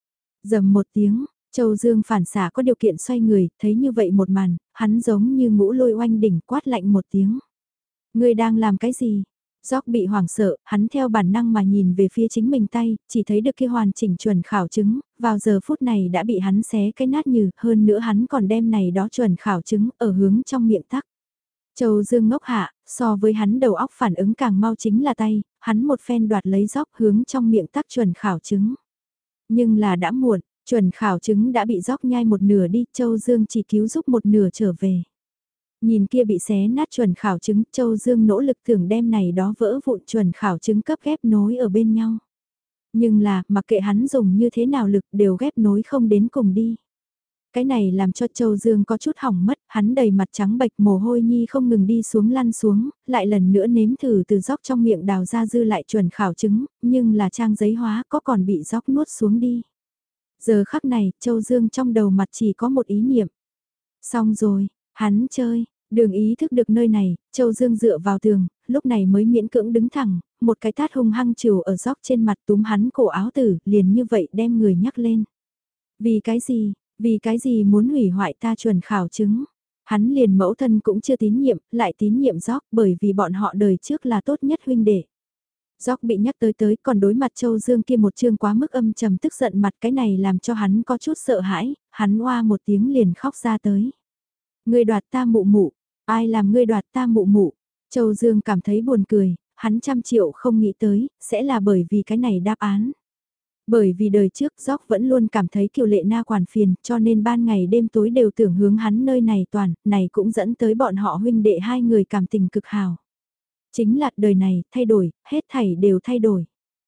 Dầm một tiếng, Châu Dương phản xả có điều kiện xoay người, thấy như vậy một màn, hắn giống như ngũ lôi oanh đỉnh quát lạnh một tiếng. Ngươi đang làm cái gì? Gióc bị hoảng sợ, hắn theo bản năng mà nhìn về phía chính mình tay, chỉ thấy được kia hoàn chỉnh chuẩn khảo chứng, vào giờ phút này đã bị hắn xé cái nát nhừ, hơn nữa hắn còn đem này đó chuẩn khảo chứng ở hướng trong miệng tắc. Châu Dương ngốc hạ, so với hắn đầu óc phản ứng càng mau chính là tay, hắn một phen đoạt lấy gióc hướng trong miệng tắc chuẩn khảo chứng. Nhưng là đã muộn, chuẩn khảo chứng đã bị gióc nhai một nửa đi, Châu Dương chỉ cứu giúp một nửa trở về. Nhìn kia bị xé nát chuẩn khảo chứng, Châu Dương nỗ lực tưởng đem này đó vỡ vụn chuẩn khảo chứng cấp ghép nối ở bên nhau. Nhưng là, mặc kệ hắn dùng như thế nào lực đều ghép nối không đến cùng đi. Cái này làm cho Châu Dương có chút hỏng mất, hắn đầy mặt trắng bệch mồ hôi nhi không ngừng đi xuống lăn xuống, lại lần nữa nếm thử từ gióc trong miệng đào ra dư lại chuẩn khảo chứng, nhưng là trang giấy hóa có còn bị gióc nuốt xuống đi. Giờ khắc này, Châu Dương trong đầu mặt chỉ có một ý niệm. Xong rồi, hắn chơi, đường ý thức được nơi này, Châu Dương dựa vào tường, lúc này mới miễn cưỡng đứng thẳng, một cái tát hung hăng chiều ở gióc trên mặt túm hắn cổ áo tử, liền như vậy đem người nhắc lên. Vì cái gì? Vì cái gì muốn hủy hoại ta chuẩn khảo chứng? Hắn liền mẫu thân cũng chưa tín nhiệm, lại tín nhiệm gióc bởi vì bọn họ đời trước là tốt nhất huynh đệ. Gióc bị nhắc tới tới còn đối mặt Châu Dương kia một chương quá mức âm trầm tức giận mặt, cái này làm cho hắn có chút sợ hãi, hắn oa một tiếng liền khóc ra tới. Ngươi đoạt ta mụ mụ, ai làm ngươi đoạt ta mụ mụ? Châu Dương cảm thấy buồn cười, hắn trăm triệu không nghĩ tới, sẽ là bởi vì cái này đáp án. Bởi vì đời trước Gióc vẫn luôn cảm thấy Kiều Lệ Na quản phiền, cho nên ban ngày đêm tối đều tưởng hướng hắn nơi này toàn, này cũng dẫn tới bọn họ huynh đệ hai người cảm tình cực hào. Chính là đời này, thay đổi, hết thảy đều thay đổi.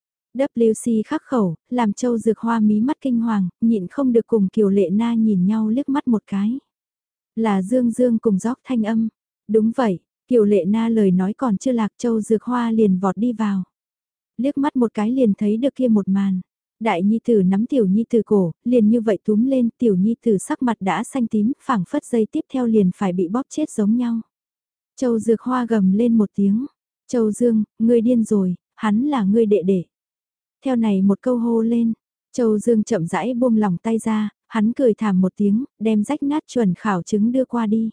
W C khắc khẩu, làm Châu Dược Hoa mí mắt kinh hoàng, nhịn không được cùng Kiều Lệ Na nhìn nhau liếc mắt một cái. Là Dương Dương cùng gióc thanh âm. Đúng vậy, Kiều Lệ Na lời nói còn chưa lạc, Châu Dược Hoa liền vọt đi vào. Liếc mắt một cái liền thấy được kia một màn. Đại nhi tử nắm tiểu nhi tử cổ, liền như vậy túm lên, tiểu nhi tử sắc mặt đã xanh tím, phảng phất giây tiếp theo liền phải bị bóp chết giống nhau. Châu Dược Hoa gầm lên một tiếng. Châu Dương, ngươi điên rồi, hắn là ngươi đệ đệ. Theo này một câu hô lên, Châu Dương chậm rãi buông lỏng tay ra, hắn cười thảm một tiếng, đem rách nát chuẩn khảo chứng đưa qua đi.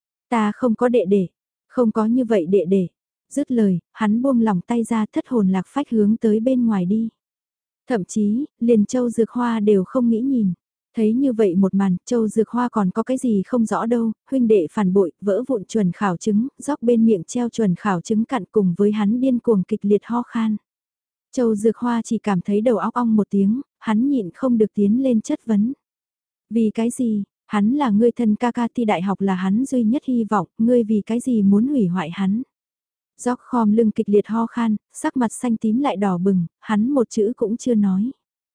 Ta không có đệ đệ, không có như vậy đệ đệ. Dứt lời, hắn buông lỏng tay ra thất hồn lạc phách hướng tới bên ngoài đi. Thậm chí, liền Châu Dược Hoa đều không nghĩ nhìn. Thấy như vậy một màn, Châu Dược Hoa còn có cái gì không rõ đâu, huynh đệ phản bội, vỡ vụn chuẩn khảo chứng, dóc bên miệng treo chuẩn khảo chứng cặn cùng với hắn điên cuồng kịch liệt ho khan. Châu Dược Hoa chỉ cảm thấy đầu óc ong một tiếng, hắn nhịn không được tiến lên chất vấn. Vì cái gì, hắn là ngươi thân ca ca thi đại học là hắn duy nhất hy vọng, ngươi vì cái gì muốn hủy hoại hắn. Gióc khom lưng kịch liệt ho khan, sắc mặt xanh tím lại đỏ bừng, hắn một chữ cũng chưa nói.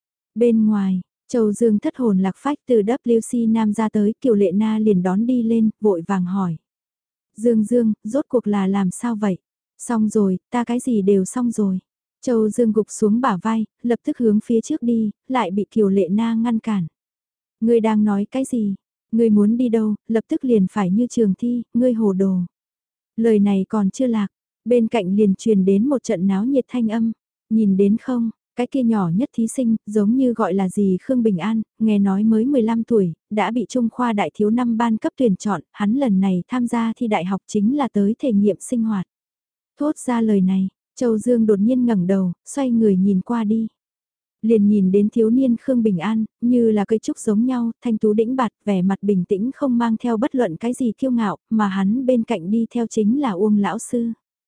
Bên ngoài, Châu Dương thất hồn lạc phách từ W C Nam ra tới, Kiều Lệ Na liền đón đi lên, vội vàng hỏi. Dương Dương, rốt cuộc là làm sao vậy? Xong rồi, ta cái gì đều xong rồi. Châu Dương gục xuống bả vai, lập tức hướng phía trước đi, lại bị Kiều Lệ Na ngăn cản. Ngươi đang nói cái gì? Ngươi muốn đi đâu, lập tức liền phải như trường thi, ngươi hồ đồ. Lời này còn chưa lạc, bên cạnh liền truyền đến một trận náo nhiệt thanh âm. Nhìn đến không, cái kia nhỏ nhất thí sinh, giống như gọi là gì Khương Bình An, nghe nói mới mười lăm tuổi, đã bị Trung khoa đại thiếu năm ban cấp tuyển chọn, hắn lần này tham gia thi đại học chính là tới thể nghiệm sinh hoạt. Thốt ra lời này, Châu Dương đột nhiên ngẩng đầu, xoay người nhìn qua đi. Liền nhìn đến thiếu niên Khương Bình An, như là cây trúc giống nhau, thanh tú đĩnh bạt, vẻ mặt bình tĩnh không mang theo bất luận cái gì kiêu ngạo, mà hắn bên cạnh đi theo chính là Uông lão sư.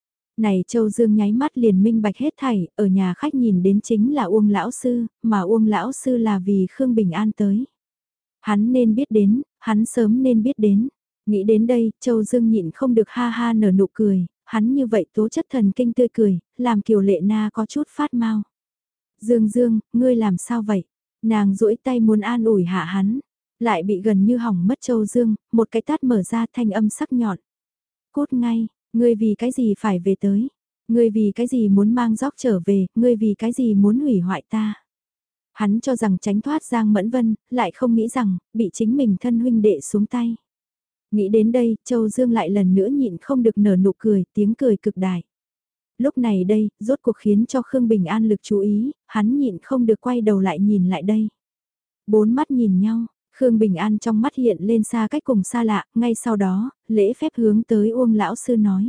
Này Châu Dương nháy mắt liền minh bạch hết thảy, ở nhà khách nhìn đến chính là Uông lão sư, mà Uông lão sư là vì Khương Bình An tới. Hắn nên biết đến, hắn sớm nên biết đến. Nghĩ đến đây, Châu Dương nhịn không được ha ha nở nụ cười, hắn như vậy tố chất thần kinh tươi cười, làm Kiều Lệ Na có chút phát mau. Dương Dương, ngươi làm sao vậy? Nàng duỗi tay muốn an ủi hạ hắn, lại bị gần như hỏng mất Châu Dương, một cái tát mở ra thanh âm sắc nhọn. Cút ngay, ngươi vì cái gì phải về tới? Ngươi vì cái gì muốn mang gióc trở về? Ngươi vì cái gì muốn hủy hoại ta? Hắn cho rằng tránh thoát Giang Mẫn Vân, lại không nghĩ rằng, bị chính mình thân huynh đệ xuống tay. Nghĩ đến đây, Châu Dương lại lần nữa nhịn không được nở nụ cười, tiếng cười cực đại. Lúc này đây, rốt cuộc khiến cho Khương Bình An lực chú ý, hắn nhịn không được quay đầu lại nhìn lại đây. Bốn mắt nhìn nhau, Khương Bình An trong mắt hiện lên xa cách cùng xa lạ, ngay sau đó, lễ phép hướng tới Uông lão sư nói.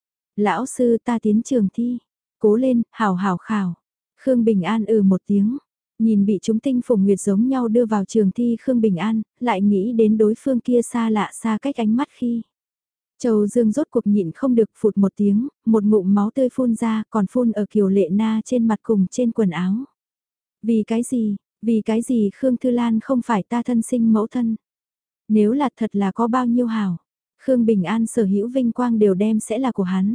Lão sư ta tiến trường thi, cố lên, hào hào khảo. Khương Bình An ừ một tiếng, nhìn bị chúng tinh phùng nguyệt giống nhau đưa vào trường thi Khương Bình An, lại nghĩ đến đối phương kia xa lạ xa cách ánh mắt khi. Châu Dương rốt cuộc nhịn không được phụt một tiếng, một ngụm máu tươi phun ra còn phun ở Kiều Lệ Na trên mặt cùng trên quần áo. Vì cái gì, vì cái gì Khương Thư Lan không phải ta thân sinh mẫu thân? Nếu là thật là có bao nhiêu hào, Khương Bình An sở hữu vinh quang đều đem sẽ là của hắn.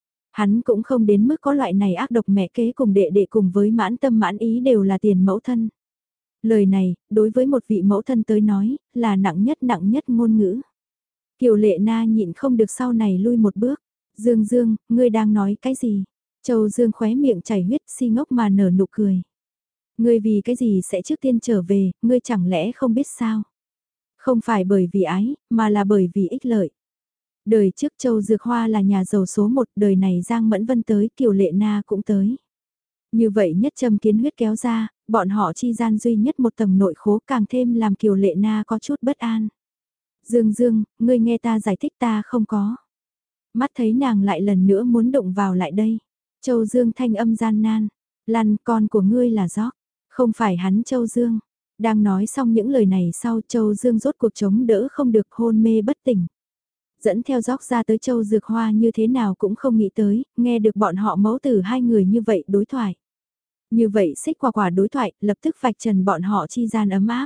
Hắn cũng không đến mức có loại này ác độc mẹ kế cùng đệ đệ cùng với mãn tâm mãn ý đều là tiền mẫu thân. Lời này, đối với một vị mẫu thân tới nói, là nặng nhất nặng nhất ngôn ngữ. Kiều Lệ Na nhịn không được sau này lui một bước. Dương Dương, ngươi đang nói cái gì? Châu Dương khóe miệng chảy huyết si ngốc mà nở nụ cười. Ngươi vì cái gì sẽ trước tiên trở về, ngươi chẳng lẽ không biết sao? Không phải bởi vì ái, mà là bởi vì ích lợi. Đời trước Châu Dược Hoa là nhà giàu số một, đời này Giang Mẫn Vân tới, Kiều Lệ Na cũng tới. Như vậy nhất châm kiến huyết kéo ra, bọn họ chi gian duy nhất một tầng nội khố càng thêm làm Kiều Lệ Na có chút bất an. Dương Dương, ngươi nghe ta giải thích ta không có. Mắt thấy nàng lại lần nữa muốn đụng vào lại đây. Châu Dương thanh âm gian nan. Lăn con của ngươi là gió. Không phải hắn Châu Dương. Đang nói xong những lời này sau Châu Dương rốt cuộc chống đỡ không được hôn mê bất tỉnh. Dẫn theo gióc ra tới Châu Dược Hoa như thế nào cũng không nghĩ tới, nghe được bọn họ mẫu tử hai người như vậy đối thoại. Như vậy xích quả quả đối thoại, lập tức vạch trần bọn họ chi gian ấm áp.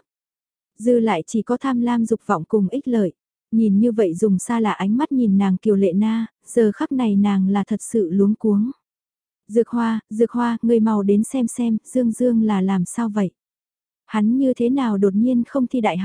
Dư lại chỉ có tham lam dục vọng cùng ích lợi. Nhìn như vậy dùng xa lạ ánh mắt nhìn nàng Kiều Lệ Na, giờ khắc này nàng là thật sự luống cuống. Dược Hoa, Dược Hoa, người mau đến xem xem, Dương Dương là làm sao vậy? Hắn như thế nào đột nhiên không thi đại học?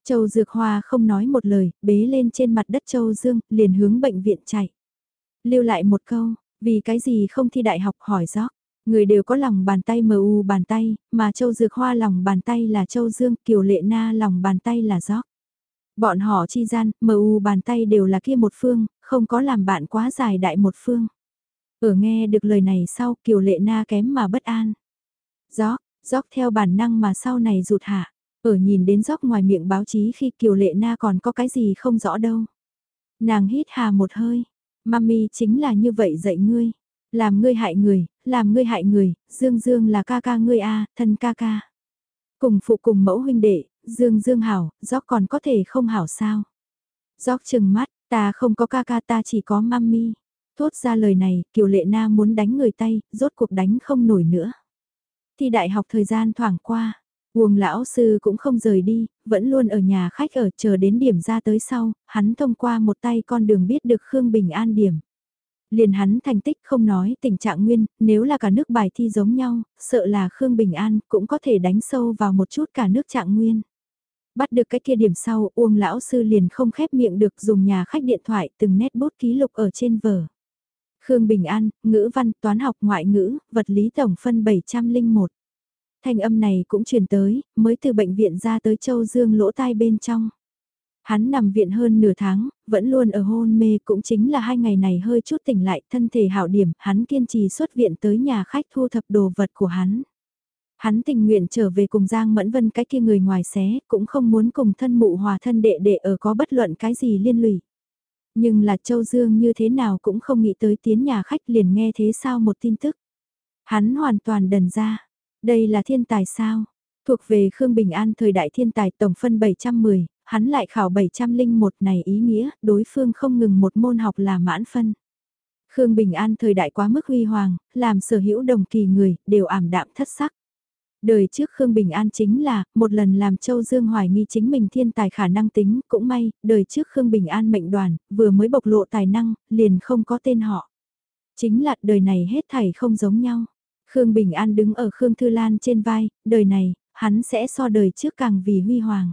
Châu Dược Hoa không nói một lời, bế lên trên mặt đất Châu Dương, liền hướng bệnh viện chạy. Lưu lại một câu, vì cái gì không thi đại học hỏi gió. Người đều có lòng bàn tay mờ u bàn tay, mà Châu Dược Hoa lòng bàn tay là Châu Dương, Kiều Lệ Na lòng bàn tay là gió. Bọn họ chi gian, mờ u bàn tay đều là kia một phương, không có làm bạn quá dài đại một phương. Ở nghe được lời này sau Kiều Lệ Na kém mà bất an. Gió, gió theo bản năng mà sau này rụt hạ. Ở nhìn đến gió ngoài miệng báo chí khi Kiều Lệ Na còn có cái gì không rõ đâu. Nàng hít hà một hơi. Mami chính là như vậy dạy ngươi. Làm ngươi hại người, làm ngươi hại người, Dương Dương là ca ca ngươi a, thân ca ca. Cùng phụ cùng mẫu huynh đệ, Dương Dương hảo, gió còn có thể không hảo sao. Gió chừng mắt, ta không có ca ca ta chỉ có mami. Thốt ra lời này, Kiều Lệ Na muốn đánh người tay, rốt cuộc đánh không nổi nữa. Thi đại học thời gian thoảng qua, Uông lão sư cũng không rời đi, vẫn luôn ở nhà khách ở chờ đến điểm ra tới sau, hắn thông qua một tay con đường biết được Khương Bình An điểm. Liền hắn thành tích không nói tình trạng nguyên, nếu là cả nước bài thi giống nhau, sợ là Khương Bình An cũng có thể đánh sâu vào một chút cả nước trạng nguyên. Bắt được cái kia điểm sau, Uông lão sư liền không khép miệng được dùng nhà khách điện thoại từng nét bút ký lục ở trên vở. Khương Bình An, ngữ văn, toán học ngoại ngữ, vật lý tổng phân bảy trăm lẻ một. Thanh âm này cũng truyền tới, mới từ bệnh viện ra tới Châu Dương lỗ tai bên trong. Hắn nằm viện hơn nửa tháng, vẫn luôn ở hôn mê cũng chính là hai ngày này hơi chút tỉnh lại thân thể hảo điểm, hắn kiên trì xuất viện tới nhà khách thu thập đồ vật của hắn. Hắn tình nguyện trở về cùng Giang Mẫn Vân cái kia người ngoài xé, cũng không muốn cùng thân mụ hòa thân đệ đệ ở có bất luận cái gì liên lụy. Nhưng là Châu Dương như thế nào cũng không nghĩ tới tiến nhà khách liền nghe thế sao một tin tức. Hắn hoàn toàn đần ra. Đây là thiên tài sao? Thuộc về Khương Bình An thời đại thiên tài tổng phân bảy trăm mười, hắn lại khảo bảy trăm lẻ một này ý nghĩa đối phương không ngừng một môn học là mãn phân. Khương Bình An thời đại quá mức huy hoàng, làm sở hữu đồng kỳ người, đều ảm đạm thất sắc. Đời trước Khương Bình An chính là, một lần làm Châu Dương hoài nghi chính mình thiên tài khả năng tính, cũng may, đời trước Khương Bình An mệnh đoàn, vừa mới bộc lộ tài năng, liền không có tên họ. Chính là đời này hết thảy không giống nhau. Khương Bình An đứng ở Khương Thư Lan trên vai, đời này, hắn sẽ so đời trước càng vì huy hoàng.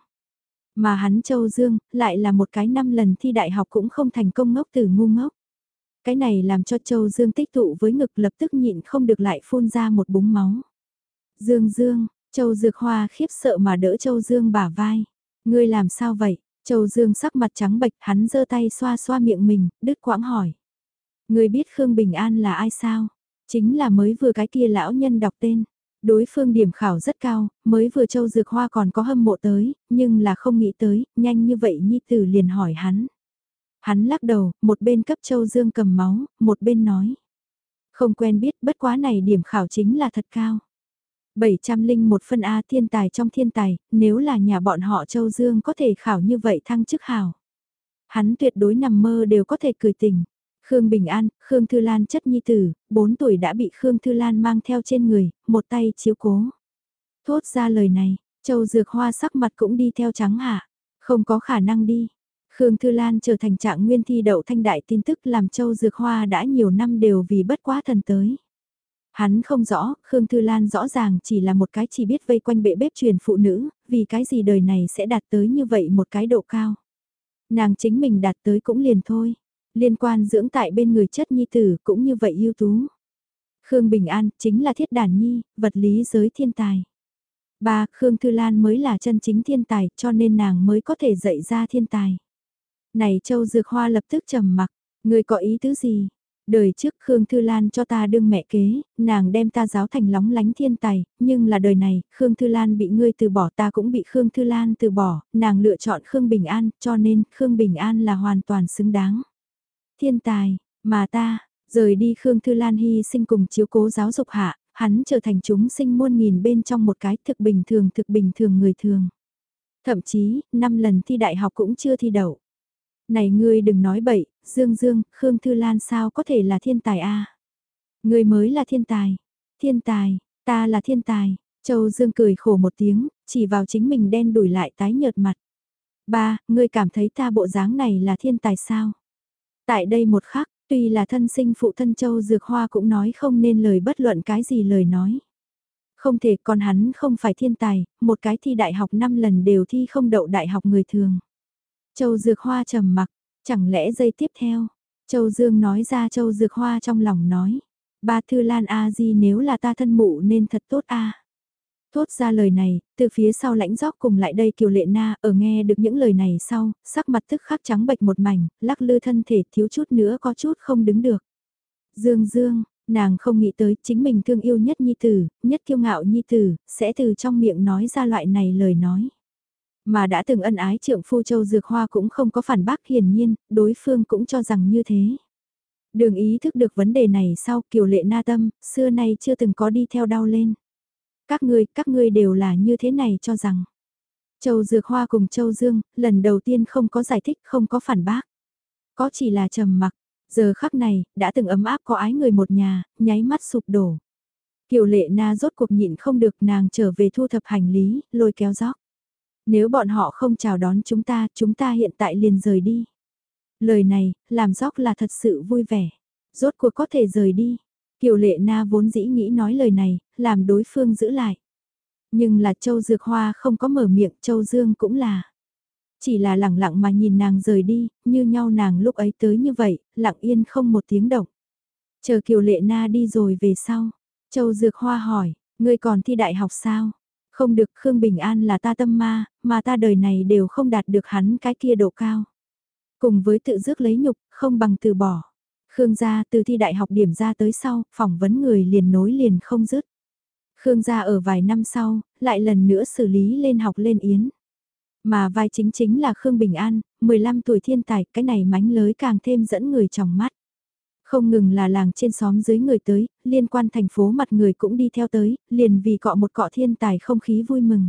Mà hắn Châu Dương, lại là một cái năm lần thi đại học cũng không thành công ngốc từ ngu ngốc. Cái này làm cho Châu Dương tích tụ với ngực lập tức nhịn không được lại phun ra một búng máu. Dương Dương, Châu Dược Hoa khiếp sợ mà đỡ Châu Dương bả vai. Ngươi làm sao vậy? Châu Dương sắc mặt trắng bệch, hắn giơ tay xoa xoa miệng mình, đứt quãng hỏi. Ngươi biết Khương Bình An là ai sao? Chính là mới vừa cái kia lão nhân đọc tên. Đối phương điểm khảo rất cao, mới vừa Châu Dược Hoa còn có hâm mộ tới, nhưng là không nghĩ tới, nhanh như vậy Nhi Tử liền hỏi hắn. Hắn lắc đầu, một bên cấp Châu Dương cầm máu, một bên nói. Không quen biết, bất quá này điểm khảo chính là thật cao. bảy trăm lẻ một phân A thiên tài trong thiên tài, nếu là nhà bọn họ Châu Dương có thể khảo như vậy thăng chức hảo. Hắn tuyệt đối nằm mơ đều có thể cười tỉnh. Khương Bình An, Khương Thư Lan chất nhi tử, bốn tuổi đã bị Khương Thư Lan mang theo trên người, một tay chiếu cố. Thốt ra lời này, Châu Dược Hoa sắc mặt cũng đi theo trắng hạ. Không có khả năng đi. Khương Thư Lan trở thành trạng nguyên thi đậu thanh đại tin tức làm Châu Dược Hoa đã nhiều năm đều vì bất quá thần tới. Hắn không rõ, Khương Thư Lan rõ ràng chỉ là một cái chỉ biết vây quanh bệ bếp truyền phụ nữ, vì cái gì đời này sẽ đạt tới như vậy một cái độ cao. Nàng chính mình đạt tới cũng liền thôi. Liên quan dưỡng tại bên người chất nhi tử cũng như vậy ưu tú. Khương Bình An chính là thiết đàn nhi, vật lý giới thiên tài. Ba, Khương Thư Lan mới là chân chính thiên tài cho nên nàng mới có thể dạy ra thiên tài. Này Châu Dược Hoa lập tức trầm mặc, người có ý tứ gì? Đời trước Khương Thư Lan cho ta đương mẹ kế, nàng đem ta giáo thành lóng lánh thiên tài, nhưng là đời này, Khương Thư Lan bị ngươi từ bỏ ta cũng bị Khương Thư Lan từ bỏ, nàng lựa chọn Khương Bình An, cho nên Khương Bình An là hoàn toàn xứng đáng. Thiên tài, mà ta, rời đi Khương Thư Lan hy sinh cùng chiếu cố giáo dục hạ, hắn trở thành chúng sinh muôn nghìn bên trong một cái thực bình thường thực bình thường người thường. Thậm chí, năm lần thi đại học cũng chưa thi đậu. Này ngươi đừng nói bậy, Dương Dương, Khương Thư Lan sao có thể là thiên tài a? Ngươi mới là thiên tài. Thiên tài, ta là thiên tài. Châu Dương cười khổ một tiếng, chỉ vào chính mình đen đủi lại tái nhợt mặt. Ba, ngươi cảm thấy ta bộ dáng này là thiên tài sao? Tại đây một khắc, tuy là thân sinh phụ thân Châu Dược Hoa cũng nói không nên lời bất luận cái gì lời nói. Không thể, con hắn không phải thiên tài, một cái thi đại học năm lần đều thi không đậu đại học người thường. Châu Dược Hoa trầm mặc, chẳng lẽ giây tiếp theo, Châu Dương nói ra Châu Dược Hoa trong lòng nói, ba Thư Lan a di nếu là ta thân mụ nên thật tốt a. Thốt ra lời này, từ phía sau lãnh gióc cùng lại đây Kiều Lệ Na ở nghe được những lời này sau, sắc mặt tức khắc trắng bệch một mảnh, lắc lư thân thể thiếu chút nữa có chút không đứng được. Dương Dương, nàng không nghĩ tới chính mình thương yêu nhất nhi tử, nhất kiêu ngạo nhi tử, sẽ từ trong miệng nói ra loại này lời nói. Mà đã từng ân ái trượng phu Châu Dược Hoa cũng không có phản bác, hiển nhiên, đối phương cũng cho rằng như thế. Đường ý thức được vấn đề này sau Kiều Lệ Na tâm, xưa nay chưa từng có đi theo đau lên. Các ngươi, các ngươi đều là như thế này cho rằng. Châu Dược Hoa cùng Châu Dương, lần đầu tiên không có giải thích, không có phản bác. Có chỉ là trầm mặc, giờ khắc này, đã từng ấm áp có ái người một nhà, nháy mắt sụp đổ. Kiều Lệ Na rốt cuộc nhịn không được, nàng trở về thu thập hành lý, lôi kéo gióc. Nếu bọn họ không chào đón chúng ta, chúng ta hiện tại liền rời đi. Lời này, làm gióc là thật sự vui vẻ. Rốt cuộc có thể rời đi. Kiều Lệ Na vốn dĩ nghĩ nói lời này, làm đối phương giữ lại. Nhưng là Châu Dược Hoa không có mở miệng, Châu Dương cũng là. Chỉ là lặng lặng mà nhìn nàng rời đi, như nhau nàng lúc ấy tới như vậy, lặng yên không một tiếng động. Chờ Kiều Lệ Na đi rồi về sau. Châu Dược Hoa hỏi, ngươi còn thi đại học sao? Không được, Khương Bình An là ta tâm ma, mà ta đời này đều không đạt được hắn cái kia độ cao. Cùng với tự dước lấy nhục, không bằng từ bỏ. Khương gia từ thi đại học điểm ra tới sau, phỏng vấn người liền nối liền không dứt. Khương gia ở vài năm sau, lại lần nữa xử lý lên học lên yến. Mà vai chính chính là Khương Bình An, mười lăm tuổi thiên tài, cái này mánh lới càng thêm dẫn người trong mắt. Không ngừng là làng trên xóm dưới người tới, liên quan thành phố mặt người cũng đi theo tới, liền vì cọ một cọ thiên tài không khí vui mừng.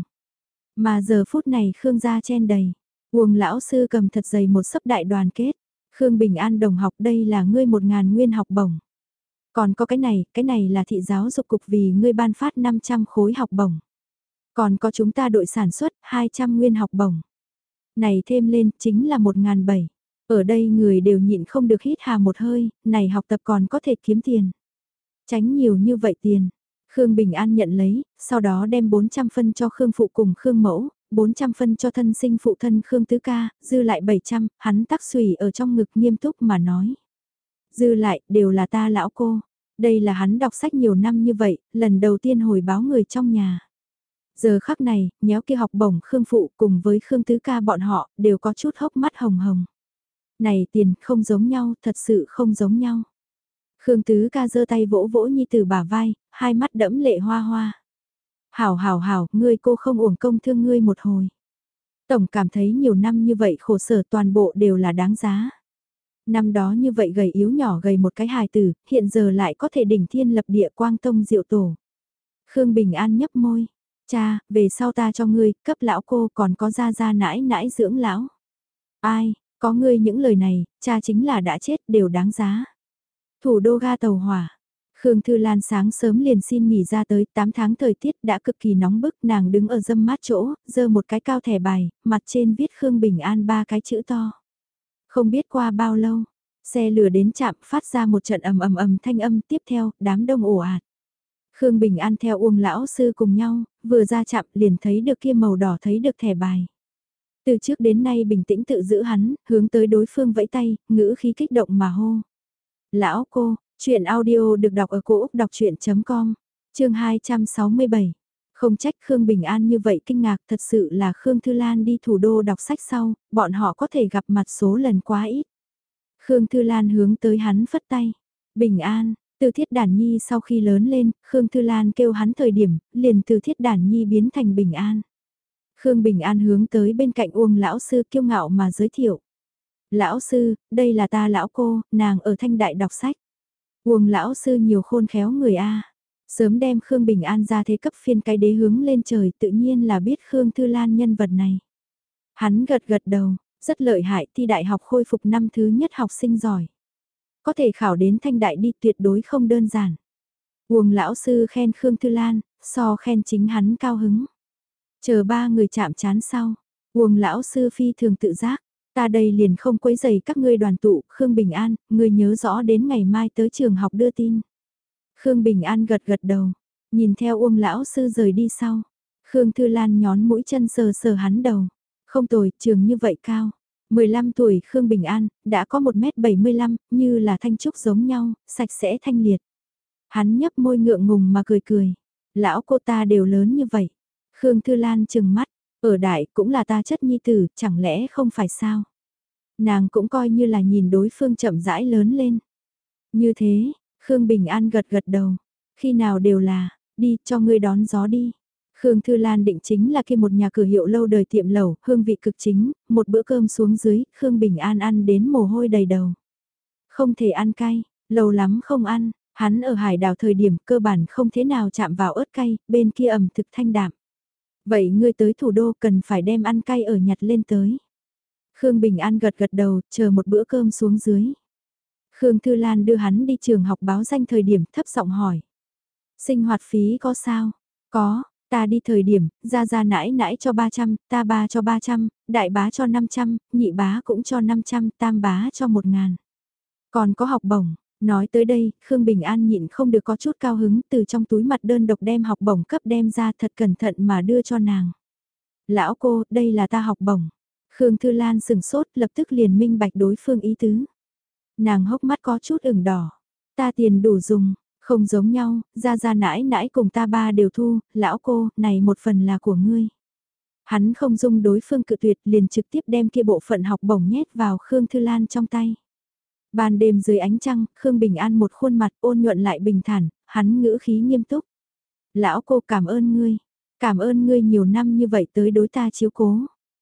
Mà giờ phút này Khương gia chen đầy, Uông lão sư cầm thật dày một sấp đại đoàn kết. Khương Bình An đồng học, đây là ngươi một ngàn nguyên học bổng. Còn có cái này, cái này là thị giáo dục cục vì ngươi ban phát năm trăm khối học bổng. Còn có chúng ta đội sản xuất hai trăm nguyên học bổng. Này thêm lên chính là một ngàn bảy. Ở đây người đều nhịn không được hít hà một hơi, này học tập còn có thể kiếm tiền. Tránh nhiều như vậy tiền. Khương Bình An nhận lấy, sau đó đem bốn trăm phân cho Khương Phụ cùng Khương Mẫu, bốn trăm phân cho thân sinh phụ thân Khương Tứ Ca, dư lại bảy trăm, hắn tắc xùy ở trong ngực nghiêm túc mà nói. Dư lại, đều là ta lão cô. Đây là hắn đọc sách nhiều năm như vậy, lần đầu tiên hồi báo người trong nhà. Giờ khắc này, nhéo kia học bổng Khương Phụ cùng với Khương Tứ Ca bọn họ, đều có chút hốc mắt hồng hồng. Này tiền, không giống nhau, thật sự không giống nhau. Khương Tứ Ca giơ tay vỗ vỗ nhi tử bả vai, hai mắt đẫm lệ hoa hoa. Hảo hảo hảo, ngươi cô không uổng công thương ngươi một hồi. Tổng cảm thấy nhiều năm như vậy khổ sở toàn bộ đều là đáng giá. Năm đó như vậy gầy yếu nhỏ gầy một cái hài tử, hiện giờ lại có thể đỉnh thiên lập địa quang tông diệu tổ. Khương Bình An nhấp môi. Cha, về sau ta cho ngươi, cấp lão cô còn có gia gia nãi nãi dưỡng lão. Ai, có ngươi những lời này, cha chính là đã chết đều đáng giá. Thủ đô ga tàu hỏa. Khương Thư Lan sáng sớm liền xin nghỉ ra tới, tám tháng thời tiết đã cực kỳ nóng bức, nàng đứng ở dâm mát chỗ, giơ một cái cao thẻ bài, mặt trên viết Khương Bình An ba cái chữ to. Không biết qua bao lâu, xe lửa đến trạm phát ra một trận ầm ầm ầm thanh âm, tiếp theo, đám đông ồ ạt. Khương Bình An theo Uông lão sư cùng nhau, vừa ra trạm liền thấy được kia màu đỏ, thấy được thẻ bài. Từ trước đến nay bình tĩnh tự giữ hắn, hướng tới đối phương vẫy tay, ngữ khí kích động mà hô. Lão cô, chuyện audio được đọc ở cổ Úc đọc chuyện com, chương hai trăm sáu mươi bảy. Không trách Khương Bình An như vậy kinh ngạc, thật sự là Khương Thư Lan đi thủ đô đọc sách sau, bọn họ có thể gặp mặt số lần quá ít. Khương Thư Lan hướng tới hắn phất tay. Bình An, từ Thiết Đản Nhi sau khi lớn lên, Khương Thư Lan kêu hắn thời điểm, liền từ Thiết Đản Nhi biến thành Bình An. Khương Bình An hướng tới bên cạnh Uông lão sư kiêu ngạo mà giới thiệu. Lão sư, đây là ta lão cô, nàng ở Thanh Đại đọc sách. Uông lão sư nhiều khôn khéo người A. Sớm đem Khương Bình An ra thế cấp phiên cái đế hướng lên trời, tự nhiên là biết Khương Thư Lan nhân vật này. Hắn gật gật đầu, rất lợi hại, thi đại học khôi phục năm thứ nhất học sinh giỏi. Có thể khảo đến Thanh Đại đi tuyệt đối không đơn giản. Uông lão sư khen Khương Thư Lan, so khen chính hắn cao hứng. Chờ ba người chạm chán sau, Uông lão sư phi thường tự giác, ta đây liền không quấy rầy các ngươi đoàn tụ, Khương Bình An, ngươi nhớ rõ đến ngày mai tới trường học đưa tin. Khương Bình An gật gật đầu, Nhìn theo Uông lão sư rời đi sau, Khương Thư Lan nhón mũi chân sờ sờ hắn đầu. Không tồi, trường như vậy cao. mười lăm tuổi Khương Bình An, đã có một mét bảy mươi lăm, như là thanh trúc giống nhau, sạch sẽ thanh liệt. Hắn nhấp môi ngượng ngùng mà cười cười. Lão cô ta đều lớn như vậy. Khương Thư Lan trừng mắt, ở đại cũng là ta chất nhi tử, chẳng lẽ không phải sao? Nàng cũng coi như là nhìn đối phương chậm rãi lớn lên. Như thế, Khương Bình An gật gật đầu. Khi nào đều là, đi cho ngươi đón gió đi. Khương Thư Lan định chính là kia một nhà cửa hiệu lâu đời tiệm lẩu, hương vị cực chính, một bữa cơm xuống dưới, Khương Bình An ăn đến mồ hôi đầy đầu. Không thể ăn cay, lâu lắm không ăn, hắn ở hải đảo thời điểm cơ bản không thế nào chạm vào ớt cay, bên kia ẩm thực thanh đạm. Vậy ngươi tới thủ đô cần phải đem ăn cay ở nhặt lên tới. Khương Bình An gật gật đầu, chờ một bữa cơm xuống dưới. Khương Thư Lan đưa hắn đi trường học báo danh thời điểm thấp giọng hỏi. Sinh hoạt phí có sao? Có, ta đi thời điểm, ra ra nãi nãi cho ba trăm, ta ba cho ba trăm, đại bá cho năm trăm, nhị bá cũng cho năm trăm, tam bá cho một ngàn. Còn có học bổng, nói tới đây, Khương Bình An nhịn không được có chút cao hứng từ trong túi mặt đơn độc đem học bổng cấp đem ra thật cẩn thận mà đưa cho nàng. Lão cô, đây là ta học bổng. Khương Thư Lan sừng sốt lập tức liền minh bạch đối phương ý tứ. Nàng hốc mắt có chút ửng đỏ. Ta tiền đủ dùng, không giống nhau, ra ra nãi nãi cùng ta ba đều thu, lão cô, này một phần là của ngươi. Hắn không dung đối phương cự tuyệt liền trực tiếp đem kia bộ phận học bổng nhét vào Khương Thư Lan trong tay. Ban đêm dưới ánh trăng, Khương Bình An một khuôn mặt ôn nhuận lại bình thản, hắn ngữ khí nghiêm túc. Lão cô cảm ơn ngươi, cảm ơn ngươi nhiều năm như vậy tới đối ta chiếu cố.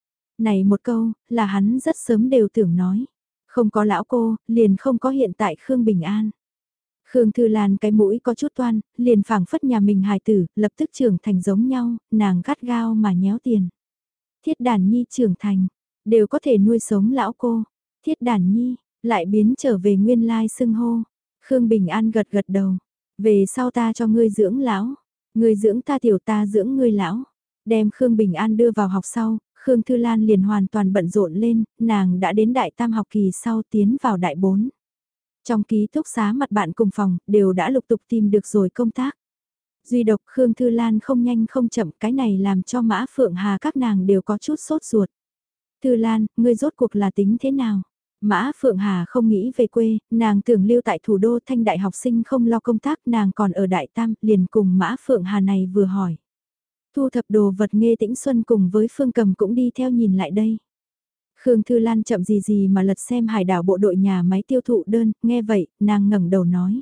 Này một câu, là hắn rất sớm đều tưởng nói. Không có lão cô, liền không có hiện tại Khương Bình An. Khương Thư Lan cái mũi có chút toan, liền phảng phất nhà mình hài tử, lập tức trưởng thành giống nhau, nàng gắt gao mà nhéo tiền. Thiết Đản Nhi trưởng thành, đều có thể nuôi sống lão cô. Thiết Đản Nhi, lại biến trở về nguyên lai xưng hô. Khương Bình An gật gật đầu, về sau ta cho ngươi dưỡng lão, ngươi dưỡng ta tiểu ta dưỡng ngươi lão. Đem Khương Bình An đưa vào học sau, Khương Thư Lan liền hoàn toàn bận rộn lên, nàng đã đến đại tam học kỳ sau tiến vào đại bốn. Trong ký túc xá mặt bạn cùng phòng, đều đã lục tục tìm được rồi công tác. Duy độc Khương Thư Lan không nhanh không chậm, cái này làm cho Mã Phượng Hà các nàng đều có chút sốt ruột. Thư Lan, ngươi rốt cuộc là tính thế nào? Mã Phượng Hà không nghĩ về quê, nàng tưởng lưu tại thủ đô Thanh đại học sinh không lo công tác, nàng còn ở Đại Tam, liền cùng Mã Phượng Hà này vừa hỏi. Thu thập đồ vật Nghê Tĩnh Xuân cùng với Phương Cầm cũng đi theo nhìn lại đây. Khương Thư Lan chậm gì gì mà lật xem hải đảo bộ đội nhà máy tiêu thụ đơn, nghe vậy, nàng ngẩng đầu nói.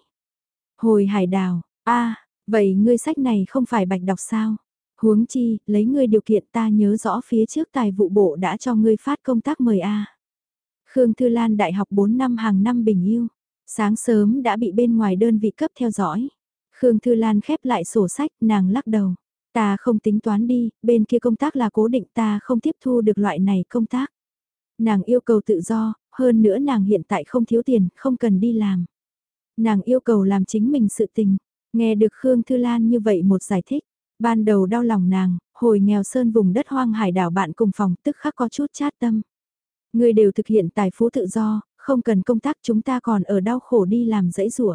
Hồi hải đảo, a vậy ngươi sách này không phải bạch đọc sao? Huống chi, lấy ngươi điều kiện ta nhớ rõ phía trước tài vụ bộ đã cho ngươi phát công tác mời a Khương Thư Lan đại học bốn năm hàng năm bình yêu, sáng sớm đã bị bên ngoài đơn vị cấp theo dõi. Khương Thư Lan khép lại sổ sách, nàng lắc đầu. Ta không tính toán đi, bên kia công tác là cố định ta không tiếp thu được loại này công tác. Nàng yêu cầu tự do, hơn nữa nàng hiện tại không thiếu tiền, không cần đi làm. Nàng yêu cầu làm chính mình sự tình. Nghe được Khương Thư Lan như vậy một giải thích, ban đầu đau lòng nàng, hồi nghèo sơn vùng đất hoang hải đảo bạn cùng phòng tức khắc có chút chát tâm. Người đều thực hiện tài phú tự do, không cần công tác chúng ta còn ở đau khổ đi làm dãy rủa.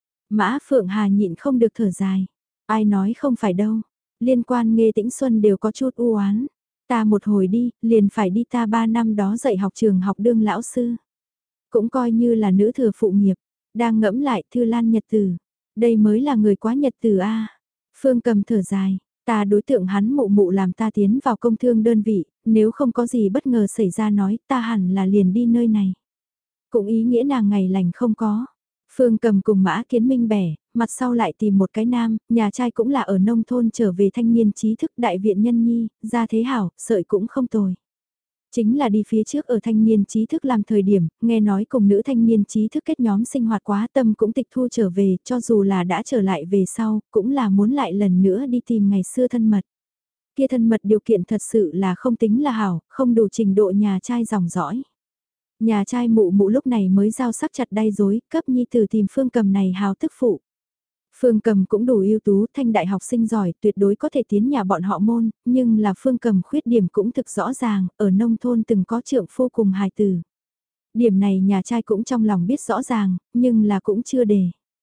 Mã Phượng Hà nhịn không được thở dài. Ai nói không phải đâu. Liên quan Nghê Tĩnh Xuân đều có chút u oán. Ta một hồi đi, liền phải đi ta ba năm đó dạy học trường học đương lão sư. Cũng coi như là nữ thừa phụ nghiệp. Đang ngẫm lại Thư Lan nhật tử. Đây mới là người quá nhật tử a. Phương Cầm thở dài. Ta đối tượng hắn mụ mụ làm ta tiến vào công thương đơn vị, nếu không có gì bất ngờ xảy ra nói ta hẳn là liền đi nơi này. Cũng ý nghĩa nàng ngày lành không có. Phương Cầm cùng Mã Kiến Minh bẻ, mặt sau lại tìm một cái nam, nhà trai cũng là ở nông thôn trở về thanh niên trí thức đại viện nhân nhi, ra thế hảo, sợi cũng không tồi. Chính là đi phía trước ở thanh niên trí thức làm thời điểm, nghe nói cùng nữ thanh niên trí thức kết nhóm sinh hoạt quá tâm cũng tịch thu trở về, cho dù là đã trở lại về sau, cũng là muốn lại lần nữa đi tìm ngày xưa thân mật. Kia thân mật điều kiện thật sự là không tính là hảo, không đủ trình độ nhà trai dòng dõi. Nhà trai mụ mụ lúc này mới giao sắc chặt đay dối, cấp nhi tử tìm Phương Cầm này hào tức phụ. Phương Cầm cũng đủ ưu tú, thanh đại học sinh giỏi, tuyệt đối có thể tiến nhà bọn họ môn, nhưng là Phương Cầm khuyết điểm cũng thực rõ ràng, ở nông thôn từng có trượng phu cùng hài tử. Điểm này nhà trai cũng trong lòng biết rõ ràng, nhưng là cũng chưa để.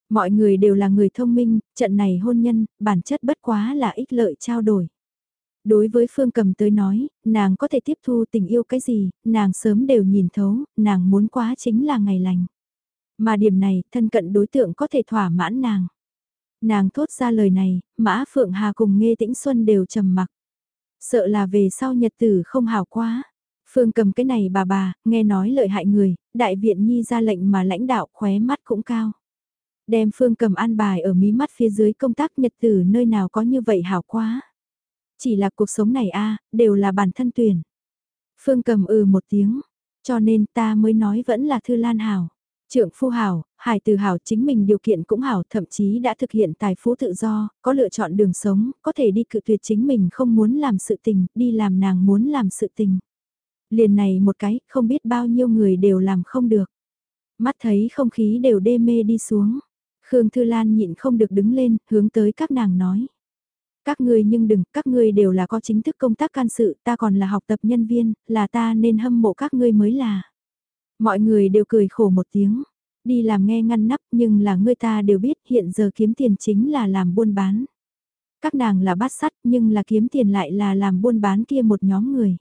Mọi người đều là người thông minh, trận này hôn nhân, bản chất bất quá là ích lợi trao đổi. Đối với Phương Cầm tới nói, nàng có thể tiếp thu tình yêu cái gì, nàng sớm đều nhìn thấu, nàng muốn quá chính là ngày lành. Mà điểm này, thân cận đối tượng có thể thỏa mãn nàng. Nàng thốt ra lời này, Mã Phượng Hà cùng Nghê Tĩnh Xuân đều trầm mặc. Sợ là về sau nhật tử không hảo quá. Phương Cầm cái này bà bà, nghe nói lợi hại người, đại viện nhi ra lệnh mà lãnh đạo khóe mắt cũng cao. Đem Phương Cầm an bài ở mí mắt phía dưới công tác nhật tử nơi nào có như vậy hảo quá. Chỉ là cuộc sống này a đều là bản thân tuyển. Phương Cầm ừ một tiếng, cho nên ta mới nói vẫn là Thư Lan hảo. Trượng phu hảo, hài từ hảo chính mình điều kiện cũng hảo, thậm chí đã thực hiện tài phú tự do, có lựa chọn đường sống, có thể đi cự tuyệt chính mình không muốn làm sự tình, đi làm nàng muốn làm sự tình. Liền này một cái, không biết bao nhiêu người đều làm không được. Mắt thấy không khí đều đê mê đi xuống. Khương Thư Lan nhịn không được đứng lên, hướng tới các nàng nói. Các ngươi nhưng đừng, các ngươi đều là có chính thức công tác can sự, ta còn là học tập nhân viên, là ta nên hâm mộ các ngươi mới là. Mọi người đều cười khổ một tiếng, đi làm nghe ngăn nắp nhưng là người ta đều biết hiện giờ kiếm tiền chính là làm buôn bán. Các nàng là bát sắt nhưng là kiếm tiền lại là làm buôn bán kia một nhóm người.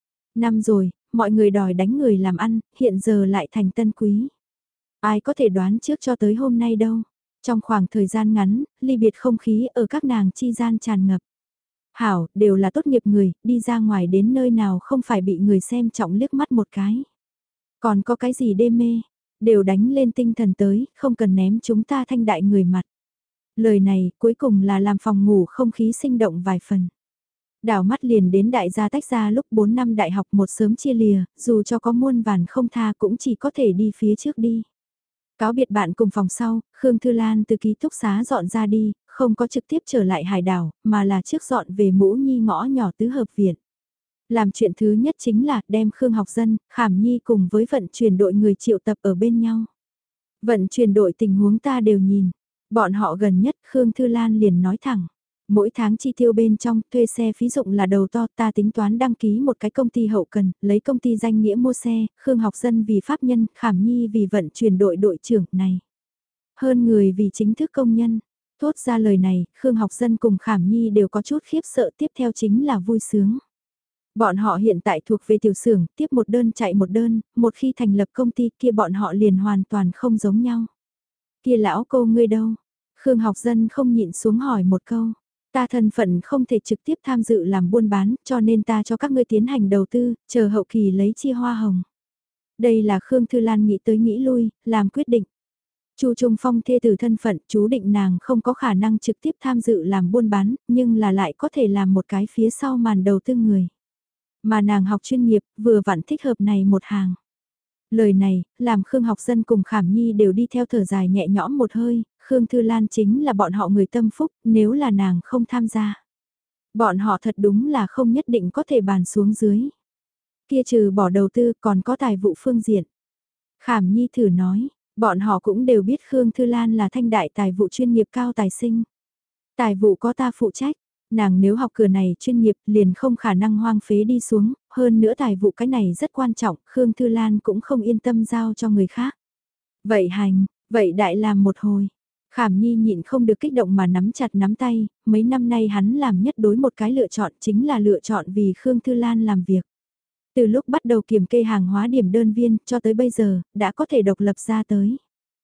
Năm rồi, mọi người đòi đánh người làm ăn, hiện giờ lại thành tân quý. Ai có thể đoán trước cho tới hôm nay đâu. Trong khoảng thời gian ngắn, ly biệt không khí ở các nàng chi gian tràn ngập. Hảo, đều là tốt nghiệp người, đi ra ngoài đến nơi nào không phải bị người xem trọng liếc mắt một cái. Còn có cái gì đê mê, đều đánh lên tinh thần tới, không cần ném chúng ta thanh đại người mặt. Lời này cuối cùng là làm phòng ngủ không khí sinh động vài phần. Đảo mắt liền đến đại gia tách ra lúc bốn năm đại học một sớm chia lìa, dù cho có muôn vàn không tha cũng chỉ có thể đi phía trước đi. Cáo biệt bạn cùng phòng sau, Khương Thư Lan từ ký túc xá dọn ra đi, không có trực tiếp trở lại hải đảo, mà là trước dọn về Mũ Nhi ngõ nhỏ tứ hợp viện. Làm chuyện thứ nhất chính là đem Khương Học Dân, Khảm Nhi cùng với vận chuyển đội người triệu tập ở bên nhau. Vận chuyển đội tình huống ta đều nhìn, bọn họ gần nhất Khương Thư Lan liền nói thẳng. Mỗi tháng chi tiêu bên trong thuê xe phí dụng là đầu to, ta tính toán đăng ký một cái công ty hậu cần, lấy công ty danh nghĩa mua xe, Khương Học Dân vì pháp nhân, Khảm Nhi vì vận chuyển đội đội trưởng này. Hơn người vì chính thức công nhân, thốt ra lời này, Khương Học Dân cùng Khảm Nhi đều có chút khiếp sợ, tiếp theo chính là vui sướng. Bọn họ hiện tại thuộc về tiểu xưởng, tiếp một đơn chạy một đơn, một khi thành lập công ty kia bọn họ liền hoàn toàn không giống nhau. Kia lão cô ngươi đâu? Khương Học Dân không nhịn xuống hỏi một câu. Ta thân phận không thể trực tiếp tham dự làm buôn bán, cho nên ta cho các ngươi tiến hành đầu tư, chờ hậu kỳ lấy chia hoa hồng. Đây là Khương Thư Lan nghĩ tới nghĩ lui, làm quyết định. Chu Trung Phong thê tử thân phận, chú định nàng không có khả năng trực tiếp tham dự làm buôn bán, nhưng là lại có thể làm một cái phía sau màn đầu tư người. Mà nàng học chuyên nghiệp, vừa vặn thích hợp này một hàng. Lời này, làm Khương Học Dân cùng Khảm Nhi đều đi theo thở dài nhẹ nhõm một hơi, Khương Thư Lan chính là bọn họ người tâm phúc, nếu là nàng không tham gia. Bọn họ thật đúng là không nhất định có thể bàn xuống dưới. Kia trừ bỏ đầu tư còn có tài vụ phương diện. Khảm Nhi thử nói, bọn họ cũng đều biết Khương Thư Lan là thanh đại tài vụ chuyên nghiệp cao tài sinh. Tài vụ có ta phụ trách. Nàng nếu học cửa này chuyên nghiệp liền không khả năng hoang phế đi xuống, hơn nữa tài vụ cái này rất quan trọng, Khương Thư Lan cũng không yên tâm giao cho người khác. Vậy hành, vậy đại làm một hồi. Khảm Nhi nhịn không được kích động mà nắm chặt nắm tay, mấy năm nay hắn làm nhất đối một cái lựa chọn chính là lựa chọn vì Khương Thư Lan làm việc. Từ lúc bắt đầu kiểm kê hàng hóa điểm đơn viên cho tới bây giờ, đã có thể độc lập ra tới.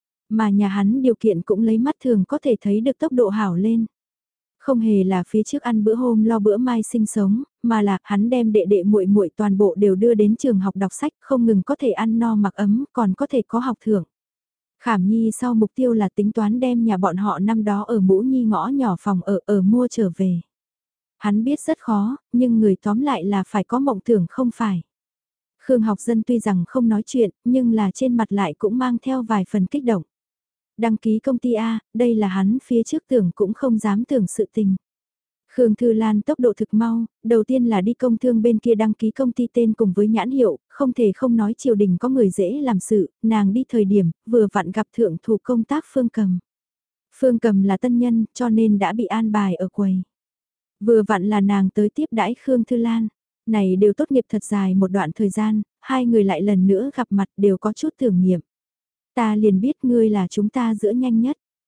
Mà nhà hắn điều kiện cũng lấy mắt thường có thể thấy được tốc độ hảo lên. Không hề là phía trước ăn bữa hôm lo bữa mai sinh sống, mà là hắn đem đệ đệ muội muội toàn bộ đều đưa đến trường học đọc sách, không ngừng có thể ăn no mặc ấm, còn có thể có học thưởng. Khảm Nhi sau mục tiêu là tính toán đem nhà bọn họ năm đó ở Mũ Nhi ngõ nhỏ phòng ở ở mua trở về. Hắn biết rất khó, nhưng người tóm lại là phải có mộng tưởng không phải. Khương Học Dân tuy rằng không nói chuyện, nhưng là trên mặt lại cũng mang theo vài phần kích động. Đăng ký công ty A, đây là hắn phía trước tưởng cũng không dám tưởng sự tình. Khương Thư Lan tốc độ thực mau, đầu tiên là đi công thương bên kia đăng ký công ty tên cùng với nhãn hiệu, không thể không nói triều đình có người dễ làm sự, nàng đi thời điểm, vừa vặn gặp thượng thủ công tác Phương Cầm. Phương Cầm là tân nhân, cho nên đã bị an bài ở quầy. Vừa vặn là nàng tới tiếp đãi Khương Thư Lan, này đều tốt nghiệp thật dài một đoạn thời gian, hai người lại lần nữa gặp mặt đều có chút tưởng niệm. Ta liền biết ngươi là chúng ta giữa nhanh nhất.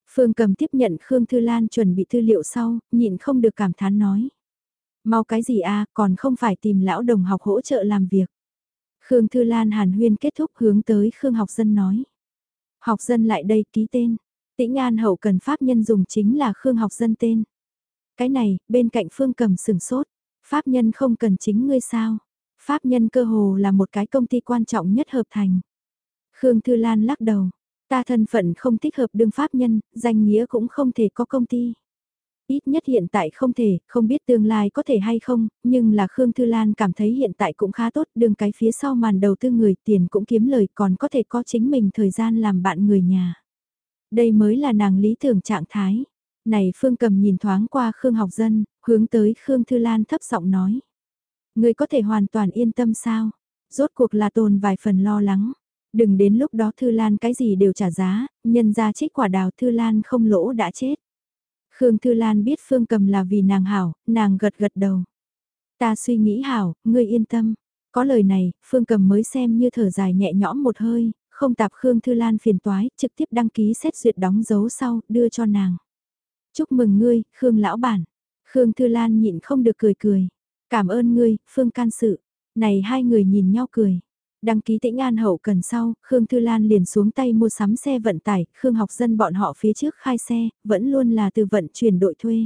Phương Cầm tiếp nhận Khương Thư Lan chuẩn bị tư liệu sau, nhịn không được cảm thán nói. Mau cái gì a, còn không phải tìm lão đồng học hỗ trợ làm việc. Khương Thư Lan hàn huyên kết thúc hướng tới Khương Học Dân nói. Học Dân lại đây ký tên. Tĩnh An hậu cần pháp nhân dùng chính là Khương Học Dân tên. Cái này, bên cạnh Phương Cầm sừng sốt. Pháp nhân không cần chính ngươi sao? Pháp nhân cơ hồ là một cái công ty quan trọng nhất hợp thành. Khương Thư Lan lắc đầu. Ta thân phận không thích hợp đương pháp nhân, danh nghĩa cũng không thể có công ty. Ít nhất hiện tại không thể, không biết tương lai có thể hay không, nhưng là Khương Thư Lan cảm thấy hiện tại cũng khá tốt, đương cái phía sau màn đầu tư người tiền cũng kiếm lời còn có thể có chính mình thời gian làm bạn người nhà. Đây mới là nàng lý tưởng trạng thái. Này Phương Cầm nhìn thoáng qua Khương Học Dân, hướng tới Khương Thư Lan thấp giọng nói. Người có thể hoàn toàn yên tâm sao? Rốt cuộc là tồn vài phần lo lắng. Đừng đến lúc đó Thư Lan cái gì đều trả giá, nhân ra trích quả đào Thư Lan không lỗ đã chết. Khương Thư Lan biết Phương Cầm là vì nàng hảo, nàng gật gật đầu. Ta suy nghĩ hảo, ngươi yên tâm. Có lời này, Phương Cầm mới xem như thở dài nhẹ nhõm một hơi, không tạp Khương Thư Lan phiền toái, trực tiếp đăng ký xét duyệt đóng dấu sau, đưa cho nàng. Chúc mừng ngươi, Khương lão bản. Khương Thư Lan nhịn không được cười cười. Cảm ơn ngươi, Phương can sự. Này hai người nhìn nhau cười. Đăng ký Tĩnh An hậu cần sau, Khương Thư Lan liền xuống tay mua sắm xe vận tải, Khương Học Dân bọn họ phía trước khai xe, vẫn luôn là từ vận chuyển đội thuê.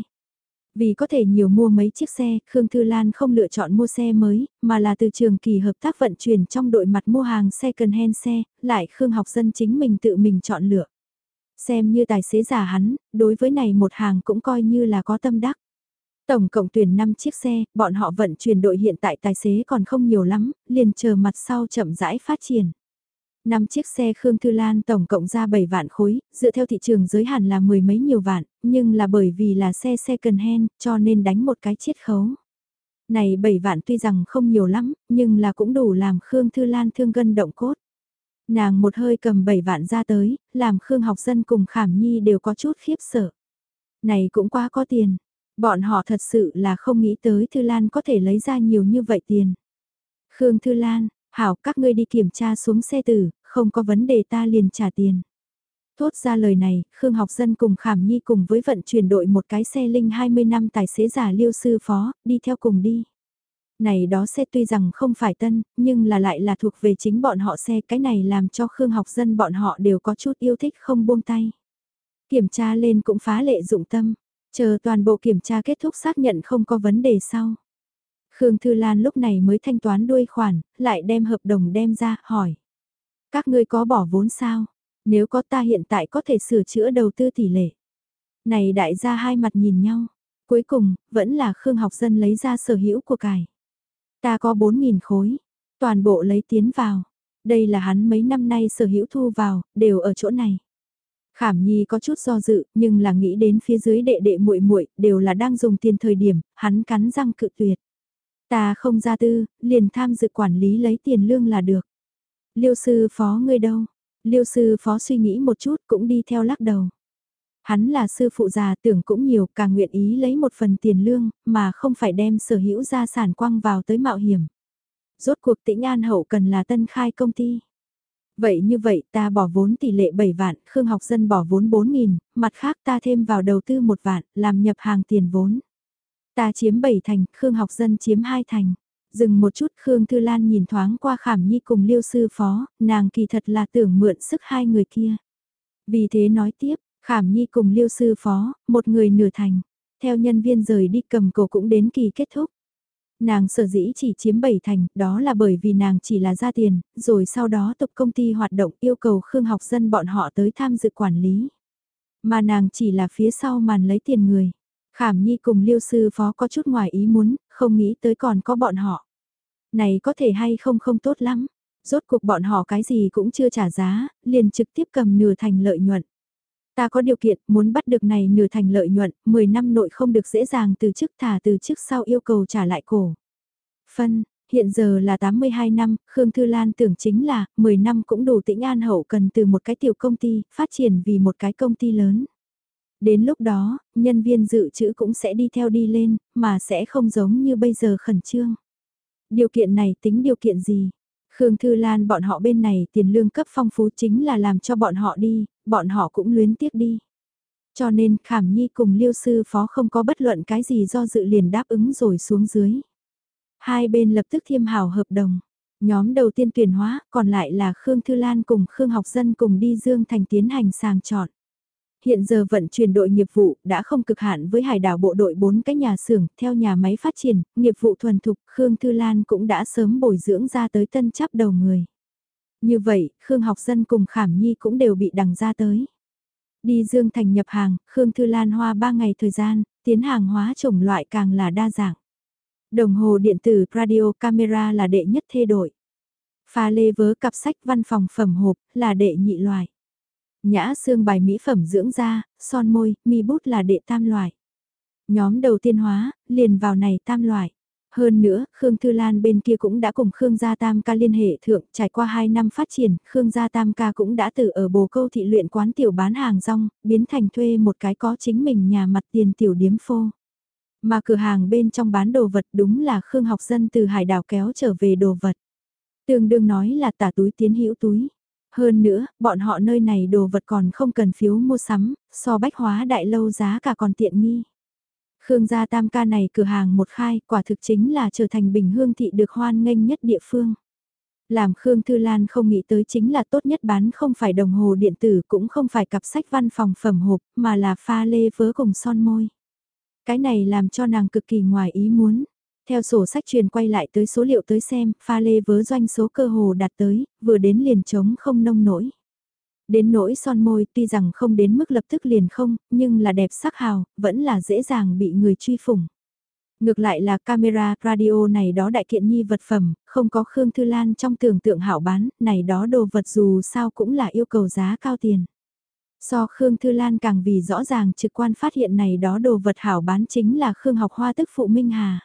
Vì có thể nhiều mua mấy chiếc xe, Khương Thư Lan không lựa chọn mua xe mới, mà là từ trường kỳ hợp tác vận chuyển trong đội mặt mua hàng second hand xe, lại Khương Học Dân chính mình tự mình chọn lựa. Xem như tài xế giả hắn, đối với này một hàng cũng coi như là có tâm đắc. Tổng cộng tuyển năm chiếc xe, bọn họ vận chuyển đội hiện tại tài xế còn không nhiều lắm, liền chờ mặt sau chậm rãi phát triển. năm chiếc xe Khương Thư Lan tổng cộng ra bảy vạn khối, dựa theo thị trường giới hạn là mười mấy nhiều vạn, nhưng là bởi vì là xe second hand cho nên đánh một cái chiết khấu. Này bảy vạn tuy rằng không nhiều lắm, nhưng là cũng đủ làm Khương Thư Lan thương gân động cốt. Nàng một hơi cầm bảy vạn ra tới, làm Khương Học Dân cùng Khảm Nhi đều có chút khiếp sợ. Này cũng quá có tiền. Bọn họ thật sự là không nghĩ tới Thư Lan có thể lấy ra nhiều như vậy tiền. Khương Thư Lan, hảo các ngươi đi kiểm tra xuống xe tử, không có vấn đề ta liền trả tiền. Thốt ra lời này, Khương Học Dân cùng Khảm Nhi cùng với vận chuyển đội một cái xe linh hai mươi năm tài xế giả Liêu sư phó, đi theo cùng đi. Này đó xe tuy rằng không phải tân, nhưng là lại là thuộc về chính bọn họ xe, cái này làm cho Khương Học Dân bọn họ đều có chút yêu thích không buông tay. Kiểm tra lên cũng phá lệ dụng tâm. Chờ toàn bộ kiểm tra kết thúc xác nhận không có vấn đề sau. Khương Thư Lan lúc này mới thanh toán đuôi khoản, lại đem hợp đồng đem ra, hỏi. Các ngươi có bỏ vốn sao? Nếu có ta hiện tại có thể sửa chữa đầu tư tỷ lệ. Này đại gia hai mặt nhìn nhau. Cuối cùng, vẫn là Khương Học Dân lấy ra sở hữu của cải. Ta có bốn nghìn khối. Toàn bộ lấy tiến vào. Đây là hắn mấy năm nay sở hữu thu vào, đều ở chỗ này. Khảm Nhi có chút do dự, nhưng là nghĩ đến phía dưới đệ đệ muội muội đều là đang dùng tiền thời điểm, hắn cắn răng cự tuyệt. Ta không ra tư, liền tham dự quản lý lấy tiền lương là được. Liêu sư phó ngươi đâu? Liêu sư phó suy nghĩ một chút cũng đi theo lắc đầu. Hắn là sư phụ già tưởng cũng nhiều, càng nguyện ý lấy một phần tiền lương, mà không phải đem sở hữu gia sản quăng vào tới mạo hiểm. Rốt cuộc Tĩnh An hậu cần là tân khai công ty. Vậy như vậy ta bỏ vốn tỷ lệ bảy vạn, Khương Học Dân bỏ vốn bốn nghìn, mặt khác ta thêm vào đầu tư một vạn, làm nhập hàng tiền vốn. Ta chiếm bảy thành, Khương Học Dân chiếm hai thành. Dừng một chút Khương Thư Lan nhìn thoáng qua Khảm Nhi cùng Liêu sư phó, nàng kỳ thật là tưởng mượn sức hai người kia. Vì thế nói tiếp, Khảm Nhi cùng Liêu sư phó, một người nửa thành. Theo nhân viên rời đi cầm cổ cũng đến kỳ kết thúc. Nàng sở dĩ chỉ chiếm bảy thành, đó là bởi vì nàng chỉ là ra tiền, rồi sau đó tục công ty hoạt động yêu cầu Khương Học Dân bọn họ tới tham dự quản lý. Mà nàng chỉ là phía sau màn lấy tiền người. Khảm Nhi cùng Liêu sư phó có chút ngoài ý muốn, không nghĩ tới còn có bọn họ. Này có thể hay không không tốt lắm. Rốt cuộc bọn họ cái gì cũng chưa trả giá, liền trực tiếp cầm nửa thành lợi nhuận. Ta có điều kiện muốn bắt được này nửa thành lợi nhuận, mười năm nội không được dễ dàng từ chức thả từ chức sau yêu cầu trả lại cổ. Phân, hiện giờ là tám mươi hai năm, Khương Thư Lan tưởng chính là mười năm cũng đủ Tĩnh An hậu cần từ một cái tiểu công ty, phát triển vì một cái công ty lớn. Đến lúc đó, nhân viên dự trữ cũng sẽ đi theo đi lên, mà sẽ không giống như bây giờ khẩn trương. Điều kiện này tính điều kiện gì? Khương Thư Lan bọn họ bên này tiền lương cấp phong phú chính là làm cho bọn họ đi, bọn họ cũng luyến tiếc đi. Cho nên Khảm Nhi cùng Liêu sư phó không có bất luận cái gì do dự liền đáp ứng rồi xuống dưới. Hai bên lập tức thiêm hảo hợp đồng. Nhóm đầu tiên tuyển hóa, còn lại là Khương Thư Lan cùng Khương Học Dân cùng đi Dương Thành tiến hành sàng chọn. Hiện giờ vận chuyển đội nghiệp vụ đã không cực hạn với hải đảo bộ đội bốn cái nhà xưởng, theo nhà máy phát triển, nghiệp vụ thuần thục, Khương Thư Lan cũng đã sớm bồi dưỡng ra tới tân chắp đầu người. Như vậy, Khương Học Dân cùng Khảm Nhi cũng đều bị đằng ra tới. Đi Dương Thành nhập hàng, Khương Thư Lan hoa ba ngày thời gian, tiến hàng hóa chủng loại càng là đa dạng. Đồng hồ điện tử, radio, camera là đệ nhất thê đội. Pha lê vớ cặp sách văn phòng phẩm hộp là đệ nhị loại. Nhã xương bài mỹ phẩm dưỡng da, son môi, mi bút là đệ tam loại. Nhóm đầu tiên hóa, liền vào này tam loại. Hơn nữa, Khương Thư Lan bên kia cũng đã cùng Khương Gia Tam Ca liên hệ thượng, trải qua hai năm phát triển, Khương Gia Tam Ca cũng đã từ ở Bồ Câu thị luyện quán tiểu bán hàng rong, biến thành thuê một cái có chính mình nhà mặt tiền tiểu điếm phô. Mà cửa hàng bên trong bán đồ vật đúng là Khương Học Dân từ hải đảo kéo trở về đồ vật. Tương đương nói là tả túi tiến hữu túi. Hơn nữa, bọn họ nơi này đồ vật còn không cần phiếu mua sắm, so bách hóa đại lâu giá cả còn tiện nghi. Khương gia Tam Ca này cửa hàng một khai, quả thực chính là trở thành Bình Hương thị được hoan nghênh nhất địa phương. Làm Khương Thư Lan không nghĩ tới chính là tốt nhất bán không phải đồng hồ điện tử cũng không phải cặp sách văn phòng phẩm hộp, mà là pha lê vớ cùng son môi. Cái này làm cho nàng cực kỳ ngoài ý muốn. Theo sổ sách truyền quay lại tới số liệu tới xem, pha lê vớ doanh số cơ hồ đạt tới, vừa đến liền trống không nông nổi. Đến nỗi son môi tuy rằng không đến mức lập tức liền không, nhưng là đẹp sắc hào, vẫn là dễ dàng bị người truy phủng. Ngược lại là camera, radio này đó đại kiện nhi vật phẩm, không có Khương Thư Lan trong tưởng tượng hảo bán, này đó đồ vật dù sao cũng là yêu cầu giá cao tiền. So Khương Thư Lan càng vì rõ ràng trực quan phát hiện này đó đồ vật hảo bán chính là Khương Học Hoa tức phụ Minh Hà.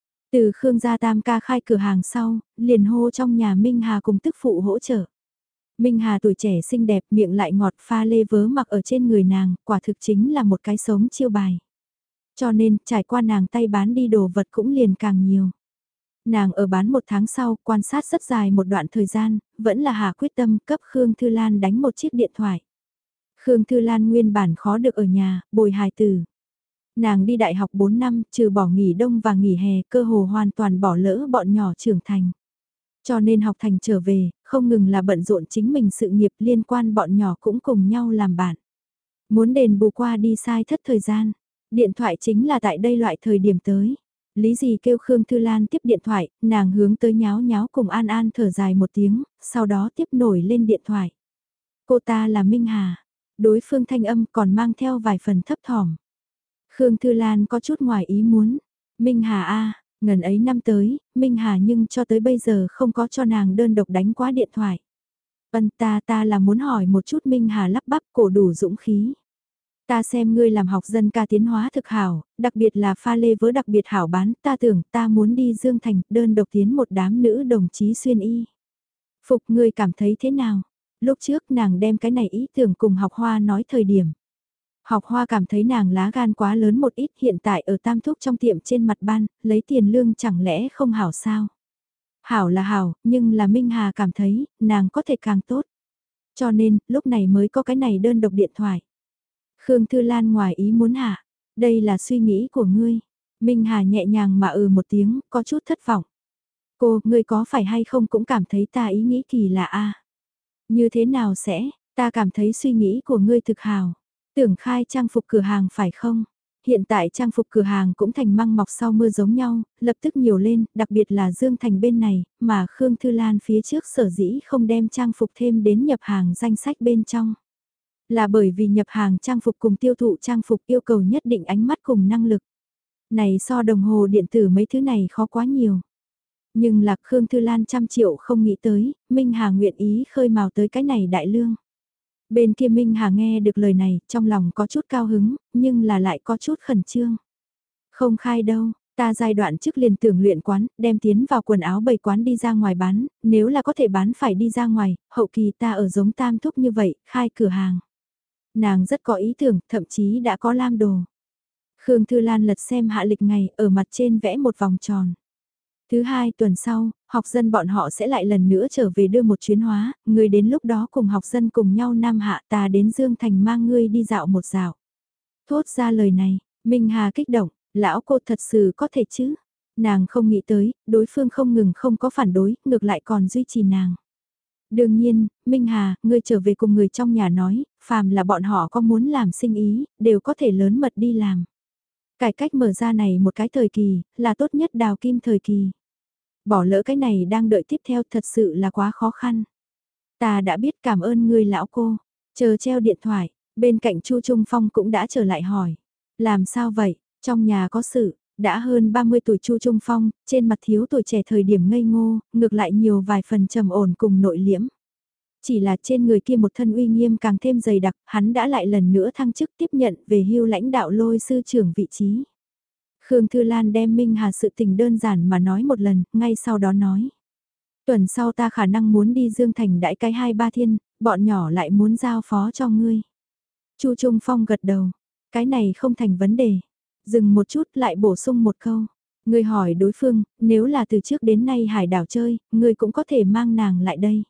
Từ Khương gia Tam Ca khai cửa hàng sau, liền hô trong nhà Minh Hà cùng tức phụ hỗ trợ. Minh Hà tuổi trẻ xinh đẹp miệng lại ngọt pha lê vớ mặc ở trên người nàng, quả thực chính là một cái sống chiêu bài. Cho nên, trải qua nàng tay bán đi đồ vật cũng liền càng nhiều. Nàng ở bán một tháng sau, quan sát rất dài một đoạn thời gian, vẫn là Hà quyết tâm cấp Khương Thư Lan đánh một chiếc điện thoại. Khương Thư Lan nguyên bản khó được ở nhà, bồi hài tử. Nàng đi đại học bốn năm, trừ bỏ nghỉ đông và nghỉ hè, cơ hồ hoàn toàn bỏ lỡ bọn nhỏ trưởng thành. Cho nên học thành trở về, không ngừng là bận rộn chính mình sự nghiệp liên quan bọn nhỏ cũng cùng nhau làm bạn. Muốn đền bù qua đi sai thất thời gian, điện thoại chính là tại đây loại thời điểm tới. Lý gì kêu Khương Thư Lan tiếp điện thoại, nàng hướng tới nháo nháo cùng An An thở dài một tiếng, sau đó tiếp nổi lên điện thoại. Cô ta là Minh Hà, đối phương thanh âm còn mang theo vài phần thấp thỏm. Khương Thư Lan có chút ngoài ý muốn, Minh Hà a ngần ấy năm tới, Minh Hà nhưng cho tới bây giờ không có cho nàng đơn độc đánh quá điện thoại. Vân ta ta là muốn hỏi một chút Minh Hà lắp bắp cổ đủ dũng khí. Ta xem ngươi làm học dân ca tiến hóa thực hảo, đặc biệt là pha lê vớ đặc biệt hảo bán, ta tưởng ta muốn đi Dương Thành đơn độc tiến một đám nữ đồng chí xuyên y. Phục ngươi cảm thấy thế nào? Lúc trước nàng đem cái này ý tưởng cùng học hoa nói thời điểm. Học hoa cảm thấy nàng lá gan quá lớn một ít hiện tại ở tam thúc trong tiệm trên mặt ban, lấy tiền lương chẳng lẽ không hảo sao? Hảo là hảo, nhưng là Minh Hà cảm thấy, nàng có thể càng tốt. Cho nên, lúc này mới có cái này đơn độc điện thoại. Khương Thư Lan ngoài ý muốn hả? Đây là suy nghĩ của ngươi. Minh Hà nhẹ nhàng mà ừ một tiếng, có chút thất vọng. Cô, ngươi có phải hay không cũng cảm thấy ta ý nghĩ kỳ lạ a? Như thế nào sẽ, ta cảm thấy suy nghĩ của ngươi thực hào. Tưởng khai trang phục cửa hàng phải không? Hiện tại trang phục cửa hàng cũng thành măng mọc sau mưa giống nhau, lập tức nhiều lên, đặc biệt là Dương Thành bên này, mà Khương Thư Lan phía trước sở dĩ không đem trang phục thêm đến nhập hàng danh sách bên trong. Là bởi vì nhập hàng trang phục cùng tiêu thụ trang phục yêu cầu nhất định ánh mắt cùng năng lực. Này so đồng hồ điện tử mấy thứ này khó quá nhiều. Nhưng lạc Khương Thư Lan trăm triệu không nghĩ tới, Minh Hà nguyện ý khơi mào tới cái này đại lương. Bên kia Minh Hà nghe được lời này, trong lòng có chút cao hứng, nhưng là lại có chút khẩn trương. Không khai đâu, ta giai đoạn trước liền tưởng luyện quán, đem tiến vào quần áo bày quán đi ra ngoài bán, nếu là có thể bán phải đi ra ngoài, hậu kỳ ta ở giống tam thúc như vậy, khai cửa hàng. Nàng rất có ý tưởng, thậm chí đã có lam đồ. Khương Thư Lan lật xem hạ lịch ngày, ở mặt trên vẽ một vòng tròn. Thứ hai tuần sau, học dân bọn họ sẽ lại lần nữa trở về đưa một chuyến hóa, người đến lúc đó cùng học dân cùng nhau Nam Hạ ta đến Dương Thành mang ngươi đi dạo một dạo. Thốt ra lời này, Minh Hà kích động, lão cô thật sự có thể chứ? Nàng không nghĩ tới, đối phương không ngừng không có phản đối, ngược lại còn duy trì nàng. Đương nhiên, Minh Hà, ngươi trở về cùng người trong nhà nói, phàm là bọn họ có muốn làm sinh ý, đều có thể lớn mật đi làm. Cải cách mở ra này một cái thời kỳ, là tốt nhất đào kim thời kỳ. Bỏ lỡ cái này đang đợi tiếp theo thật sự là quá khó khăn. Ta đã biết, cảm ơn ngươi lão cô. Chờ treo điện thoại, bên cạnh Chu Trung Phong cũng đã trở lại hỏi. Làm sao vậy, trong nhà có sự, đã hơn ba mươi tuổi Chu Trung Phong, trên mặt thiếu tuổi trẻ thời điểm ngây ngô, ngược lại nhiều vài phần trầm ổn cùng nội liễm. Chỉ là trên người kia một thân uy nghiêm càng thêm dày đặc, hắn đã lại lần nữa thăng chức tiếp nhận về hưu lãnh đạo lôi sư trưởng vị trí. Khương Thư Lan đem Minh Hà sự tình đơn giản mà nói một lần, ngay sau đó nói. Tuần sau ta khả năng muốn đi Dương Thành đãi cái hai ba thiên, bọn nhỏ lại muốn giao phó cho ngươi. Chu Trung Phong gật đầu, cái này không thành vấn đề. Dừng một chút lại bổ sung một câu. Ngươi hỏi đối phương, nếu là từ trước đến nay hải đảo chơi, ngươi cũng có thể mang nàng lại đây.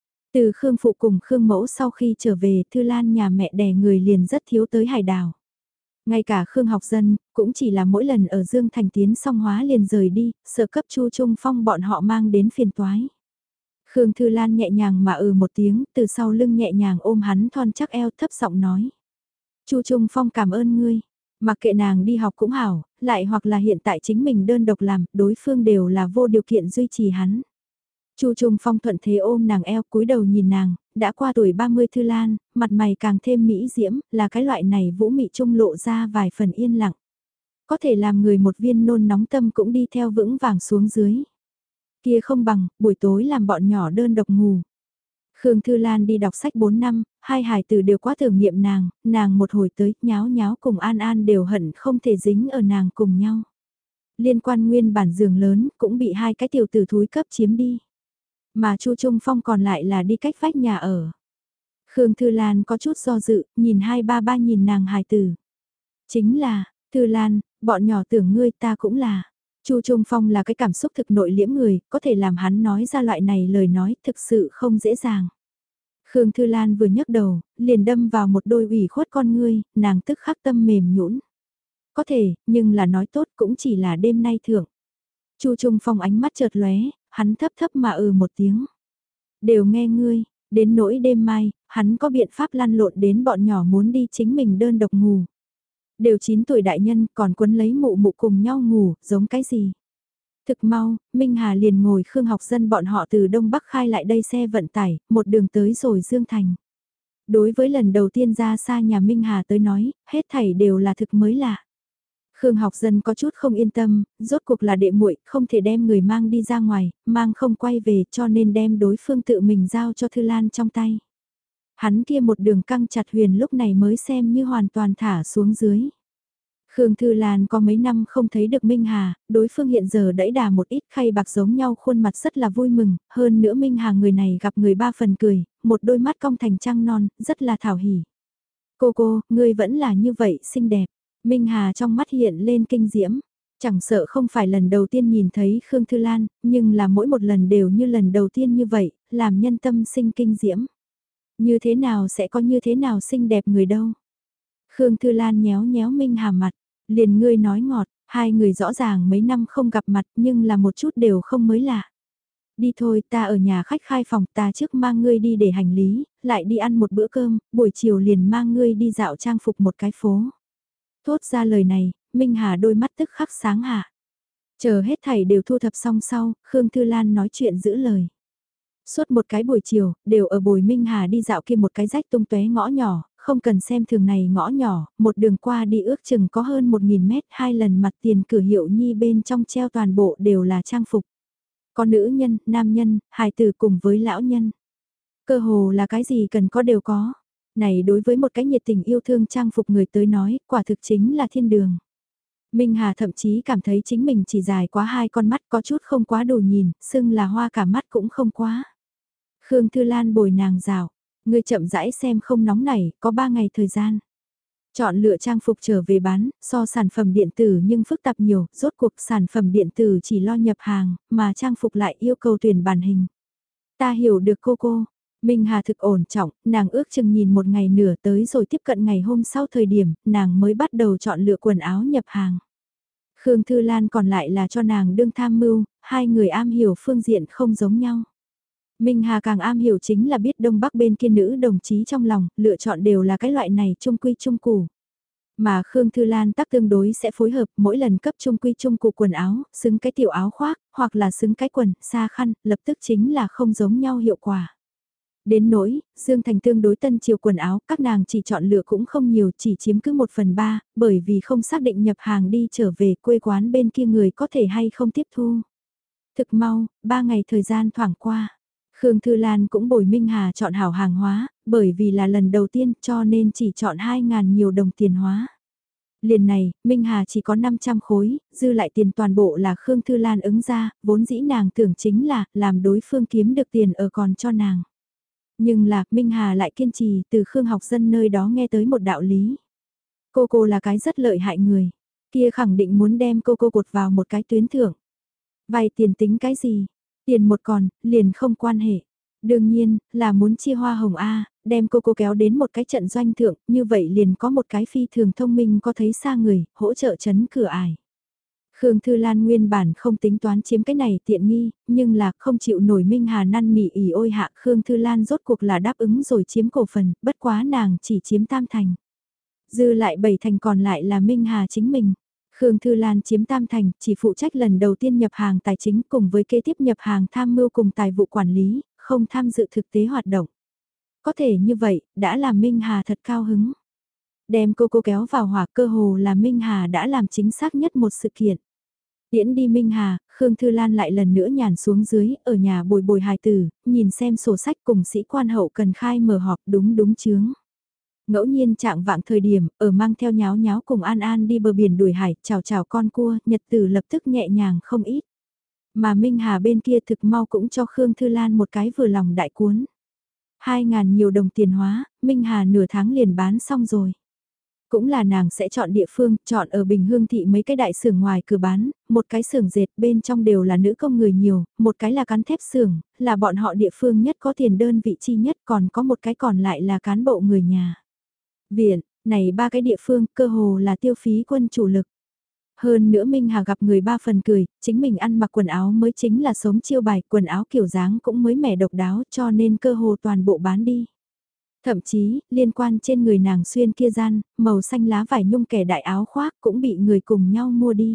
Từ Khương Phụ cùng Khương Mẫu sau khi trở về, Thư Lan nhà mẹ đẻ người liền rất thiếu tới hải đảo. Ngay cả Khương Học Dân, cũng chỉ là mỗi lần ở Dương Thành tiến xong hóa liền rời đi, sợ cấp Chu Trung Phong bọn họ mang đến phiền toái. Khương Thư Lan nhẹ nhàng mà ừ một tiếng, từ sau lưng nhẹ nhàng ôm hắn thon chắc eo thấp giọng nói. Chu Trung Phong cảm ơn ngươi, mặc kệ nàng đi học cũng hảo, lại hoặc là hiện tại chính mình đơn độc làm, đối phương đều là vô điều kiện duy trì hắn. Chu Trung Phong thuận thế ôm nàng eo cúi đầu nhìn nàng, đã qua tuổi ba mươi Thư Lan, mặt mày càng thêm mỹ diễm, là cái loại này vũ mị trung lộ ra vài phần yên lặng. Có thể làm người một viên nôn nóng tâm cũng đi theo vững vàng xuống dưới. Kia không bằng, buổi tối làm bọn nhỏ đơn độc ngủ. Khương Thư Lan đi đọc sách bốn năm, hai hài tử đều quá tưởng niệm nàng, nàng một hồi tới, nháo nháo cùng An An đều hận không thể dính ở nàng cùng nhau. Liên quan nguyên bản giường lớn, cũng bị hai cái tiểu tử thúi cấp chiếm đi. Mà Chu Trung Phong còn lại là đi cách vách nhà ở. Khương Thư Lan có chút do dự, nhìn hai ba ba nhìn nàng hài tử. Chính là, Thư Lan, bọn nhỏ tưởng ngươi ta cũng là. Chu Trung Phong là cái cảm xúc thực nội liễm người, có thể làm hắn nói ra loại này lời nói thực sự không dễ dàng. Khương Thư Lan vừa nhấc đầu, liền đâm vào một đôi ủy khuất con ngươi, nàng tức khắc tâm mềm nhũn. Có thể, nhưng là nói tốt cũng chỉ là đêm nay thưởng. Chu Trung Phong ánh mắt chợt lóe, hắn thấp thấp mà ừ một tiếng. Đều nghe ngươi, đến nỗi đêm mai, hắn có biện pháp lăn lộn đến bọn nhỏ muốn đi chính mình đơn độc ngủ. Đều chín tuổi đại nhân còn quấn lấy mụ mụ cùng nhau ngủ, giống cái gì. Thực mau, Minh Hà liền ngồi Khương Học Dân bọn họ từ Đông Bắc khai lại đây xe vận tải, một đường tới rồi Dương Thành. Đối với lần đầu tiên ra xa nhà Minh Hà tới nói, hết thảy đều là thực mới lạ. Khương Học Dân có chút không yên tâm, rốt cuộc là đệ muội, không thể đem người mang đi ra ngoài, mang không quay về cho nên đem đối phương tự mình giao cho Thư Lan trong tay. Hắn kia một đường căng chặt huyền lúc này mới xem như hoàn toàn thả xuống dưới. Khương Thư Lan có mấy năm không thấy được Minh Hà, đối phương hiện giờ đẩy đà một ít khay bạc giống nhau khuôn mặt rất là vui mừng, hơn nữa Minh Hà người này gặp người ba phần cười, một đôi mắt cong thành trăng non, rất là thảo hỉ. Cô cô, ngươi vẫn là như vậy xinh đẹp. Minh Hà trong mắt hiện lên kinh diễm, chẳng sợ không phải lần đầu tiên nhìn thấy Khương Thư Lan, nhưng là mỗi một lần đều như lần đầu tiên như vậy, làm nhân tâm sinh kinh diễm. Như thế nào sẽ có như thế nào xinh đẹp người đâu. Khương Thư Lan nhéo nhéo Minh Hà mặt, liền ngươi nói ngọt, hai người rõ ràng mấy năm không gặp mặt nhưng là một chút đều không mới lạ. Đi thôi, ta ở nhà khách khai phòng, ta trước mang ngươi đi để hành lý, lại đi ăn một bữa cơm, buổi chiều liền mang ngươi đi dạo trang phục một cái phố. Thốt ra lời này, Minh Hà đôi mắt tức khắc sáng hạ. Chờ hết thảy đều thu thập xong sau, Khương Thư Lan nói chuyện giữ lời. Suốt một cái buổi chiều, đều ở bồi Minh Hà đi dạo kia một cái rách tung tóe ngõ nhỏ, không cần xem thường này ngõ nhỏ, một đường qua đi ước chừng có hơn một nghìn mét, hai lần mặt tiền cửa hiệu nhi bên trong treo toàn bộ đều là trang phục. Có nữ nhân, nam nhân, hài tử cùng với lão nhân. Cơ hồ là cái gì cần có đều có. Này đối với một cái nhiệt tình yêu thương trang phục người tới nói, quả thực chính là thiên đường. Minh Hà thậm chí cảm thấy chính mình chỉ dài quá hai con mắt có chút không quá đủ nhìn, xưng là hoa cả mắt cũng không quá. Khương Thư Lan bồi nàng rào, người chậm rãi xem không nóng nảy, có ba ngày thời gian. Chọn lựa trang phục trở về bán, so sản phẩm điện tử nhưng phức tạp nhiều, rốt cuộc sản phẩm điện tử chỉ lo nhập hàng, mà trang phục lại yêu cầu tuyển bản hình. Ta hiểu được cô cô, Minh Hà thực ổn trọng, nàng ước chừng nhìn một ngày nửa tới rồi tiếp cận ngày hôm sau thời điểm, nàng mới bắt đầu chọn lựa quần áo nhập hàng. Khương Thư Lan còn lại là cho nàng đương tham mưu, hai người am hiểu phương diện không giống nhau. Minh Hà càng am hiểu chính là biết Đông Bắc bên kia nữ đồng chí trong lòng, lựa chọn đều là cái loại này trung quy trung củ. Mà Khương Thư Lan tắc tương đối sẽ phối hợp mỗi lần cấp trung quy trung cụ quần áo, xứng cái tiểu áo khoác, hoặc là xứng cái quần, xa khăn, lập tức chính là không giống nhau hiệu quả. Đến nỗi, Dương Thành tương đối tân chiều quần áo, các nàng chỉ chọn lựa cũng không nhiều, chỉ chiếm cứ một phần ba, bởi vì không xác định nhập hàng đi trở về quê quán bên kia người có thể hay không tiếp thu. Thực mau, ba ngày thời gian thoảng qua. Khương Thư Lan cũng bồi Minh Hà chọn hảo hàng hóa, bởi vì là lần đầu tiên cho nên chỉ chọn hai ngàn nhiều đồng tiền hóa. Liền này, Minh Hà chỉ có năm trăm khối, dư lại tiền toàn bộ là Khương Thư Lan ứng ra, vốn dĩ nàng tưởng chính là làm đối phương kiếm được tiền ở còn cho nàng. Nhưng là, Minh Hà lại kiên trì từ Khương học dân nơi đó nghe tới một đạo lý. Cô cô là cái rất lợi hại người, kia khẳng định muốn đem cô cô cột vào một cái tuyến thưởng. Vay tiền tính cái gì? Tiền một còn, liền không quan hệ. Đương nhiên, là muốn chia hoa hồng A, đem cô cô kéo đến một cái trận doanh thượng, như vậy liền có một cái phi thường thông minh có thấy xa người, hỗ trợ chấn cửa ải. Khương Thư Lan nguyên bản không tính toán chiếm cái này tiện nghi, nhưng là không chịu nổi Minh Hà năn nỉ ỉ ôi hạ Khương Thư Lan rốt cuộc là đáp ứng rồi chiếm cổ phần, bất quá nàng chỉ chiếm tam thành. Dư lại bảy thành còn lại là Minh Hà chính mình. Khương Thư Lan chiếm tam thành, chỉ phụ trách lần đầu tiên nhập hàng tài chính cùng với kế tiếp nhập hàng tham mưu cùng tài vụ quản lý, không tham dự thực tế hoạt động. Có thể như vậy, đã làm Minh Hà thật cao hứng. Đem cô cô kéo vào hỏa cơ hồ là Minh Hà đã làm chính xác nhất một sự kiện. Tiễn đi Minh Hà, Khương Thư Lan lại lần nữa nhàn xuống dưới, ở nhà bồi bồi hài tử, nhìn xem sổ sách cùng sĩ quan hậu cần khai mở họp đúng đúng chướng. Ngẫu nhiên trạng vạng thời điểm, ở mang theo nháo nháo cùng An An đi bờ biển đuổi hải, chào chào con cua, nhật tử lập tức nhẹ nhàng không ít. Mà Minh Hà bên kia thực mau cũng cho Khương Thư Lan một cái vừa lòng đại cuốn. Hai ngàn nhiều đồng tiền hóa, Minh Hà nửa tháng liền bán xong rồi. Cũng là nàng sẽ chọn địa phương, chọn ở Bình Hương thị mấy cái đại xưởng ngoài cửa bán, một cái xưởng dệt bên trong đều là nữ công người nhiều, một cái là cán thép xưởng, là bọn họ địa phương nhất có tiền đơn vị chi nhất, còn có một cái còn lại là cán bộ người nhà. Viện, này ba cái địa phương cơ hồ là tiêu phí quân chủ lực. Hơn nữa Minh Hà gặp người ba phần cười, chính mình ăn mặc quần áo mới chính là sống chiêu bài, quần áo kiểu dáng cũng mới mẻ độc đáo cho nên cơ hồ toàn bộ bán đi. Thậm chí, liên quan trên người nàng xuyên kia gian, màu xanh lá vải nhung kẻ đại áo khoác cũng bị người cùng nhau mua đi.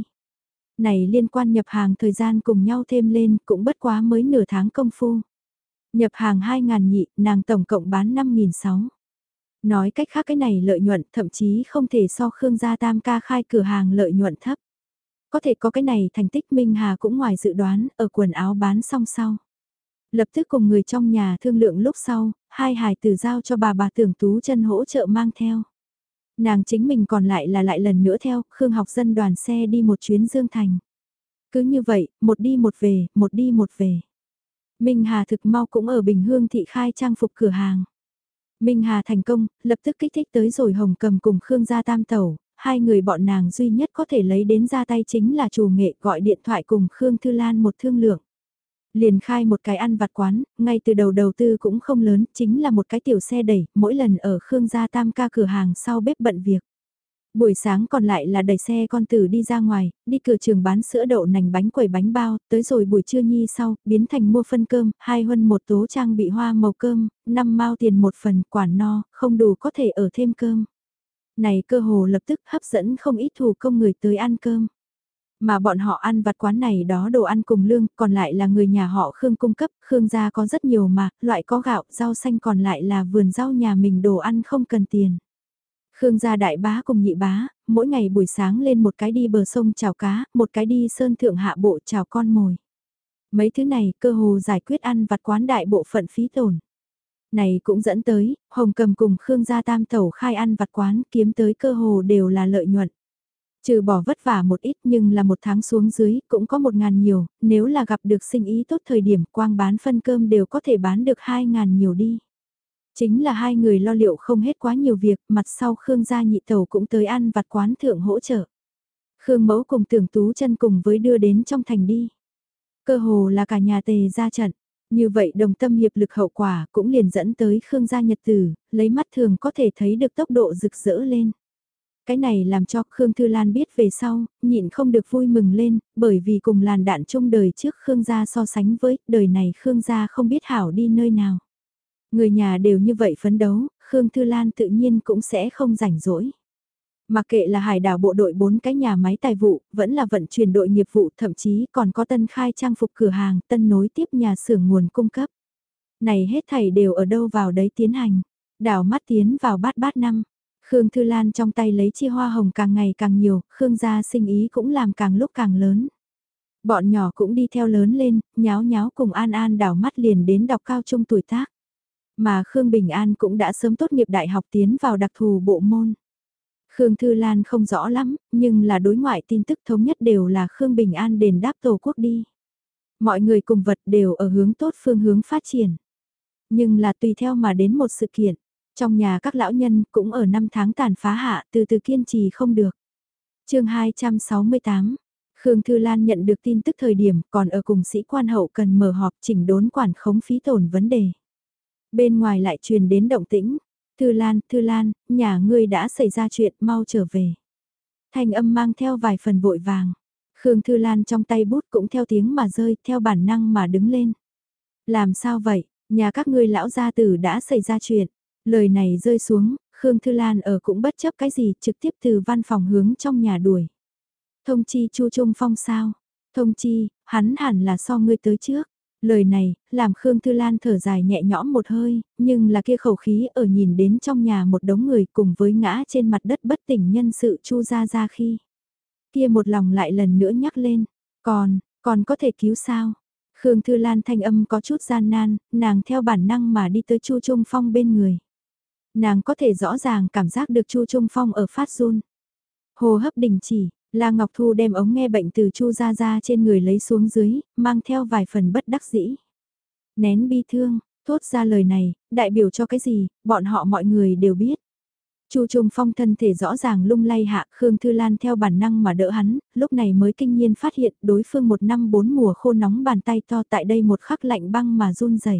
Này liên quan nhập hàng thời gian cùng nhau thêm lên cũng bất quá mới nửa tháng công phu. Nhập hàng hai ngàn nhị, nàng tổng cộng bán năm nghìn sáu. Nói cách khác cái này lợi nhuận thậm chí không thể so Khương gia tam ca khai cửa hàng lợi nhuận thấp. Có thể có cái này thành tích Minh Hà cũng ngoài dự đoán ở quần áo bán xong sau. Lập tức cùng người trong nhà thương lượng lúc sau, hai hài tử giao cho bà bà Tưởng Tú chân hỗ trợ mang theo. Nàng chính mình còn lại là lại lần nữa theo, Khương học dân đoàn xe đi một chuyến Dương Thành. Cứ như vậy, một đi một về, một đi một về. Minh Hà thực mau cũng ở Bình Hương thị khai trang phục cửa hàng. Minh Hà thành công, lập tức kích thích tới rồi Hồng Cầm cùng Khương gia tam tẩu, hai người bọn nàng duy nhất có thể lấy đến ra tay chính là chủ nghệ gọi điện thoại cùng Khương Thư Lan một thương lượng. Liền khai một cái ăn vặt quán, ngay từ đầu đầu tư cũng không lớn, chính là một cái tiểu xe đẩy, mỗi lần ở Khương gia tam ca cửa hàng sau bếp bận việc. Buổi sáng còn lại là đẩy xe con tử đi ra ngoài, đi cửa trường bán sữa đậu nành bánh quẩy bánh bao, tới rồi buổi trưa nhi sau, biến thành mua phân cơm, hai huân một tố trang bị hoa màu cơm, năm mao tiền một phần, quản no, không đủ có thể ở thêm cơm. Này cơ hồ lập tức hấp dẫn không ít thủ công người tới ăn cơm. Mà bọn họ ăn vặt quán này đó đồ ăn cùng lương, còn lại là người nhà họ Khương cung cấp, Khương gia có rất nhiều mà, loại có gạo, rau xanh còn lại là vườn rau nhà mình đồ ăn không cần tiền. Khương gia đại bá cùng nhị bá, mỗi ngày buổi sáng lên một cái đi bờ sông chào cá, một cái đi sơn thượng hạ bộ chào con mồi. Mấy thứ này cơ hồ giải quyết ăn vặt quán đại bộ phận phí tổn. Này cũng dẫn tới, Hồng Cầm cùng Khương gia tam tẩu khai ăn vặt quán kiếm tới cơ hồ đều là lợi nhuận. Trừ bỏ vất vả một ít nhưng là một tháng xuống dưới cũng có một ngàn nhiều, nếu là gặp được sinh ý tốt thời điểm quang bán phân cơm đều có thể bán được hai ngàn nhiều đi. Chính là hai người lo liệu không hết quá nhiều việc, mặt sau Khương gia nhị tẩu cũng tới ăn vặt quán thượng hỗ trợ. Khương mẫu cùng tưởng tú chân cùng với đưa đến trong thành đi. Cơ hồ là cả nhà tề ra trận, Như vậy đồng tâm hiệp lực hậu quả cũng liền dẫn tới Khương gia nhật tử, lấy mắt thường có thể thấy được tốc độ rực rỡ lên. Cái này làm cho Khương Thư Lan biết về sau, nhịn không được vui mừng lên, bởi vì cùng làn đạn chung đời trước Khương gia so sánh với, đời này Khương gia không biết hảo đi nơi nào. Người nhà đều như vậy phấn đấu, Khương Thư Lan tự nhiên cũng sẽ không rảnh rỗi. Mặc kệ là hải đảo bộ đội bốn cái nhà máy tài vụ, vẫn là vận chuyển đội nghiệp vụ, thậm chí còn có tân khai trang phục cửa hàng, tân nối tiếp nhà xưởng nguồn cung cấp. Này hết thảy đều ở đâu vào đấy tiến hành. Đảo mắt tiến vào bát bát năm. Khương Thư Lan trong tay lấy chi hoa hồng càng ngày càng nhiều, Khương gia sinh ý cũng làm càng lúc càng lớn. Bọn nhỏ cũng đi theo lớn lên, nháo nháo cùng An An đảo mắt liền đến đọc cao trung tuổi tác. Mà Khương Bình An cũng đã sớm tốt nghiệp đại học tiến vào đặc thù bộ môn. Khương Thư Lan không rõ lắm, nhưng là đối ngoại tin tức thống nhất đều là Khương Bình An đền đáp tổ quốc đi. Mọi người cùng vật đều ở hướng tốt phương hướng phát triển. Nhưng là tùy theo mà đến một sự kiện. Trong nhà các lão nhân cũng ở năm tháng tàn phá hạ từ từ kiên trì không được. chương hai trăm sáu mươi tám, Khương Thư Lan nhận được tin tức thời điểm còn ở cùng sĩ quan hậu cần mở họp chỉnh đốn quản khống phí tổn vấn đề. Bên ngoài lại truyền đến động tĩnh. Thư Lan, Thư Lan, nhà ngươi đã xảy ra chuyện, mau trở về. Thanh âm mang theo vài phần vội vàng. Khương Thư Lan trong tay bút cũng theo tiếng mà rơi, theo bản năng mà đứng lên. Làm sao vậy, nhà các ngươi lão gia tử đã xảy ra chuyện. Lời này rơi xuống, Khương Thư Lan ở cũng bất chấp cái gì, trực tiếp từ văn phòng hướng trong nhà đuổi. Thông chi Chu Trung Phong sao? Thông chi, hắn hẳn là so ngươi tới trước. Lời này, làm Khương Thư Lan thở dài nhẹ nhõm một hơi, nhưng là kia khẩu khí ở nhìn đến trong nhà một đống người cùng với ngã trên mặt đất bất tỉnh nhân sự Chu ra ra khi. Kia một lòng lại lần nữa nhắc lên, còn, còn có thể cứu sao? Khương Thư Lan thanh âm có chút gian nan, nàng theo bản năng mà đi tới Chu Trung Phong bên người. Nàng có thể rõ ràng cảm giác được Chu Trung Phong ở phát run. Hô hấp đình chỉ, La Ngọc Thu đem ống nghe bệnh từ Chu Gia Gia trên người lấy xuống dưới, mang theo vài phần bất đắc dĩ. Nén bi thương, thốt ra lời này, đại biểu cho cái gì, bọn họ mọi người đều biết. Chu Trung Phong thân thể rõ ràng lung lay hạ, Khương Thư Lan theo bản năng mà đỡ hắn, lúc này mới kinh nhiên phát hiện đối phương một năm bốn mùa khô nóng bàn tay to tại đây một khắc lạnh băng mà run rẩy.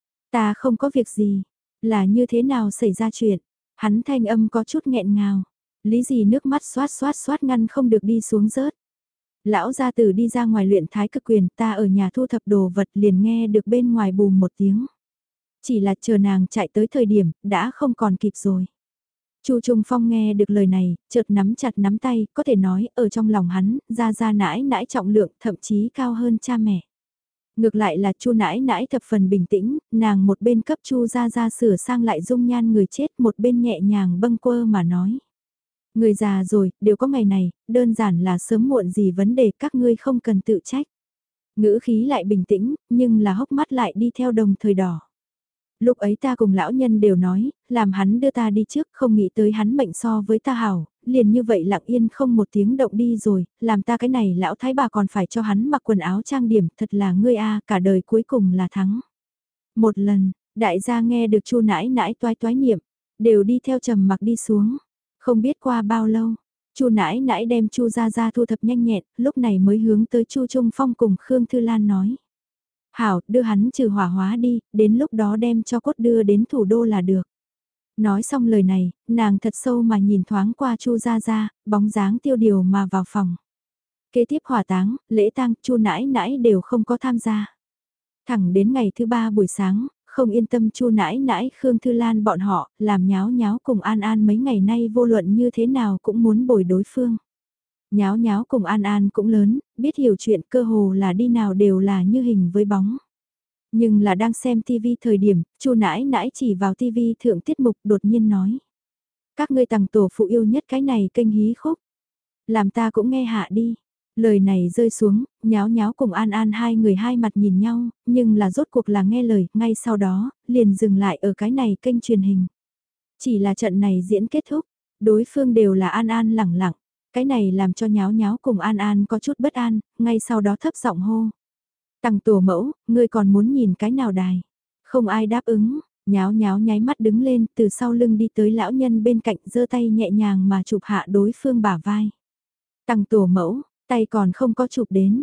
Ta không có việc gì, là như thế nào xảy ra chuyện, hắn thanh âm có chút nghẹn ngào. Lý gì nước mắt xoát xoát xoát ngăn không được đi xuống rớt. Lão gia tử đi ra ngoài luyện thái cực quyền, ta ở nhà thu thập đồ vật liền nghe được bên ngoài bùm một tiếng. Chỉ là chờ nàng chạy tới thời điểm, đã không còn kịp rồi. Chu Trung Phong nghe được lời này, chợt nắm chặt nắm tay, có thể nói, ở trong lòng hắn, ra ra nãi nãi trọng lượng, thậm chí cao hơn cha mẹ. Ngược lại là Chu nãi nãi thập phần bình tĩnh, nàng một bên cấp Chu ra ra sửa sang lại dung nhan người chết, một bên nhẹ nhàng bâng quơ mà nói. Người già rồi, đều có ngày này, đơn giản là sớm muộn gì vấn đề các ngươi không cần tự trách. Ngữ khí lại bình tĩnh, nhưng là hốc mắt lại đi theo đồng thời đỏ. Lúc ấy ta cùng lão nhân đều nói, làm hắn đưa ta đi trước, không nghĩ tới hắn mệnh so với ta hảo, liền như vậy lặng yên không một tiếng động đi rồi, làm ta cái này lão thái bà còn phải cho hắn mặc quần áo trang điểm, thật là ngươi a, cả đời cuối cùng là thắng. Một lần, đại gia nghe được Chu nãi nãi toái toái niệm, đều đi theo trầm mặc đi xuống. Không biết qua bao lâu, Chu nãi nãi đem Chu gia gia thu thập nhanh nhẹn, lúc này mới hướng tới Chu Trung Phong cùng Khương Thư Lan nói. Hảo, đưa hắn trừ hỏa hóa đi, đến lúc đó đem cho cốt đưa đến thủ đô là được. Nói xong lời này, nàng thật sâu mà nhìn thoáng qua Chu gia gia, bóng dáng tiêu điều mà vào phòng. Kế tiếp hỏa táng, lễ tang, Chu nãi nãi đều không có tham gia. Thẳng đến ngày thứ ba buổi sáng, không yên tâm Chu nãi nãi Khương Thư Lan bọn họ, làm nháo nháo cùng An An mấy ngày nay vô luận như thế nào cũng muốn bồi đối phương. Nháo nháo cùng An An cũng lớn, biết hiểu chuyện cơ hồ là đi nào đều là như hình với bóng. Nhưng là đang xem tivi thời điểm, Chu nãi nãi chỉ vào tivi thượng tiết mục đột nhiên nói. Các ngươi tầng tổ phụ yêu nhất cái này kênh hí khúc. Làm ta cũng nghe hạ đi. Lời này rơi xuống, nháo nháo cùng An An hai người hai mặt nhìn nhau, nhưng là rốt cuộc là nghe lời, ngay sau đó, liền dừng lại ở cái này kênh truyền hình. Chỉ là trận này diễn kết thúc, đối phương đều là An An lẳng lặng, cái này làm cho nháo nháo cùng An An có chút bất an, ngay sau đó thấp giọng hô. Tằng tổ mẫu, ngươi còn muốn nhìn cái nào đài? Không ai đáp ứng, nháo nháo nháy mắt đứng lên từ sau lưng đi tới lão nhân bên cạnh giơ tay nhẹ nhàng mà chụp hạ đối phương bả vai. Tằng tổ mẫu, tay còn không có chụp đến.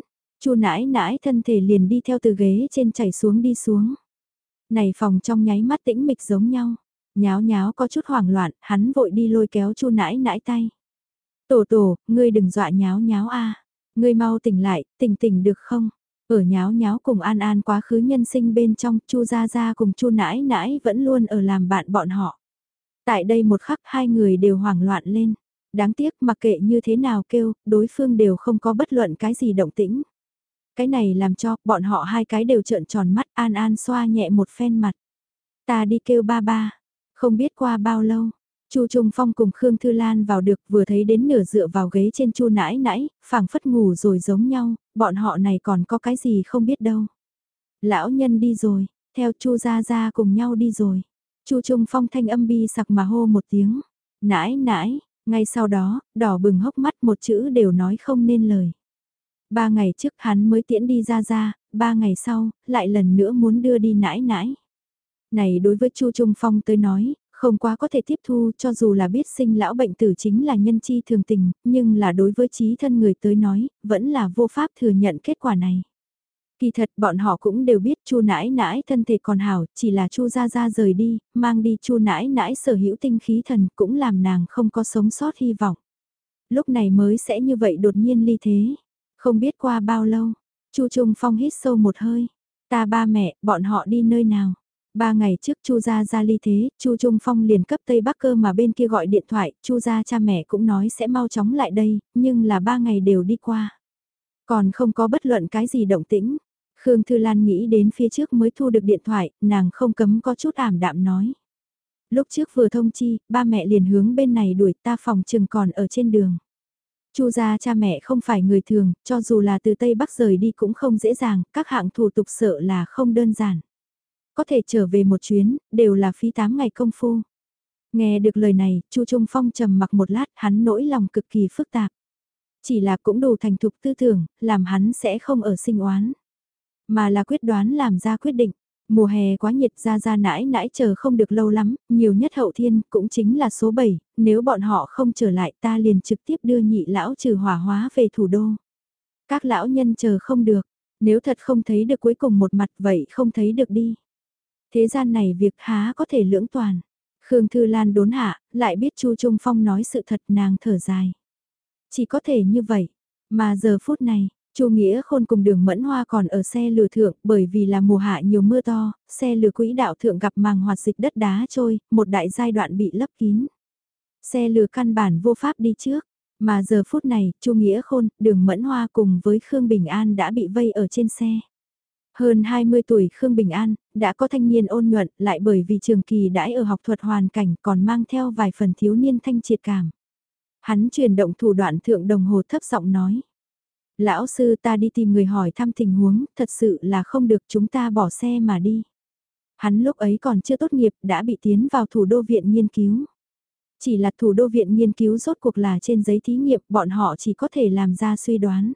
Chu nãi nãi thân thể liền đi theo từ ghế trên chảy xuống đi xuống. Này phòng trong nháy mắt tĩnh mịch giống nhau. Nháo nháo có chút hoảng loạn, hắn vội đi lôi kéo Chu nãi nãi tay. Tổ tổ, ngươi đừng dọa nháo nháo a, ngươi mau tỉnh lại, tỉnh tỉnh được không? Ở nháo nháo cùng An An quá khứ nhân sinh bên trong, Chu gia gia cùng Chu nãi nãi vẫn luôn ở làm bạn bọn họ. Tại đây một khắc hai người đều hoảng loạn lên. Đáng tiếc mặc kệ như thế nào kêu, đối phương đều không có bất luận cái gì động tĩnh. Cái này làm cho bọn họ hai cái đều trợn tròn mắt. An An xoa nhẹ một phen mặt. Ta đi kêu ba ba. Không biết qua bao lâu, Chu Trung Phong cùng Khương Thư Lan vào được, vừa thấy đến nửa dựa vào ghế trên Chu nãi nãi, phảng phất ngủ rồi giống nhau, bọn họ này còn có cái gì không biết đâu. Lão nhân đi rồi, theo Chu gia gia cùng nhau đi rồi. Chu Trung Phong thanh âm bi sặc mà hô một tiếng, nãi nãi, ngay sau đó, đỏ bừng hốc mắt một chữ đều nói không nên lời. Ba ngày trước hắn mới tiễn đi ra ra, ba ngày sau, lại lần nữa muốn đưa đi nãi nãi. Này đối với Chu Trung Phong tới nói, không quá có thể tiếp thu, cho dù là biết sinh lão bệnh tử chính là nhân chi thường tình, nhưng là đối với trí thân người tới nói, vẫn là vô pháp thừa nhận kết quả này. Kỳ thật bọn họ cũng đều biết Chu nãi nãi thân thể còn hảo, chỉ là Chu gia gia rời đi, mang đi Chu nãi nãi sở hữu tinh khí thần cũng làm nàng không có sống sót hy vọng. Lúc này mới sẽ như vậy đột nhiên ly thế. Không biết qua bao lâu, Chu Trung Phong hít sâu một hơi. Ta ba mẹ, bọn họ đi nơi nào? Ba ngày trước Chu gia gia ly thế, Chu Trung Phong liền cấp Tây Bắc Cơ mà bên kia gọi điện thoại, Chu gia cha mẹ cũng nói sẽ mau chóng lại đây, nhưng là ba ngày đều đi qua. Còn không có bất luận cái gì động tĩnh. Khương Thư Lan nghĩ đến phía trước mới thu được điện thoại, nàng không cấm có chút ảm đạm nói. Lúc trước vừa thông chi, ba mẹ liền hướng bên này đuổi, ta phòng chừng còn ở trên đường. Chu gia cha mẹ không phải người thường, cho dù là từ Tây Bắc rời đi cũng không dễ dàng, các hạng thủ tục sợ là không đơn giản. Có thể trở về một chuyến, đều là phí tám ngày công phu. Nghe được lời này, Chu Trung Phong trầm mặc một lát, hắn nỗi lòng cực kỳ phức tạp. Chỉ là cũng đủ thành thục tư tưởng, làm hắn sẽ không ở sinh oán. Mà là quyết đoán làm ra quyết định. Mùa hè quá nhiệt, ra ra nãi nãi chờ không được lâu lắm, nhiều nhất hậu thiên cũng chính là số bảy, nếu bọn họ không trở lại ta liền trực tiếp đưa nhị lão trừ hỏa hóa về thủ đô. Các lão nhân chờ không được, nếu thật không thấy được cuối cùng một mặt vậy không thấy được đi. Thế gian này việc há có thể lưỡng toàn. Khương Thư Lan đốn hạ, lại biết Chu Trung Phong nói sự thật, nàng thở dài. Chỉ có thể như vậy, mà giờ phút này, Chu Nghĩa Khôn cùng Đường Mẫn Hoa còn ở xe lửa thượng, bởi vì là mùa hạ nhiều mưa to, xe lửa quỹ đạo thượng gặp màng hoạt dịch đất đá trôi, một đại giai đoạn bị lấp kín. Xe lửa căn bản vô pháp đi trước, mà giờ phút này, Chu Nghĩa Khôn, Đường Mẫn Hoa cùng với Khương Bình An đã bị vây ở trên xe. Hơn hai mươi tuổi Khương Bình An, đã có thanh niên ôn nhuận, lại bởi vì trường kỳ đãi ở học thuật hoàn cảnh còn mang theo vài phần thiếu niên thanh triệt cảm. Hắn chuyển động thủ đoạn thượng đồng hồ thấp giọng nói. Lão sư, ta đi tìm người hỏi thăm tình huống, thật sự là không được, chúng ta bỏ xe mà đi. Hắn lúc ấy còn chưa tốt nghiệp, đã bị tiến vào thủ đô viện nghiên cứu. Chỉ là thủ đô viện nghiên cứu rốt cuộc là trên giấy thí nghiệm, bọn họ chỉ có thể làm ra suy đoán.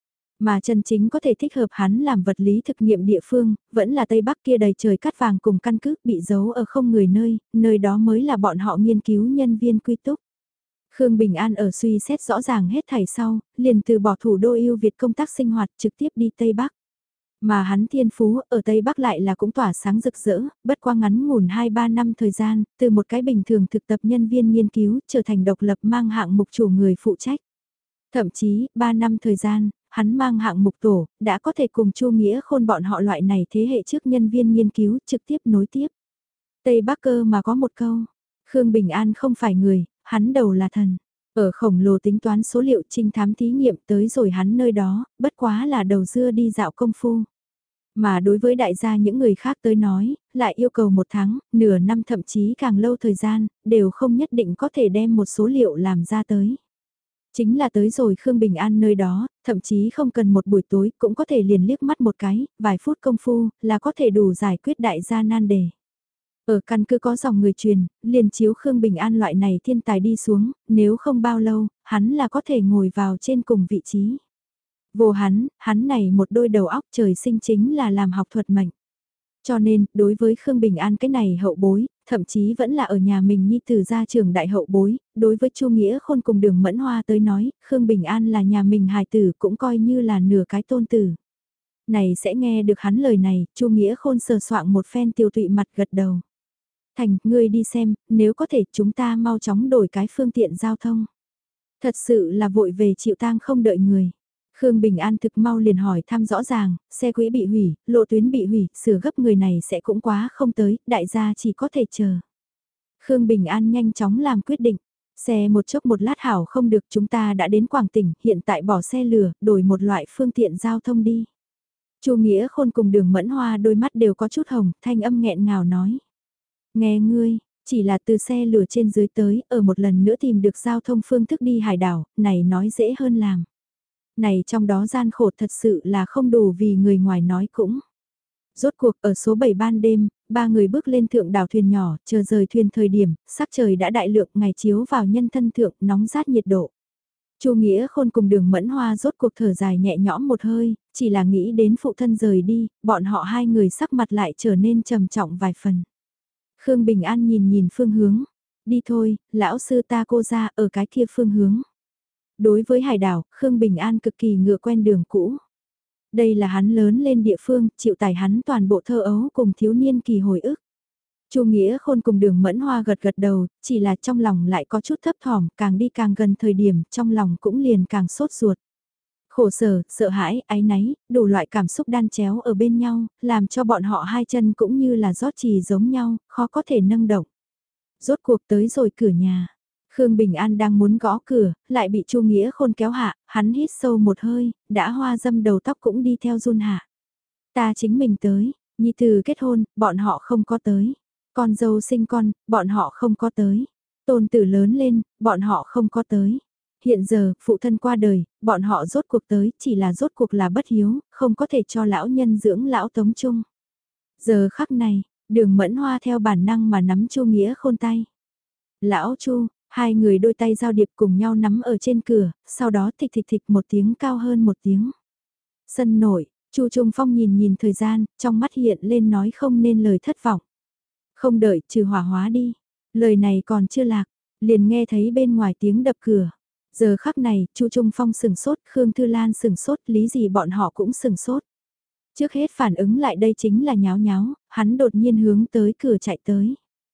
Mà chân chính có thể thích hợp hắn làm vật lý thực nghiệm địa phương, vẫn là Tây Bắc kia đầy trời cát vàng cùng căn cứ bị giấu ở không người nơi, nơi đó mới là bọn họ nghiên cứu nhân viên quy túc. Khương Bình An ở suy xét rõ ràng hết thảy sau, liền từ bỏ thủ đô yêu Việt công tác sinh hoạt trực tiếp đi Tây Bắc. Mà hắn thiên phú ở Tây Bắc lại là cũng tỏa sáng rực rỡ, bất qua ngắn ngủn hai ba năm thời gian, từ một cái bình thường thực tập nhân viên nghiên cứu trở thành độc lập mang hạng mục chủ người phụ trách. Thậm chí, ba năm thời gian, hắn mang hạng mục tổ, đã có thể cùng Chu Nghĩa Khôn bọn họ loại này thế hệ trước nhân viên nghiên cứu trực tiếp nối tiếp. Tây Bắc cơ mà có một câu, Khương Bình An không phải người, hắn đầu là thần. Ở khổng lồ tính toán số liệu trinh thám thí nghiệm tới rồi hắn nơi đó, bất quá là đầu dưa đi dạo công phu. Mà đối với đại gia những người khác tới nói, lại yêu cầu một tháng, nửa năm thậm chí càng lâu thời gian, đều không nhất định có thể đem một số liệu làm ra tới. Chính là tới rồi Khương Bình An nơi đó, thậm chí không cần một buổi tối cũng có thể liền liếc mắt một cái, vài phút công phu là có thể đủ giải quyết đại gia nan đề. Ở căn cứ có dòng người truyền, liền chiếu Khương Bình An loại này thiên tài đi xuống, nếu không bao lâu, hắn là có thể ngồi vào trên cùng vị trí. Vô hắn, hắn này một đôi đầu óc trời sinh chính là làm học thuật mệnh. Cho nên, đối với Khương Bình An cái này hậu bối, thậm chí vẫn là ở nhà mình nhi tử ra trường đại hậu bối, đối với Chu Nghĩa Khôn cùng Đường Mẫn Hoa tới nói, Khương Bình An là nhà mình hài tử cũng coi như là nửa cái tôn tử. Này sẽ nghe được hắn lời này, Chu Nghĩa Khôn sờ soạng một phen tiêu tụy mặt gật đầu. Thành, ngươi đi xem, nếu có thể chúng ta mau chóng đổi cái phương tiện giao thông. Thật sự là vội về chịu tang không đợi người. Khương Bình An thực mau liền hỏi thăm rõ ràng, xe quỹ bị hủy, lộ tuyến bị hủy, sửa gấp người này sẽ cũng quá không tới, đại gia chỉ có thể chờ. Khương Bình An nhanh chóng làm quyết định, xe một chốc một lát hảo không được, chúng ta đã đến Quảng Tỉnh, hiện tại bỏ xe lửa, đổi một loại phương tiện giao thông đi. Chu Nghĩa Khôn cùng Đường Mẫn Hoa đôi mắt đều có chút hồng, thanh âm nghẹn ngào nói. Nghe ngươi, chỉ là từ xe lửa trên dưới tới, ở một lần nữa tìm được giao thông phương thức đi hải đảo, này nói dễ hơn làm. Này trong đó gian khổ thật sự là không đủ vì người ngoài nói cũng. Rốt cuộc ở số bảy ban đêm, ba người bước lên thượng đảo thuyền nhỏ, chờ rời thuyền thời điểm, sắc trời đã đại lượng ngày chiếu vào nhân thân thượng, nóng rát nhiệt độ. Chu Nghĩa Khôn cùng Đường Mẫn Hoa rốt cuộc thở dài nhẹ nhõm một hơi, chỉ là nghĩ đến phụ thân rời đi, bọn họ hai người sắc mặt lại trở nên trầm trọng vài phần. Khương Bình An nhìn nhìn phương hướng, đi thôi, lão sư ta cô ra ở cái kia phương hướng. Đối với hải đảo, Khương Bình An cực kỳ ngựa quen đường cũ. Đây là hắn lớn lên địa phương, chịu tải hắn toàn bộ thơ ấu cùng thiếu niên kỳ hồi ức. Chu Nghĩa Khôn cùng Đường Mẫn Hoa gật gật đầu, chỉ là trong lòng lại có chút thấp thỏm, càng đi càng gần thời điểm, trong lòng cũng liền càng sốt ruột. Khổ sở, sợ hãi, áy náy, đủ loại cảm xúc đan chéo ở bên nhau, làm cho bọn họ hai chân cũng như là rót trì giống nhau, khó có thể nâng động. Rốt cuộc tới rồi cửa nhà. Khương Bình An đang muốn gõ cửa, lại bị Chu Nghĩa Khôn kéo hạ, hắn hít sâu một hơi, đã hoa dâm đầu tóc cũng đi theo run hạ. Ta chính mình tới, nhi tử kết hôn, bọn họ không có tới. Con dâu sinh con, bọn họ không có tới. Tôn tử lớn lên, bọn họ không có tới. Hiện giờ, phụ thân qua đời, bọn họ rốt cuộc tới, chỉ là rốt cuộc là bất hiếu, không có thể cho lão nhân dưỡng lão tống chung. Giờ khắc này, Đường Mẫn Hoa theo bản năng mà nắm Chu Nghĩa Khôn tay. Lão Chu, hai người đôi tay giao điệp cùng nhau nắm ở trên cửa, sau đó thịch thịch thịch một tiếng cao hơn một tiếng. Sân nổi, Chu Trung Phong nhìn nhìn thời gian, trong mắt hiện lên nói không nên lời thất vọng. Không đợi, trừ hỏa hóa đi. Lời này còn chưa lạc, liền nghe thấy bên ngoài tiếng đập cửa. Giờ khắc này, Chu Trung Phong sừng sốt, Khương Thư Lan sừng sốt, lý gì bọn họ cũng sừng sốt. Trước hết phản ứng lại đây chính là nháo nháo, hắn đột nhiên hướng tới cửa chạy tới.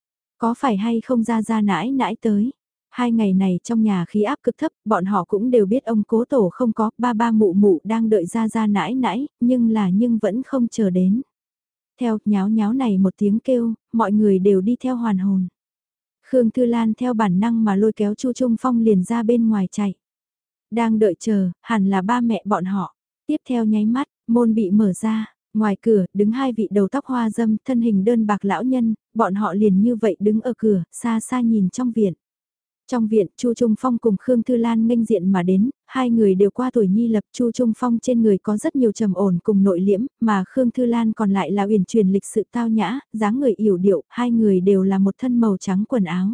Có phải hay không ra ra nãi nãi tới. Hai ngày này trong nhà khí áp cực thấp, bọn họ cũng đều biết ông cố tổ không có, ba ba mụ mụ đang đợi ra ra nãi nãi, nhưng là nhưng vẫn không chờ đến. Theo nháo nháo này một tiếng kêu, mọi người đều đi theo hoàn hồn. Khương Thư Lan theo bản năng mà lôi kéo Chu Trung Phong liền ra bên ngoài chạy. Đang đợi chờ, hẳn là ba mẹ bọn họ. Tiếp theo nháy mắt, môn bị mở ra, ngoài cửa đứng hai vị đầu tóc hoa dâm thân hình đơn bạc lão nhân, bọn họ liền như vậy đứng ở cửa, xa xa nhìn trong viện. Trong viện, Chu Trung Phong cùng Khương Thư Lan nghênh diện mà đến, hai người đều qua tuổi nhi lập. Chu Trung Phong trên người có rất nhiều trầm ổn cùng nội liễm, mà Khương Thư Lan còn lại là uyển chuyển lịch sự tao nhã, dáng người yểu điệu, hai người đều là một thân màu trắng quần áo.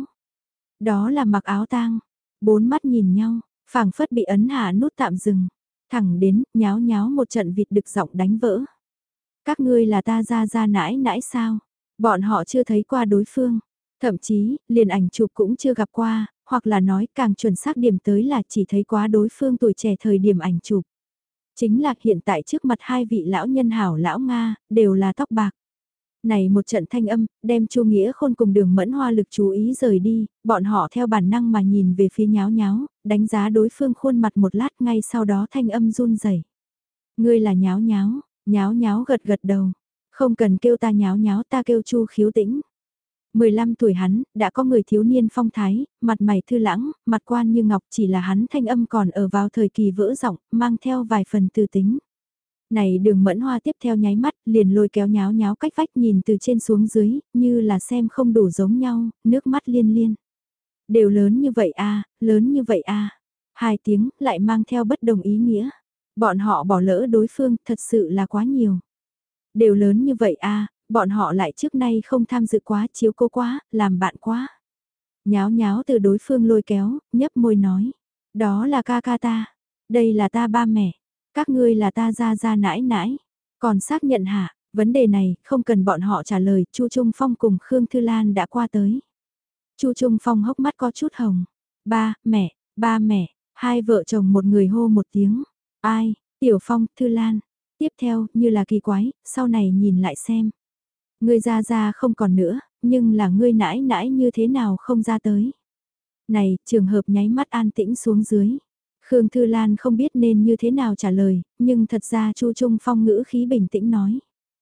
Đó là mặc áo tang, bốn mắt nhìn nhau, phảng phất bị ấn hạ nút tạm dừng, thẳng đến, nháo nháo một trận vịt đực giọng đánh vỡ. Các ngươi là ta ra ra nãi nãi sao? Bọn họ chưa thấy qua đối phương. Thậm chí, liền ảnh chụp cũng chưa gặp qua, hoặc là nói càng chuẩn xác điểm tới là chỉ thấy quá đối phương tuổi trẻ thời điểm ảnh chụp. Chính là hiện tại trước mặt hai vị lão nhân hảo lão Nga, đều là tóc bạc. Này một trận thanh âm, đem Chu Nghĩa Khôn cùng Đường Mẫn Hoa lực chú ý rời đi, bọn họ theo bản năng mà nhìn về phía nháo nháo, đánh giá đối phương khuôn mặt một lát ngay sau đó thanh âm run rẩy. Ngươi là nháo nháo, nháo nháo gật gật đầu, không cần kêu ta nháo nháo ta kêu Chu Khiếu Tĩnh. mười lăm tuổi hắn, đã có người thiếu niên phong thái, mặt mày thư lãng, mặt quan như ngọc, chỉ là hắn thanh âm còn ở vào thời kỳ vỡ giọng, mang theo vài phần tư tính. Này Đường Mẫn Hoa tiếp theo nháy mắt, liền lôi kéo nháo nháo cách vách nhìn từ trên xuống dưới, như là xem không đủ giống nhau, nước mắt liên liên. Đều lớn như vậy a, lớn như vậy a. Hai tiếng, lại mang theo bất đồng ý nghĩa. Bọn họ bỏ lỡ đối phương, thật sự là quá nhiều. Đều lớn như vậy a, bọn họ lại trước nay không tham dự quá, chiếu cố quá, làm bạn quá. Nháo nháo từ đối phương lôi kéo, nhấp môi nói. Đó là ca ca ta. Đây là ta ba mẹ. Các ngươi là ta ra ra nãi nãi. Còn xác nhận hả? Vấn đề này, không cần bọn họ trả lời, Chu Trung Phong cùng Khương Thư Lan đã qua tới. Chu Trung Phong hốc mắt có chút hồng. Ba, mẹ, ba mẹ, hai vợ chồng một người hô một tiếng. Ai, Tiểu Phong, Thư Lan. Tiếp theo, như là kỳ quái, sau này nhìn lại xem. Ngươi ra ra không còn nữa, nhưng là ngươi nãi nãi như thế nào không ra tới. Này, trường hợp nháy mắt an tĩnh xuống dưới. Khương Thư Lan không biết nên như thế nào trả lời, nhưng thật ra Chu Trung Phong ngữ khí bình tĩnh nói.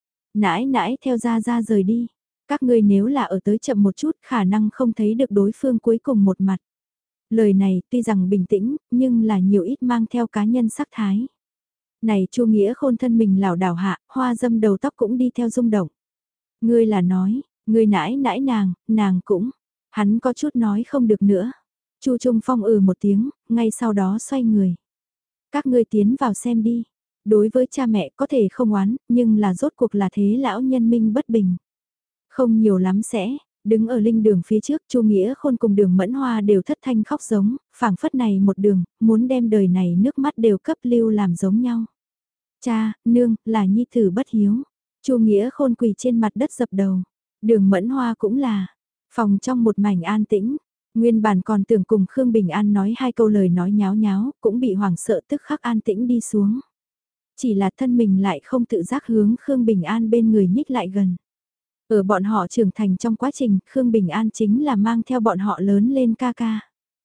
Nãi nãi theo ra ra rời đi. Các ngươi nếu là ở tới chậm một chút khả năng không thấy được đối phương cuối cùng một mặt. Lời này tuy rằng bình tĩnh, nhưng là nhiều ít mang theo cá nhân sắc thái. Này Chu Nghĩa Khôn thân mình lảo đảo hạ, hoa dâm đầu tóc cũng đi theo rung động. Ngươi là nói, ngươi nãi nãi nàng, nàng cũng. Hắn có chút nói không được nữa. Chu Trung Phong ừ một tiếng, ngay sau đó xoay người. Các ngươi tiến vào xem đi. Đối với cha mẹ có thể không oán, nhưng là rốt cuộc là thế lão nhân minh bất bình. Không nhiều lắm sẽ, đứng ở linh đường phía trước Chu Nghĩa Khôn cùng đường Mẫn Hoa đều thất thanh khóc giống, phảng phất này một đường, muốn đem đời này nước mắt đều cấp lưu làm giống nhau. Cha, nương, là nhi tử bất hiếu. Chu Nghĩa Khôn quỳ trên mặt đất dập đầu. Đường Mẫn Hoa cũng là. Phòng trong một mảnh an tĩnh. Nguyên bản còn tưởng cùng Khương Bình An nói hai câu lời nói nháo nháo, cũng bị hoảng sợ tức khắc an tĩnh đi xuống. Chỉ là thân mình lại không tự giác hướng Khương Bình An bên người nhích lại gần. Ở bọn họ trưởng thành trong quá trình, Khương Bình An chính là mang theo bọn họ lớn lên ca ca.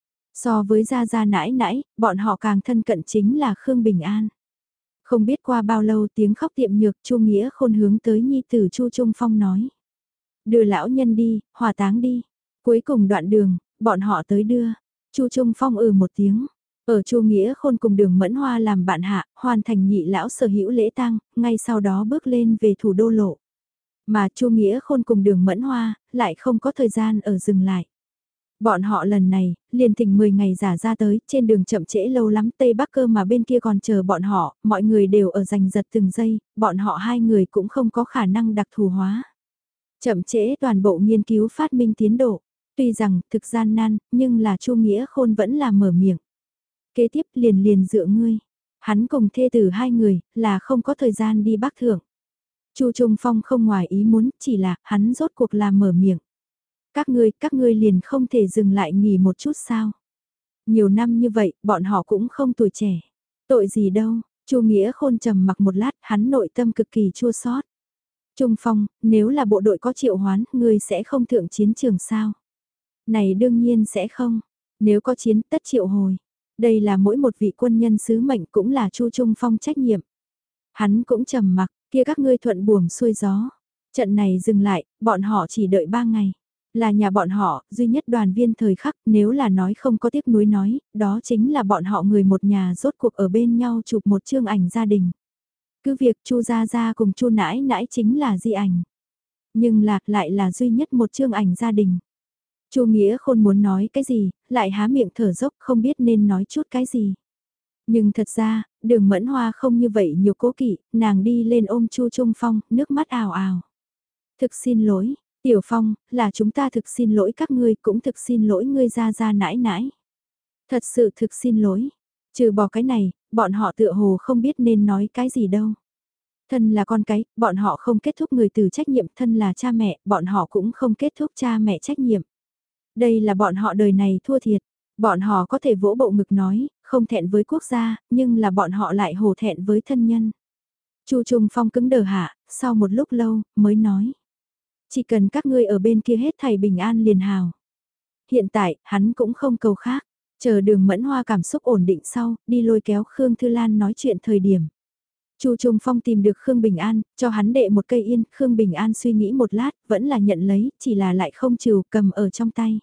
So với gia gia nãi nãi, bọn họ càng thân cận chính là Khương Bình An. Không biết qua bao lâu tiếng khóc tiệm nhược Chu Nghĩa Khôn hướng tới nhi tử Chu Trung Phong nói. Đưa lão nhân đi, hỏa táng đi. Cuối cùng đoạn đường, bọn họ tới đưa. Chu Trung Phong ừ một tiếng. Ở Chu Nghĩa Khôn cùng đường Mẫn Hoa làm bạn hạ, hoàn thành nhị lão sở hữu lễ tang, ngay sau đó bước lên về thủ đô lộ. Mà Chu Nghĩa Khôn cùng đường Mẫn Hoa, lại không có thời gian ở dừng lại. Bọn họ lần này, liền thỉnh mười ngày giả ra tới, trên đường chậm trễ lâu lắm Tây Bắc Cơ mà bên kia còn chờ bọn họ, mọi người đều ở giành giật từng giây, bọn họ hai người cũng không có khả năng đặc thù hóa. Chậm trễ toàn bộ nghiên cứu phát minh tiến độ, tuy rằng thực gian nan, nhưng là Chu Nghĩa Khôn vẫn là mở miệng. Kế tiếp liền liền dựa ngươi, hắn cùng thê tử hai người, là không có thời gian đi Bắc Thượng. Chu Trung Phong không ngoài ý muốn, chỉ là hắn rốt cuộc là mở miệng. Các ngươi, các ngươi liền không thể dừng lại nghỉ một chút sao? Nhiều năm như vậy, bọn họ cũng không tuổi trẻ. Tội gì đâu, Chu Nghĩa Khôn trầm mặc một lát, hắn nội tâm cực kỳ chua xót. Trung Phong, nếu là bộ đội có triệu hoán, ngươi sẽ không thượng chiến trường sao? Này đương nhiên sẽ không. Nếu có chiến, tất triệu hồi. Đây là mỗi một vị quân nhân sứ mệnh cũng là Chu Trung Phong trách nhiệm. Hắn cũng trầm mặc, kia các ngươi thuận buồm xuôi gió. Trận này dừng lại, bọn họ chỉ đợi ba ngày. Là nhà bọn họ, duy nhất đoàn viên thời khắc, nếu là nói không có tiếc nuối nói, đó chính là bọn họ người một nhà rốt cuộc ở bên nhau chụp một chương ảnh gia đình. Cứ việc Chu Gia Gia cùng Chu Nãi Nãi chính là di ảnh. Nhưng lạc lại là duy nhất một chương ảnh gia đình. Chu Nghĩa Khôn muốn nói cái gì, lại há miệng thở dốc không biết nên nói chút cái gì. Nhưng thật ra, đường Mẫn Hoa không như vậy nhiều cố kỵ, nàng đi lên ôm Chu Trung Phong, nước mắt ào ào. Thực xin lỗi, Tiểu Phong, là chúng ta thực xin lỗi các ngươi, cũng thực xin lỗi ngươi Gia Gia nãi nãi. Thật sự thực xin lỗi. Trừ bỏ cái này, bọn họ tựa hồ không biết nên nói cái gì đâu. Thân là con cái, bọn họ không kết thúc người từ trách nhiệm, thân là cha mẹ, bọn họ cũng không kết thúc cha mẹ trách nhiệm. Đây là bọn họ đời này thua thiệt. Bọn họ có thể vỗ bộ ngực nói, không thẹn với quốc gia, nhưng là bọn họ lại hổ thẹn với thân nhân. Chu Trung Phong cứng đờ hạ, sau một lúc lâu, mới nói. Chỉ cần các ngươi ở bên kia hết thảy bình an liền hào. Hiện tại, hắn cũng không cầu khác. Chờ đường Mẫn Hoa cảm xúc ổn định sau, đi lôi kéo Khương Thư Lan nói chuyện thời điểm. Chu Trung Phong tìm được Khương Bình An, cho hắn đệ một cây yên, Khương Bình An suy nghĩ một lát, vẫn là nhận lấy, chỉ là lại không chịu cầm ở trong tay.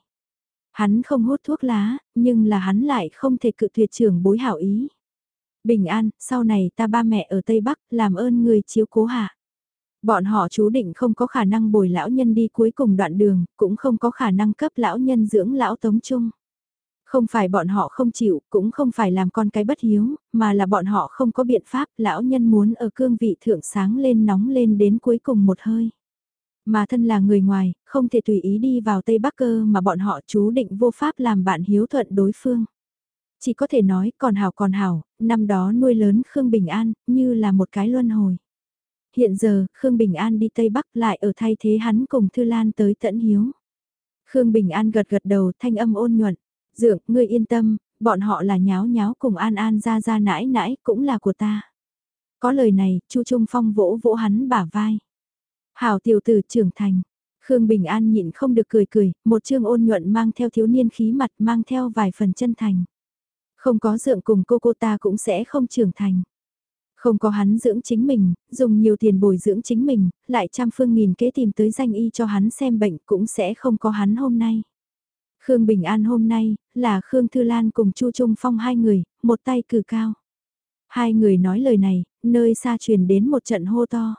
Hắn không hút thuốc lá, nhưng là hắn lại không thể cự tuyệt trưởng bối hảo ý. Bình An, sau này ta ba mẹ ở Tây Bắc, làm ơn người chiếu cố hạ. Bọn họ chú định không có khả năng bồi lão nhân đi cuối cùng đoạn đường, cũng không có khả năng cấp lão nhân dưỡng lão tống chung. Không phải bọn họ không chịu, cũng không phải làm con cái bất hiếu, mà là bọn họ không có biện pháp, lão nhân muốn ở cương vị thượng sáng lên nóng lên đến cuối cùng một hơi. Mà thân là người ngoài, không thể tùy ý đi vào Tây Bắc Cơ mà bọn họ chú định vô pháp làm bạn hiếu thuận đối phương. Chỉ có thể nói còn hảo còn hảo, năm đó nuôi lớn Khương Bình An, như là một cái luân hồi. Hiện giờ, Khương Bình An đi Tây Bắc lại ở thay thế hắn cùng Thư Lan tới tẫn hiếu. Khương Bình An gật gật đầu thanh âm ôn nhuận. Dượng, ngươi yên tâm, bọn họ là nháo nháo cùng An An ra ra nãi nãi cũng là của ta. Có lời này, Chu Trung Phong vỗ vỗ hắn bả vai. Hảo tiểu tử trưởng thành. Khương Bình An nhịn không được cười cười, một chương ôn nhuận mang theo thiếu niên khí mặt, mang theo vài phần chân thành. Không có dượng cùng cô cô ta cũng sẽ không trưởng thành. Không có hắn dưỡng chính mình, dùng nhiều tiền bồi dưỡng chính mình, lại trăm phương nghìn kế tìm tới danh y cho hắn xem bệnh cũng sẽ không có hắn hôm nay. Khương Bình An hôm nay, là Khương Thư Lan cùng Chu Trung Phong hai người, một tay cử cao. Hai người nói lời này, nơi xa truyền đến một trận hô to.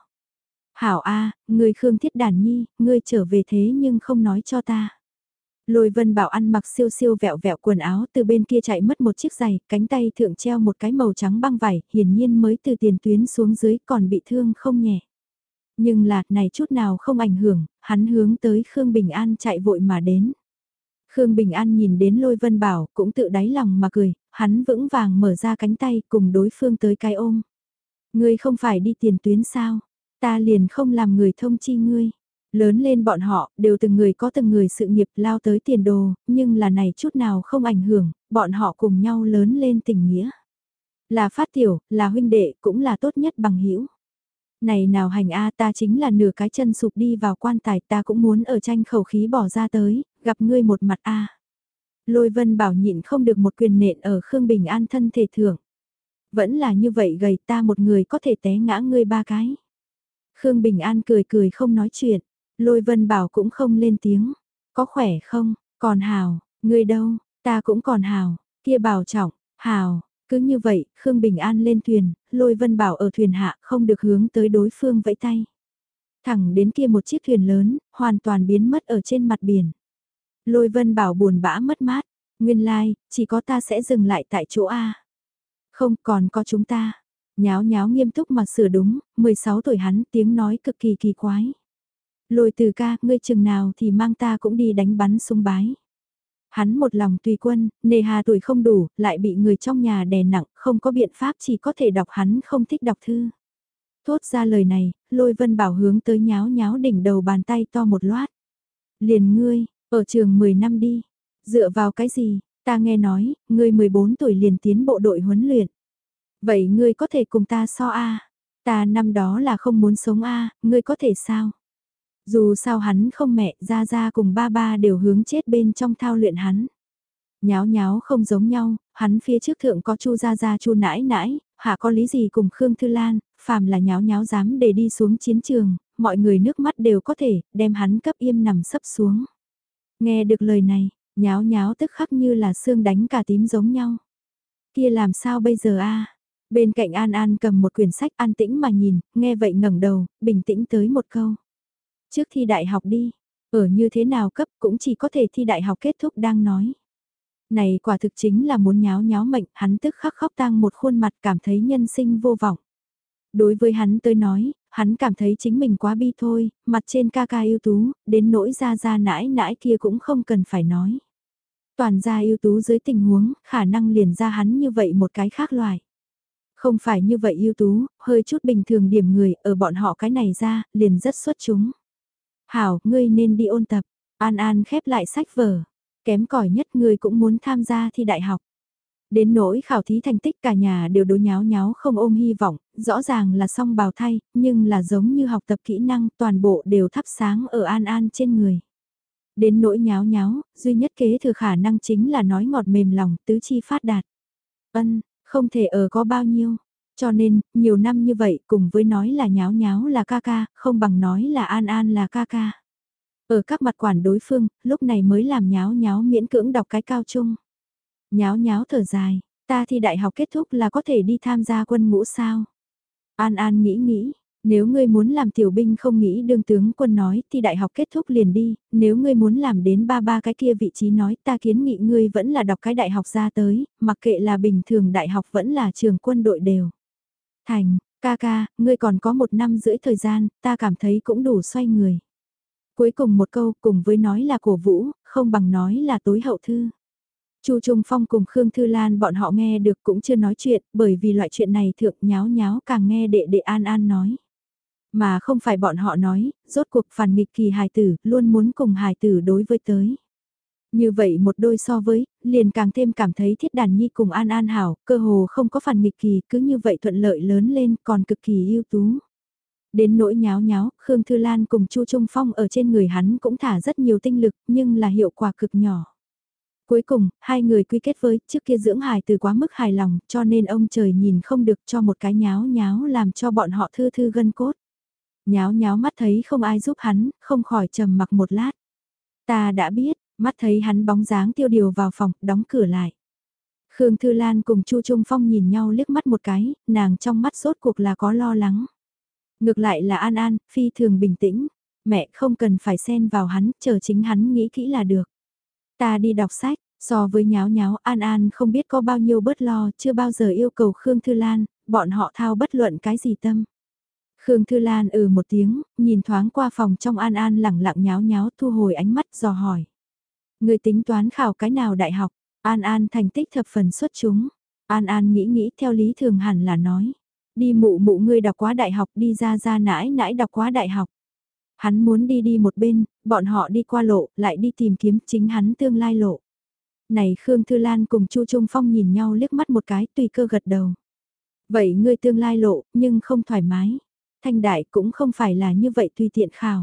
Hảo A, người Khương Thiết Đàn Nhi, ngươi trở về thế nhưng không nói cho ta. Lôi Vân Bảo ăn mặc siêu siêu vẹo vẹo quần áo từ bên kia chạy mất một chiếc giày, cánh tay thượng treo một cái màu trắng băng vải, hiển nhiên mới từ tiền tuyến xuống dưới còn bị thương không nhẹ. Nhưng là, này chút nào không ảnh hưởng, hắn hướng tới Khương Bình An chạy vội mà đến. Khương Bình An nhìn đến Lôi Vân Bảo cũng tự đáy lòng mà cười, hắn vững vàng mở ra cánh tay cùng đối phương tới cái ôm. Ngươi không phải đi tiền tuyến sao? Ta liền không làm người thông chi ngươi. Lớn lên bọn họ, đều từng người có từng người sự nghiệp lao tới tiền đồ, nhưng là này chút nào không ảnh hưởng, bọn họ cùng nhau lớn lên tình nghĩa. Là phát tiểu, là huynh đệ, cũng là tốt nhất bằng hữu. Này nào hành a ta chính là nửa cái chân sụp đi vào quan tài ta cũng muốn ở tranh khẩu khí bỏ ra tới, gặp ngươi một mặt a. Lôi Vân Bảo nhịn không được một quyền nện ở Khương Bình An thân thể thưởng. Vẫn là như vậy gầy ta một người có thể té ngã ngươi ba cái. Khương Bình An cười cười không nói chuyện. Lôi Vân Bảo cũng không lên tiếng. Có khỏe không? Còn hào, ngươi đâu? Ta cũng còn hào. Kia Bảo trọng, hào. Cứ như vậy, Khương Bình An lên thuyền, Lôi Vân Bảo ở thuyền hạ không được hướng tới đối phương vẫy tay. Thẳng đến kia một chiếc thuyền lớn, hoàn toàn biến mất ở trên mặt biển. Lôi Vân Bảo buồn bã mất mát. Nguyên lai, like, chỉ có ta sẽ dừng lại tại chỗ A. Không còn có chúng ta. Nháo nháo nghiêm túc mà sửa đúng, mười sáu tuổi hắn tiếng nói cực kỳ kỳ quái. Lôi từ ca, ngươi chừng nào thì mang ta cũng đi đánh bắn súng bái. Hắn một lòng tùy quân, nề hà tuổi không đủ, lại bị người trong nhà đè nặng, không có biện pháp chỉ có thể đọc hắn không thích đọc thư. Thốt ra lời này, Lôi Vân Bảo hướng tới nháo nháo đỉnh đầu bàn tay to một loát. Liền ngươi, ở trường mười năm đi. Dựa vào cái gì, ta nghe nói, ngươi mười bốn tuổi liền tiến bộ đội huấn luyện. Vậy ngươi có thể cùng ta so a? Ta năm đó là không muốn sống a, ngươi có thể sao? Dù sao hắn không mẹ, ra ra cùng ba ba đều hướng chết bên trong thao luyện hắn. Nháo nháo không giống nhau, hắn phía trước thượng có Chu gia gia Chu nãi nãi, hạ có lý gì cùng Khương Thư Lan, phàm là nháo nháo dám để đi xuống chiến trường, mọi người nước mắt đều có thể đem hắn cấp im nằm sấp xuống. Nghe được lời này, nháo nháo tức khắc như là xương đánh cả tím giống nhau. Kia làm sao bây giờ a? Bên cạnh An An cầm một quyển sách an tĩnh mà nhìn, nghe vậy ngẩng đầu, bình tĩnh tới một câu. Trước thi đại học đi, ở như thế nào cấp cũng chỉ có thể thi đại học kết thúc đang nói. Này quả thực chính là muốn nháo nháo mệnh, hắn tức khắc khóc tang một khuôn mặt cảm thấy nhân sinh vô vọng. Đối với hắn tới nói, hắn cảm thấy chính mình quá bi thôi, mặt trên ca ca ưu tú, đến nỗi ra ra nãi nãi kia cũng không cần phải nói. Toàn gia ưu tú dưới tình huống, khả năng liền ra hắn như vậy một cái khác loài. Không phải như vậy ưu tú, hơi chút bình thường điểm người, ở bọn họ cái này ra, liền rất xuất chúng. Hảo, ngươi nên đi ôn tập. An An khép lại sách vở. Kém cỏi nhất ngươi cũng muốn tham gia thi đại học. Đến nỗi khảo thí thành tích cả nhà đều đối nháo nháo không ôm hy vọng, rõ ràng là song bào thay, nhưng là giống như học tập kỹ năng toàn bộ đều thắp sáng ở An An trên người. Đến nỗi nháo nháo, duy nhất kế thừa khả năng chính là nói ngọt mềm lòng, tứ chi phát đạt. Ân, không thể ở có bao nhiêu. Cho nên, nhiều năm như vậy cùng với nói là nháo nháo là ca ca, không bằng nói là An An là ca ca. Ở các mặt quản đối phương, lúc này mới làm nháo nháo miễn cưỡng đọc cái cao trung. Nháo nháo thở dài, ta thi đại học kết thúc là có thể đi tham gia quân ngũ sao? An An nghĩ nghĩ, nếu ngươi muốn làm tiểu binh không nghĩ đương tướng quân nói thì đại học kết thúc liền đi, nếu ngươi muốn làm đến ba ba cái kia vị trí nói ta kiến nghị ngươi vẫn là đọc cái đại học ra tới, mặc kệ là bình thường đại học vẫn là trường quân đội đều. Thành, ca ca, ngươi còn có một năm rưỡi thời gian, ta cảm thấy cũng đủ xoay người. Cuối cùng một câu cùng với nói là cổ vũ, không bằng nói là tối hậu thư. Chu Trung Phong cùng Khương Thư Lan bọn họ nghe được cũng chưa nói chuyện, bởi vì loại chuyện này thượng nháo nháo càng nghe đệ đệ An An nói. Mà không phải bọn họ nói, rốt cuộc phản nghịch kỳ hài tử, luôn muốn cùng hài tử đối với tới. Như vậy một đôi so với, liền càng thêm cảm thấy Thiết Đàn Nhi cùng An An hảo, cơ hồ không có phản nghịch kỳ, cứ như vậy thuận lợi lớn lên, còn cực kỳ ưu tú. Đến nỗi nháo nháo, Khương Thư Lan cùng Chu Trung Phong ở trên người hắn cũng thả rất nhiều tinh lực, nhưng là hiệu quả cực nhỏ. Cuối cùng, hai người quy kết với, trước kia dưỡng hài từ quá mức hài lòng, cho nên ông trời nhìn không được cho một cái nháo nháo làm cho bọn họ thư thư gân cốt. Nháo nháo mắt thấy không ai giúp hắn, không khỏi trầm mặc một lát. Ta đã biết, mắt thấy hắn bóng dáng tiêu điều vào phòng, đóng cửa lại. Khương Thư Lan cùng Chu Trung Phong nhìn nhau liếc mắt một cái, nàng trong mắt rốt cuộc là có lo lắng. Ngược lại là An An, phi thường bình tĩnh. Mẹ không cần phải xen vào hắn, chờ chính hắn nghĩ kỹ là được. Ta đi đọc sách, so với nháo nháo An An không biết có bao nhiêu bớt lo, chưa bao giờ yêu cầu Khương Thư Lan, bọn họ thao bất luận cái gì tâm. Khương Thư Lan ừ một tiếng, nhìn thoáng qua phòng trong An An lẳng lặng nháo nháo thu hồi ánh mắt dò hỏi. Người tính toán khảo cái nào đại học, An An thành tích thập phần xuất chúng. An An nghĩ nghĩ theo lý thường hẳn là nói. Đi mụ mụ ngươi đọc quá đại học đi ra ra nãi nãi đọc quá đại học. Hắn muốn đi đi một bên, bọn họ đi qua lộ, lại đi tìm kiếm chính hắn tương lai lộ. Này Khương Thư Lan cùng Chu Trung Phong nhìn nhau liếc mắt một cái tùy cơ gật đầu. Vậy ngươi tương lai lộ, nhưng không thoải mái. Thanh đại cũng không phải là như vậy tùy tiện khảo.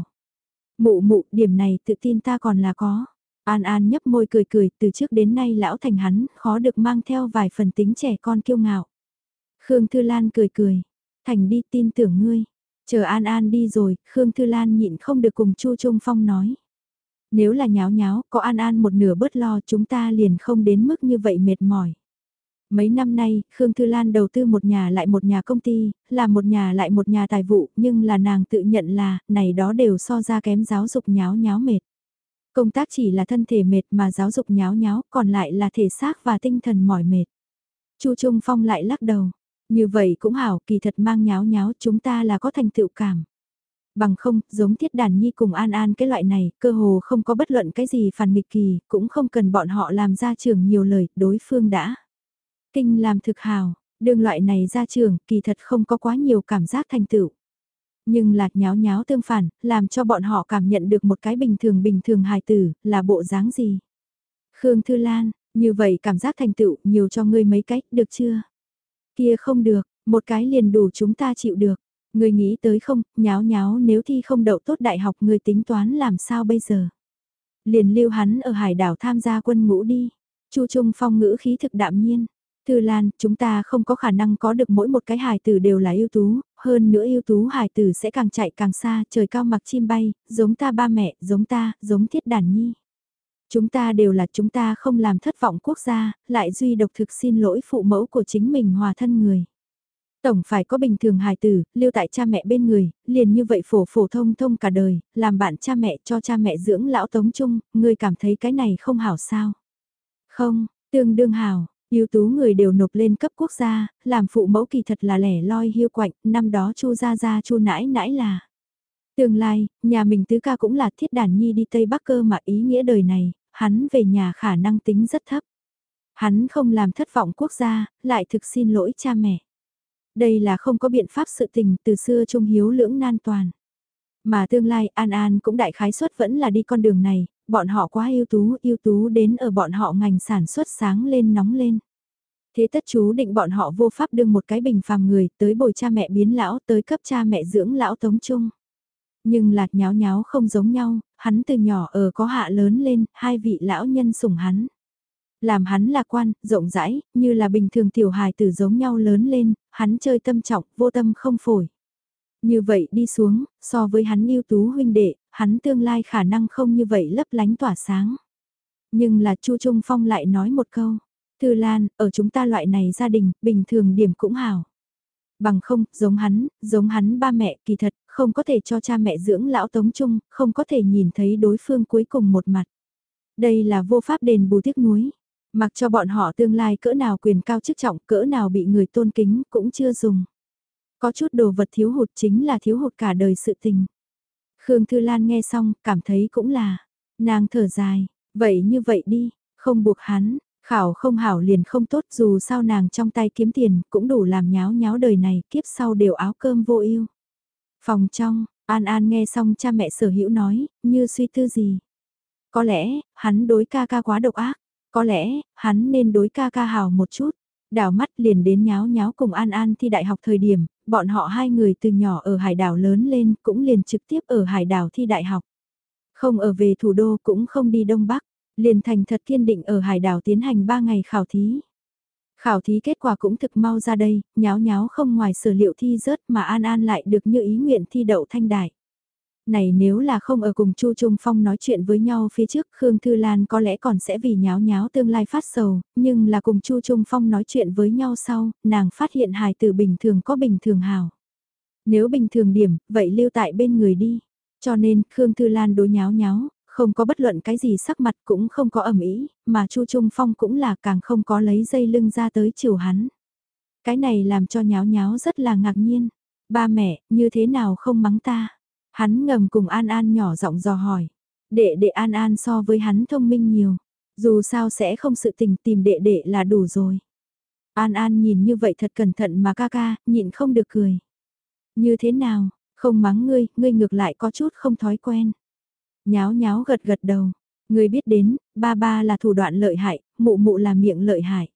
Mụ mụ, điểm này tự tin ta còn là có. An An nhấp môi cười cười, từ trước đến nay lão thành hắn, khó được mang theo vài phần tính trẻ con kiêu ngạo. Khương Thư Lan cười cười, thành đi tin tưởng ngươi. Chờ An An đi rồi, Khương Thư Lan nhịn không được cùng Chu Trung Phong nói. Nếu là nháo nháo, có An An một nửa bớt lo chúng ta liền không đến mức như vậy mệt mỏi. Mấy năm nay, Khương Thư Lan đầu tư một nhà lại một nhà công ty, là một nhà lại một nhà tài vụ, nhưng là nàng tự nhận là, này đó đều so ra kém giáo dục nháo nháo mệt. Công tác chỉ là thân thể mệt mà giáo dục nháo nháo, còn lại là thể xác và tinh thần mỏi mệt. Chu Trung Phong lại lắc đầu, như vậy cũng hảo, kỳ thật mang nháo nháo chúng ta là có thành tựu cảm. Bằng không, giống Thiết Đàn Nhi cùng An An cái loại này, cơ hồ không có bất luận cái gì phản nghịch kỳ, cũng không cần bọn họ làm ra trường nhiều lời, đối phương đã. Kinh làm thực hào, đường loại này ra trường, kỳ thật không có quá nhiều cảm giác thành tựu. Nhưng lạc nháo nháo tương phản, làm cho bọn họ cảm nhận được một cái bình thường bình thường hài tử, là bộ dáng gì. Khương Thư Lan, như vậy cảm giác thành tựu, nhiều cho ngươi mấy cách, được chưa? Kia không được, một cái liền đủ chúng ta chịu được. Ngươi nghĩ tới không, nháo nháo nếu thi không đậu tốt đại học ngươi tính toán làm sao bây giờ? Liền lưu hắn ở hải đảo tham gia quân ngũ đi. Chu Trung Phong ngữ khí thực đạm nhiên. Thư Lan, chúng ta không có khả năng có được mỗi một cái hài tử đều là ưu tú, hơn nữa ưu tú hài tử sẽ càng chạy càng xa, trời cao mặc chim bay, giống ta ba mẹ, giống ta, giống Thiết Đàn Nhi. Chúng ta đều là chúng ta không làm thất vọng quốc gia, lại duy độc thực xin lỗi phụ mẫu của chính mình hòa thân người. Tổng phải có bình thường hài tử, lưu tại cha mẹ bên người, liền như vậy phổ phổ thông thông cả đời, làm bạn cha mẹ cho cha mẹ dưỡng lão tống chung, ngươi cảm thấy cái này không hảo sao? Không, tương đương hảo. Ưu tú người đều nộp lên cấp quốc gia, làm phụ mẫu kỳ thật là lẻ loi hiu quạnh, năm đó Chu gia gia Chu nãi nãi là. Tương lai, nhà mình tứ ca cũng là Thiết Đàn Nhi đi Tây Bắc cơ mà ý nghĩa đời này, hắn về nhà khả năng tính rất thấp. Hắn không làm thất vọng quốc gia, lại thực xin lỗi cha mẹ. Đây là không có biện pháp sự tình từ xưa trung hiếu lưỡng nan toàn. Mà tương lai An An cũng đại khái suất vẫn là đi con đường này, bọn họ quá ưu tú, ưu tú đến ở bọn họ ngành sản xuất sáng lên nóng lên. Thế tất chú định bọn họ vô pháp đương một cái bình phàm người tới bồi cha mẹ biến lão tới cấp cha mẹ dưỡng lão tống chung. Nhưng lạc nháo nháo không giống nhau, hắn từ nhỏ ở có hạ lớn lên, hai vị lão nhân sủng hắn. Làm hắn lạc quan, rộng rãi, như là bình thường tiểu hài tử giống nhau lớn lên, hắn chơi tâm trọng, vô tâm không phổi. Như vậy đi xuống, so với hắn ưu tú huynh đệ, hắn tương lai khả năng không như vậy lấp lánh tỏa sáng. Nhưng là Chu Trung Phong lại nói một câu, Thư Lan, ở chúng ta loại này gia đình, bình thường điểm cũng hảo. Bằng không, giống hắn, giống hắn ba mẹ kỳ thật, không có thể cho cha mẹ dưỡng lão tống chung, không có thể nhìn thấy đối phương cuối cùng một mặt. Đây là vô pháp đền bù tiếc nuối. Mặc cho bọn họ tương lai cỡ nào quyền cao chức trọng, cỡ nào bị người tôn kính, cũng chưa dùng. Có chút đồ vật thiếu hụt chính là thiếu hụt cả đời sự tình. Khương Thư Lan nghe xong, cảm thấy cũng là. Nàng thở dài, vậy như vậy đi, không buộc hắn, khảo không hảo liền không tốt dù sao nàng trong tay kiếm tiền cũng đủ làm nháo nháo đời này, kiếp sau đều áo cơm vô ưu. Phòng trong, An An nghe xong cha mẹ sở hữu nói, như suy tư gì. Có lẽ, hắn đối ca ca quá độc ác. Có lẽ, hắn nên đối ca ca hào một chút. Đảo mắt liền đến nháo nháo cùng An An thi đại học thời điểm, bọn họ hai người từ nhỏ ở hải đảo lớn lên cũng liền trực tiếp ở hải đảo thi đại học. Không ở về thủ đô cũng không đi Đông Bắc, liền thành thật kiên định ở hải đảo tiến hành ba ngày khảo thí. Khảo thí kết quả cũng thực mau ra đây, nháo nháo không ngoài sở liệu thi rớt mà An An lại được như ý nguyện thi đậu thanh đại. Này nếu là không ở cùng Chu Trung Phong nói chuyện với nhau phía trước, Khương Thư Lan có lẽ còn sẽ vì nháo nháo tương lai phát sầu, nhưng là cùng Chu Trung Phong nói chuyện với nhau sau, nàng phát hiện hài tử bình thường có bình thường hào. Nếu bình thường điểm, vậy lưu tại bên người đi. Cho nên, Khương Thư Lan đối nháo nháo, không có bất luận cái gì sắc mặt cũng không có ẩm ý, mà Chu Trung Phong cũng là càng không có lấy dây lưng ra tới chiều hắn. Cái này làm cho nháo nháo rất là ngạc nhiên. Ba mẹ, như thế nào không mắng ta? Hắn ngầm cùng An An nhỏ giọng dò hỏi. Đệ đệ An An so với hắn thông minh nhiều. Dù sao sẽ không sự tình tìm đệ đệ là đủ rồi. An An nhìn như vậy thật cẩn thận mà ca ca, nhịn không được cười. Như thế nào, không mắng ngươi, ngươi ngược lại có chút không thói quen. Nháo nháo gật gật đầu. Ngươi biết đến, ba ba là thủ đoạn lợi hại, mụ mụ là miệng lợi hại.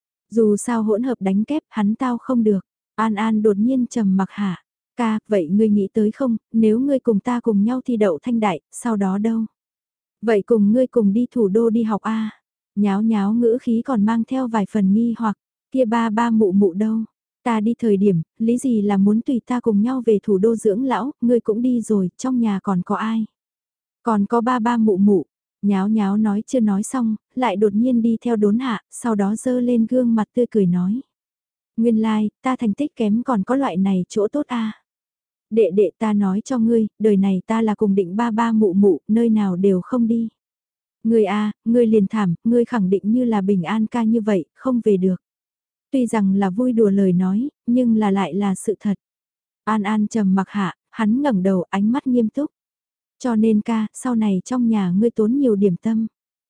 Dù sao hỗn hợp đánh kép hắn tao không được. An An đột nhiên trầm mặc hạ. Ca, vậy ngươi nghĩ tới không, nếu ngươi cùng ta cùng nhau thi đậu thanh đại, sau đó đâu? Vậy cùng ngươi cùng đi thủ đô đi học a? Nháo nháo ngữ khí còn mang theo vài phần nghi hoặc, kia ba ba mụ mụ đâu? Ta đi thời điểm, lý gì là muốn tùy ta cùng nhau về thủ đô dưỡng lão, ngươi cũng đi rồi, trong nhà còn có ai? Còn có ba ba mụ mụ. Nháo nháo nói chưa nói xong, lại đột nhiên đi theo đốn hạ, sau đó dơ lên gương mặt tươi cười nói. Nguyên lai, like, ta thành tích kém còn có loại này chỗ tốt a. Đệ đệ ta nói cho ngươi, đời này ta là cùng định ba ba mụ mụ, nơi nào đều không đi. Ngươi a, ngươi liền thảm, ngươi khẳng định như là bình an ca như vậy, không về được. Tuy rằng là vui đùa lời nói, nhưng là lại là sự thật. An An trầm mặc hạ, hắn ngẩng đầu ánh mắt nghiêm túc. Cho nên ca, sau này trong nhà ngươi tốn nhiều điểm tâm.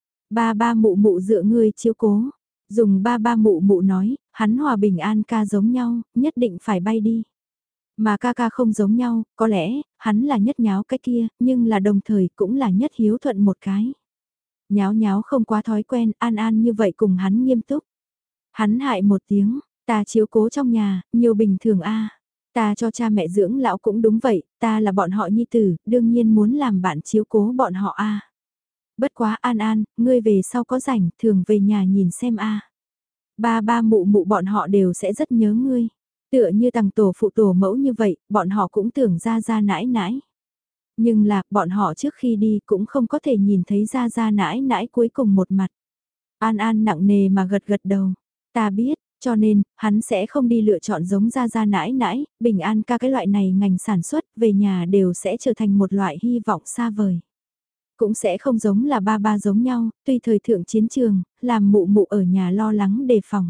Ba ba mụ mụ dựa ngươi chiếu cố. Dùng ba ba mụ mụ nói, hắn hòa bình an ca giống nhau, nhất định phải bay đi. Mà ca ca không giống nhau, có lẽ, hắn là nhất nháo cái kia, nhưng là đồng thời cũng là nhất hiếu thuận một cái. Nháo nháo không quá thói quen, An An như vậy cùng hắn nghiêm túc. Hắn hại một tiếng, ta chiếu cố trong nhà, nhiều bình thường a. Ta cho cha mẹ dưỡng lão cũng đúng vậy, ta là bọn họ nhi tử, đương nhiên muốn làm bạn chiếu cố bọn họ a. Bất quá An An, ngươi về sau có rảnh, thường về nhà nhìn xem a. Ba ba mụ mụ bọn họ đều sẽ rất nhớ ngươi. Tựa như tàng tổ phụ tổ mẫu như vậy, bọn họ cũng tưởng ra ra nãi nãi. Nhưng là, bọn họ trước khi đi cũng không có thể nhìn thấy ra ra nãi nãi cuối cùng một mặt. An An nặng nề mà gật gật đầu. Ta biết, cho nên, hắn sẽ không đi lựa chọn giống ra ra nãi nãi, bình an ca cái loại này ngành sản xuất, về nhà đều sẽ trở thành một loại hy vọng xa vời. Cũng sẽ không giống là ba ba giống nhau, tuy thời thượng chiến trường, làm mụ mụ ở nhà lo lắng đề phòng.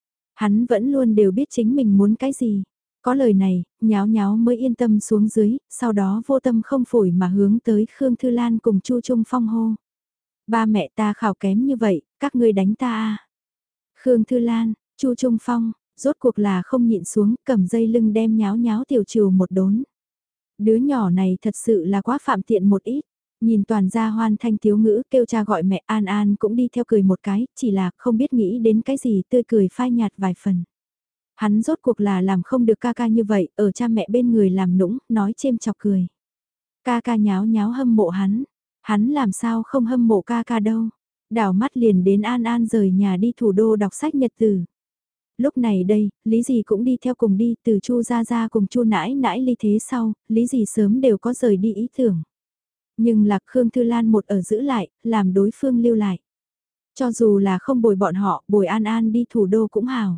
Hắn vẫn luôn đều biết chính mình muốn cái gì. Có lời này, nháo nháo mới yên tâm xuống dưới, sau đó vô tâm không phổi mà hướng tới Khương Thư Lan cùng Chu Trung Phong hô. Ba mẹ ta khảo kém như vậy, các ngươi đánh ta à. Khương Thư Lan, Chu Trung Phong, rốt cuộc là không nhịn xuống, cầm dây lưng đem nháo nháo tiểu trừ một đốn. Đứa nhỏ này thật sự là quá phạm tiện một ít. Nhìn toàn gia hoan thanh thiếu ngữ kêu cha gọi mẹ An An cũng đi theo cười một cái, chỉ là không biết nghĩ đến cái gì tươi cười phai nhạt vài phần. Hắn rốt cuộc là làm không được ca ca như vậy, ở cha mẹ bên người làm nũng, nói chêm chọc cười. Ca ca nháo nháo hâm mộ hắn, hắn làm sao không hâm mộ ca ca đâu. Đảo mắt liền đến An An rời nhà đi thủ đô đọc sách nhật từ. Lúc này đây, Lý Dì cũng đi theo cùng đi, từ Chu Gia Gia cùng Chu nãi nãi ly thế sau, Lý Dì sớm đều có rời đi ý tưởng. Nhưng Lạc Khương Thư Lan một ở giữ lại, làm đối phương lưu lại. Cho dù là không bồi bọn họ, bồi An An đi thủ đô cũng hào.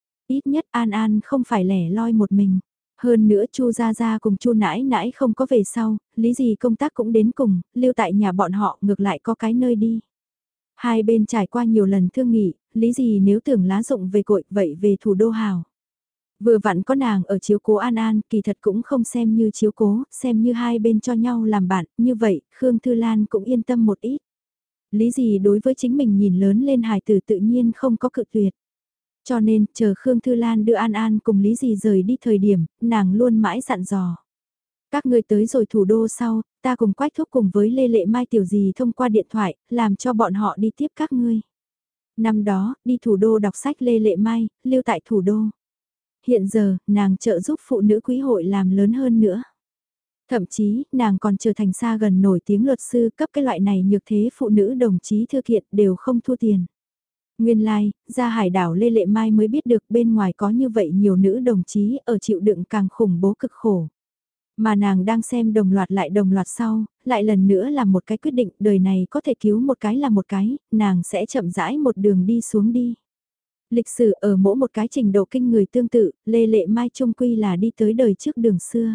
Ít nhất An An không phải lẻ loi một mình. Hơn nữa Chu Gia Gia cùng Chu nãi nãi không có về sau, Lý Dì công tác cũng đến cùng, lưu tại nhà bọn họ ngược lại có cái nơi đi. Hai bên trải qua nhiều lần thương nghị, Lý Dì nếu tưởng lá rụng về cội vậy về thủ đô hào. Vừa vặn có nàng ở chiếu cố An An, kỳ thật cũng không xem như chiếu cố, xem như hai bên cho nhau làm bạn, như vậy, Khương Thư Lan cũng yên tâm một ít. Lý gì đối với chính mình nhìn lớn lên hài tử tự nhiên không có cự tuyệt. Cho nên, chờ Khương Thư Lan đưa An An cùng Lý gì rời đi thời điểm, nàng luôn mãi dặn dò. Các ngươi tới rồi thủ đô sau, ta cùng Quách Thúc cùng với Lê Lệ Mai tiểu gì thông qua điện thoại, làm cho bọn họ đi tiếp các ngươi. Năm đó, đi thủ đô đọc sách Lê Lệ Mai, lưu tại thủ đô. Hiện giờ, nàng trợ giúp phụ nữ quý hội làm lớn hơn nữa. Thậm chí, nàng còn trở thành xa gần nổi tiếng luật sư cấp cái loại này nhược thế phụ nữ đồng chí thư kiện đều không thua tiền. Nguyên lai, like, ra hải đảo Lê Lệ Mai mới biết được bên ngoài có như vậy nhiều nữ đồng chí ở chịu đựng càng khủng bố cực khổ. Mà nàng đang xem đồng loạt lại đồng loạt sau, lại lần nữa là một cái quyết định đời này có thể cứu một cái là một cái, nàng sẽ chậm rãi một đường đi xuống đi. Lịch sử ở mỗi một cái trình độ kinh người tương tự, Lê Lệ Mai trung quy là đi tới đời trước đường xưa.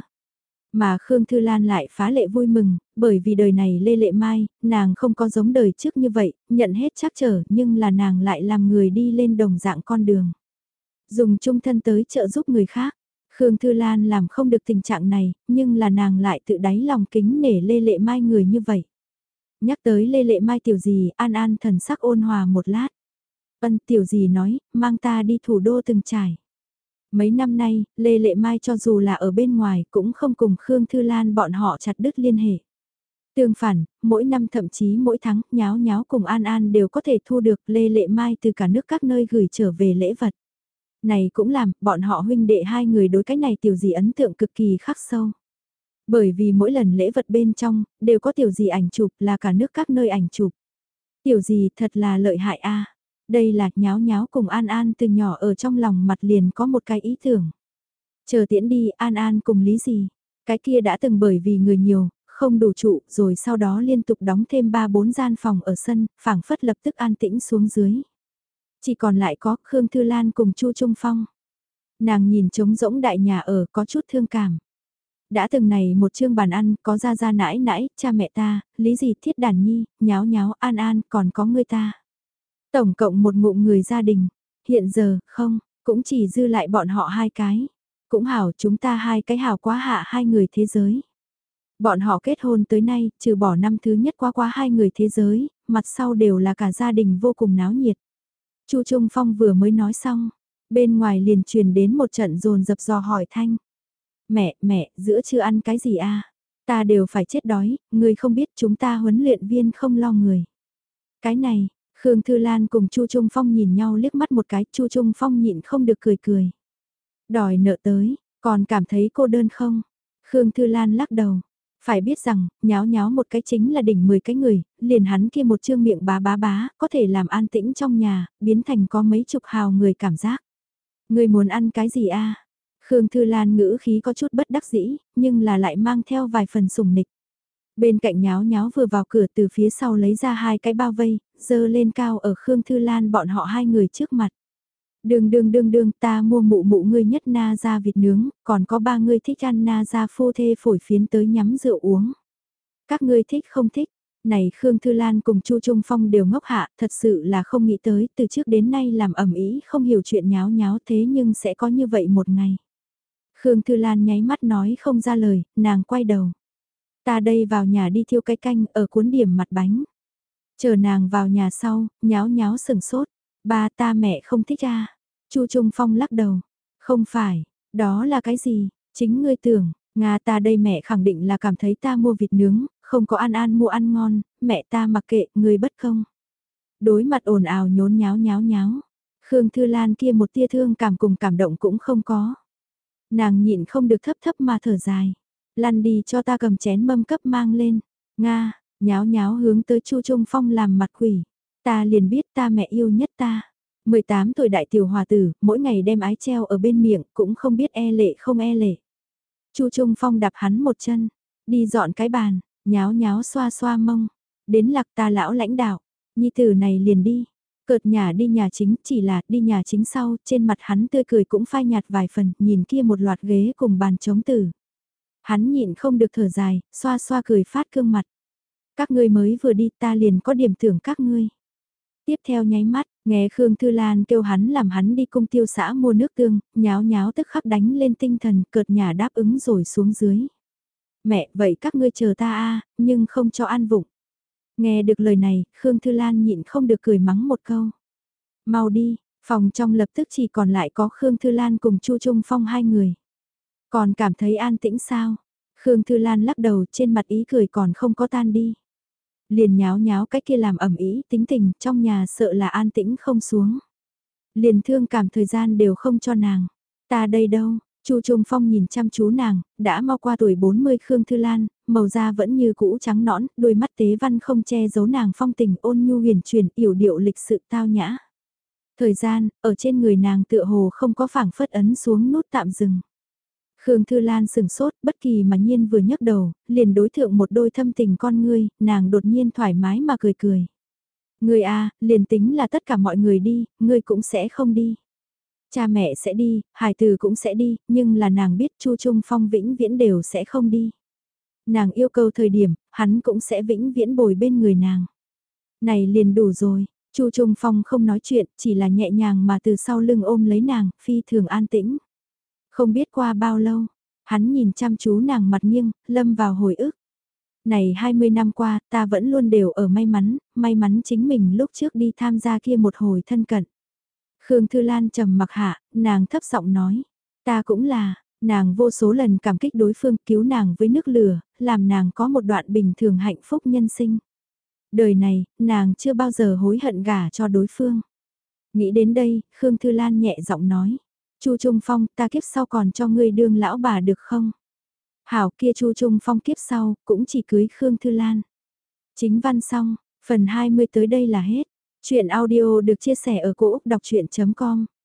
Mà Khương Thư Lan lại phá lệ vui mừng, bởi vì đời này Lê Lệ Mai, nàng không có giống đời trước như vậy, nhận hết trắc trở nhưng là nàng lại làm người đi lên đồng dạng con đường. Dùng trung thân tới trợ giúp người khác, Khương Thư Lan làm không được tình trạng này, nhưng là nàng lại tự đáy lòng kính nể Lê Lệ Mai người như vậy. Nhắc tới Lê Lệ Mai tiểu gì, An An thần sắc ôn hòa một lát. Ân tiểu gì nói, mang ta đi thủ đô từng trải. Mấy năm nay, Lê Lệ Mai cho dù là ở bên ngoài cũng không cùng Khương Thư Lan bọn họ chặt đứt liên hệ. Tương phản, mỗi năm thậm chí mỗi tháng, nháo nháo cùng An An đều có thể thu được Lê Lệ Mai từ cả nước các nơi gửi trở về lễ vật. Này cũng làm, bọn họ huynh đệ hai người đối cái này tiểu gì ấn tượng cực kỳ khắc sâu. Bởi vì mỗi lần lễ vật bên trong, đều có tiểu gì ảnh chụp là cả nước các nơi ảnh chụp. Tiểu gì thật là lợi hại a. Đây là nháo nháo cùng An An từ nhỏ ở trong lòng mặt liền có một cái ý tưởng. Chờ tiễn đi An An cùng lý gì. Cái kia đã từng bởi vì người nhiều, không đủ trụ rồi sau đó liên tục đóng thêm ba bốn gian phòng ở sân, phảng phất lập tức an tĩnh xuống dưới. Chỉ còn lại có Khương Thư Lan cùng Chu Trung Phong. Nàng nhìn trống rỗng đại nhà ở có chút thương cảm. Đã từng này một chương bàn ăn có ra ra nãi nãi, cha mẹ ta, lý gì thiết đàn nhi, nháo nháo An An còn có người ta. Tổng cộng một ngụm người gia đình, hiện giờ, không, cũng chỉ dư lại bọn họ hai cái. Cũng hảo chúng ta hai cái hảo quá hạ hai người thế giới. Bọn họ kết hôn tới nay, trừ bỏ năm thứ nhất quá quá hai người thế giới, mặt sau đều là cả gia đình vô cùng náo nhiệt. Chu Trung Phong vừa mới nói xong, bên ngoài liền truyền đến một trận dồn dập dò hỏi thanh. Mẹ, mẹ, giữa chưa ăn cái gì à? Ta đều phải chết đói, người không biết chúng ta huấn luyện viên không lo người. Cái này, Khương Thư Lan cùng Chu Trung Phong nhìn nhau liếc mắt một cái, Chu Trung Phong nhịn không được cười cười. Đòi nợ tới, còn cảm thấy cô đơn không? Khương Thư Lan lắc đầu. Phải biết rằng, nháo nháo một cái chính là đỉnh mười cái người, liền hắn kia một trương miệng bá bá bá, có thể làm an tĩnh trong nhà, biến thành có mấy chục hào người cảm giác. Người muốn ăn cái gì a? Khương Thư Lan ngữ khí có chút bất đắc dĩ, nhưng là lại mang theo vài phần sủng nịch. Bên cạnh nháo nháo vừa vào cửa từ phía sau lấy ra hai cái bao vây, dơ lên cao ở Khương Thư Lan bọn họ hai người trước mặt. Đường đường đường đường ta mua mụ mụ ngươi nhất na ra vịt nướng, còn có ba ngươi thích ăn na ra phô thê phổi phiến tới nhắm rượu uống. Các ngươi thích không thích? Này Khương Thư Lan cùng Chu Trung Phong đều ngốc hạ, thật sự là không nghĩ tới, từ trước đến nay làm ẩm ý không hiểu chuyện nháo nháo thế nhưng sẽ có như vậy một ngày. Khương Thư Lan nháy mắt nói không ra lời, nàng quay đầu. Ta đây vào nhà đi thiêu cái canh ở cuốn điểm mặt bánh. Chờ nàng vào nhà sau, nháo nháo sừng sốt. Ba ta mẹ không thích à. Chu Trung Phong lắc đầu. Không phải, đó là cái gì? Chính ngươi tưởng, Nga ta đây mẹ khẳng định là cảm thấy ta mua vịt nướng, không có ăn ăn mua ăn ngon, mẹ ta mặc kệ, ngươi bất công. Đối mặt ồn ào nhốn nháo nháo nháo. Khương Thư Lan kia một tia thương cảm cùng cảm động cũng không có. Nàng nhịn không được thấp thấp mà thở dài. Lăn đi cho ta cầm chén mâm cấp mang lên. Nga, nháo nháo hướng tới Chu Trung Phong làm mặt quỷ. Ta liền biết ta mẹ yêu nhất ta. mười tám tuổi đại tiểu hòa tử, mỗi ngày đem ái treo ở bên miệng, cũng không biết e lệ không e lệ. Chu Trung Phong đạp hắn một chân, đi dọn cái bàn, nháo nháo xoa xoa mông. Đến lạc ta lão lãnh đạo, nhi tử này liền đi. Cợt nhà đi nhà chính, chỉ là đi nhà chính sau, trên mặt hắn tươi cười cũng phai nhạt vài phần, nhìn kia một loạt ghế cùng bàn chống tử. Hắn nhịn không được thở dài, xoa xoa cười phát cương mặt. Các ngươi mới vừa đi ta liền có điểm tưởng các ngươi. Tiếp theo nháy mắt, nghe Khương Thư Lan kêu hắn làm hắn đi cung tiêu xã mua nước tương, nháo nháo tức khắc đánh lên tinh thần, cợt nhà đáp ứng rồi xuống dưới. Mẹ, vậy các ngươi chờ ta a, nhưng không cho ăn vụng. Nghe được lời này, Khương Thư Lan nhịn không được cười mắng một câu. Mau đi, phòng trong lập tức chỉ còn lại có Khương Thư Lan cùng Chu Trung Phong hai người. Còn cảm thấy an tĩnh sao? Khương Thư Lan lắc đầu, trên mặt ý cười còn không có tan đi. Liền nháo nháo cái kia làm ẩm ý tính tình, trong nhà sợ là an tĩnh không xuống. Liền thương cảm thời gian đều không cho nàng. Ta đây đâu? Chu Trung Phong nhìn chăm chú nàng, đã mau qua tuổi bốn mươi Khương Thư Lan, màu da vẫn như cũ trắng nõn, đôi mắt tế văn không che giấu nàng phong tình ôn nhu huyền truyền, yểu điệu lịch sự tao nhã. Thời gian, ở trên người nàng tựa hồ không có phảng phất ấn xuống nút tạm dừng. Khương Thư Lan sừng sốt, bất kỳ mà nhiên vừa nhấc đầu, liền đối thượng một đôi thâm tình con ngươi, nàng đột nhiên thoải mái mà cười cười. Ngươi a, liền tính là tất cả mọi người đi, ngươi cũng sẽ không đi. Cha mẹ sẽ đi, hài tử cũng sẽ đi, nhưng là nàng biết Chu Trung Phong vĩnh viễn đều sẽ không đi. Nàng yêu cầu thời điểm, hắn cũng sẽ vĩnh viễn bồi bên người nàng. Này liền đủ rồi, Chu Trung Phong không nói chuyện, chỉ là nhẹ nhàng mà từ sau lưng ôm lấy nàng, phi thường an tĩnh. Không biết qua bao lâu, hắn nhìn chăm chú nàng mặt nghiêng, lâm vào hồi ức. Này hai mươi năm qua, ta vẫn luôn đều ở may mắn, may mắn chính mình lúc trước đi tham gia kia một hồi thân cận. Khương Thư Lan trầm mặc hạ, nàng thấp giọng nói, ta cũng là, nàng vô số lần cảm kích đối phương cứu nàng với nước lửa, làm nàng có một đoạn bình thường hạnh phúc nhân sinh. Đời này, nàng chưa bao giờ hối hận gả cho đối phương. Nghĩ đến đây, Khương Thư Lan nhẹ giọng nói, Chu Trung Phong, ta kiếp sau còn cho ngươi đương lão bà được không? Hảo kia Chu Trung Phong kiếp sau, cũng chỉ cưới Khương Thư Lan. Chính văn xong, phần hai mươi tới đây là hết. Chuyện audio được chia sẻ ở cỗ đọc chuyện chấm com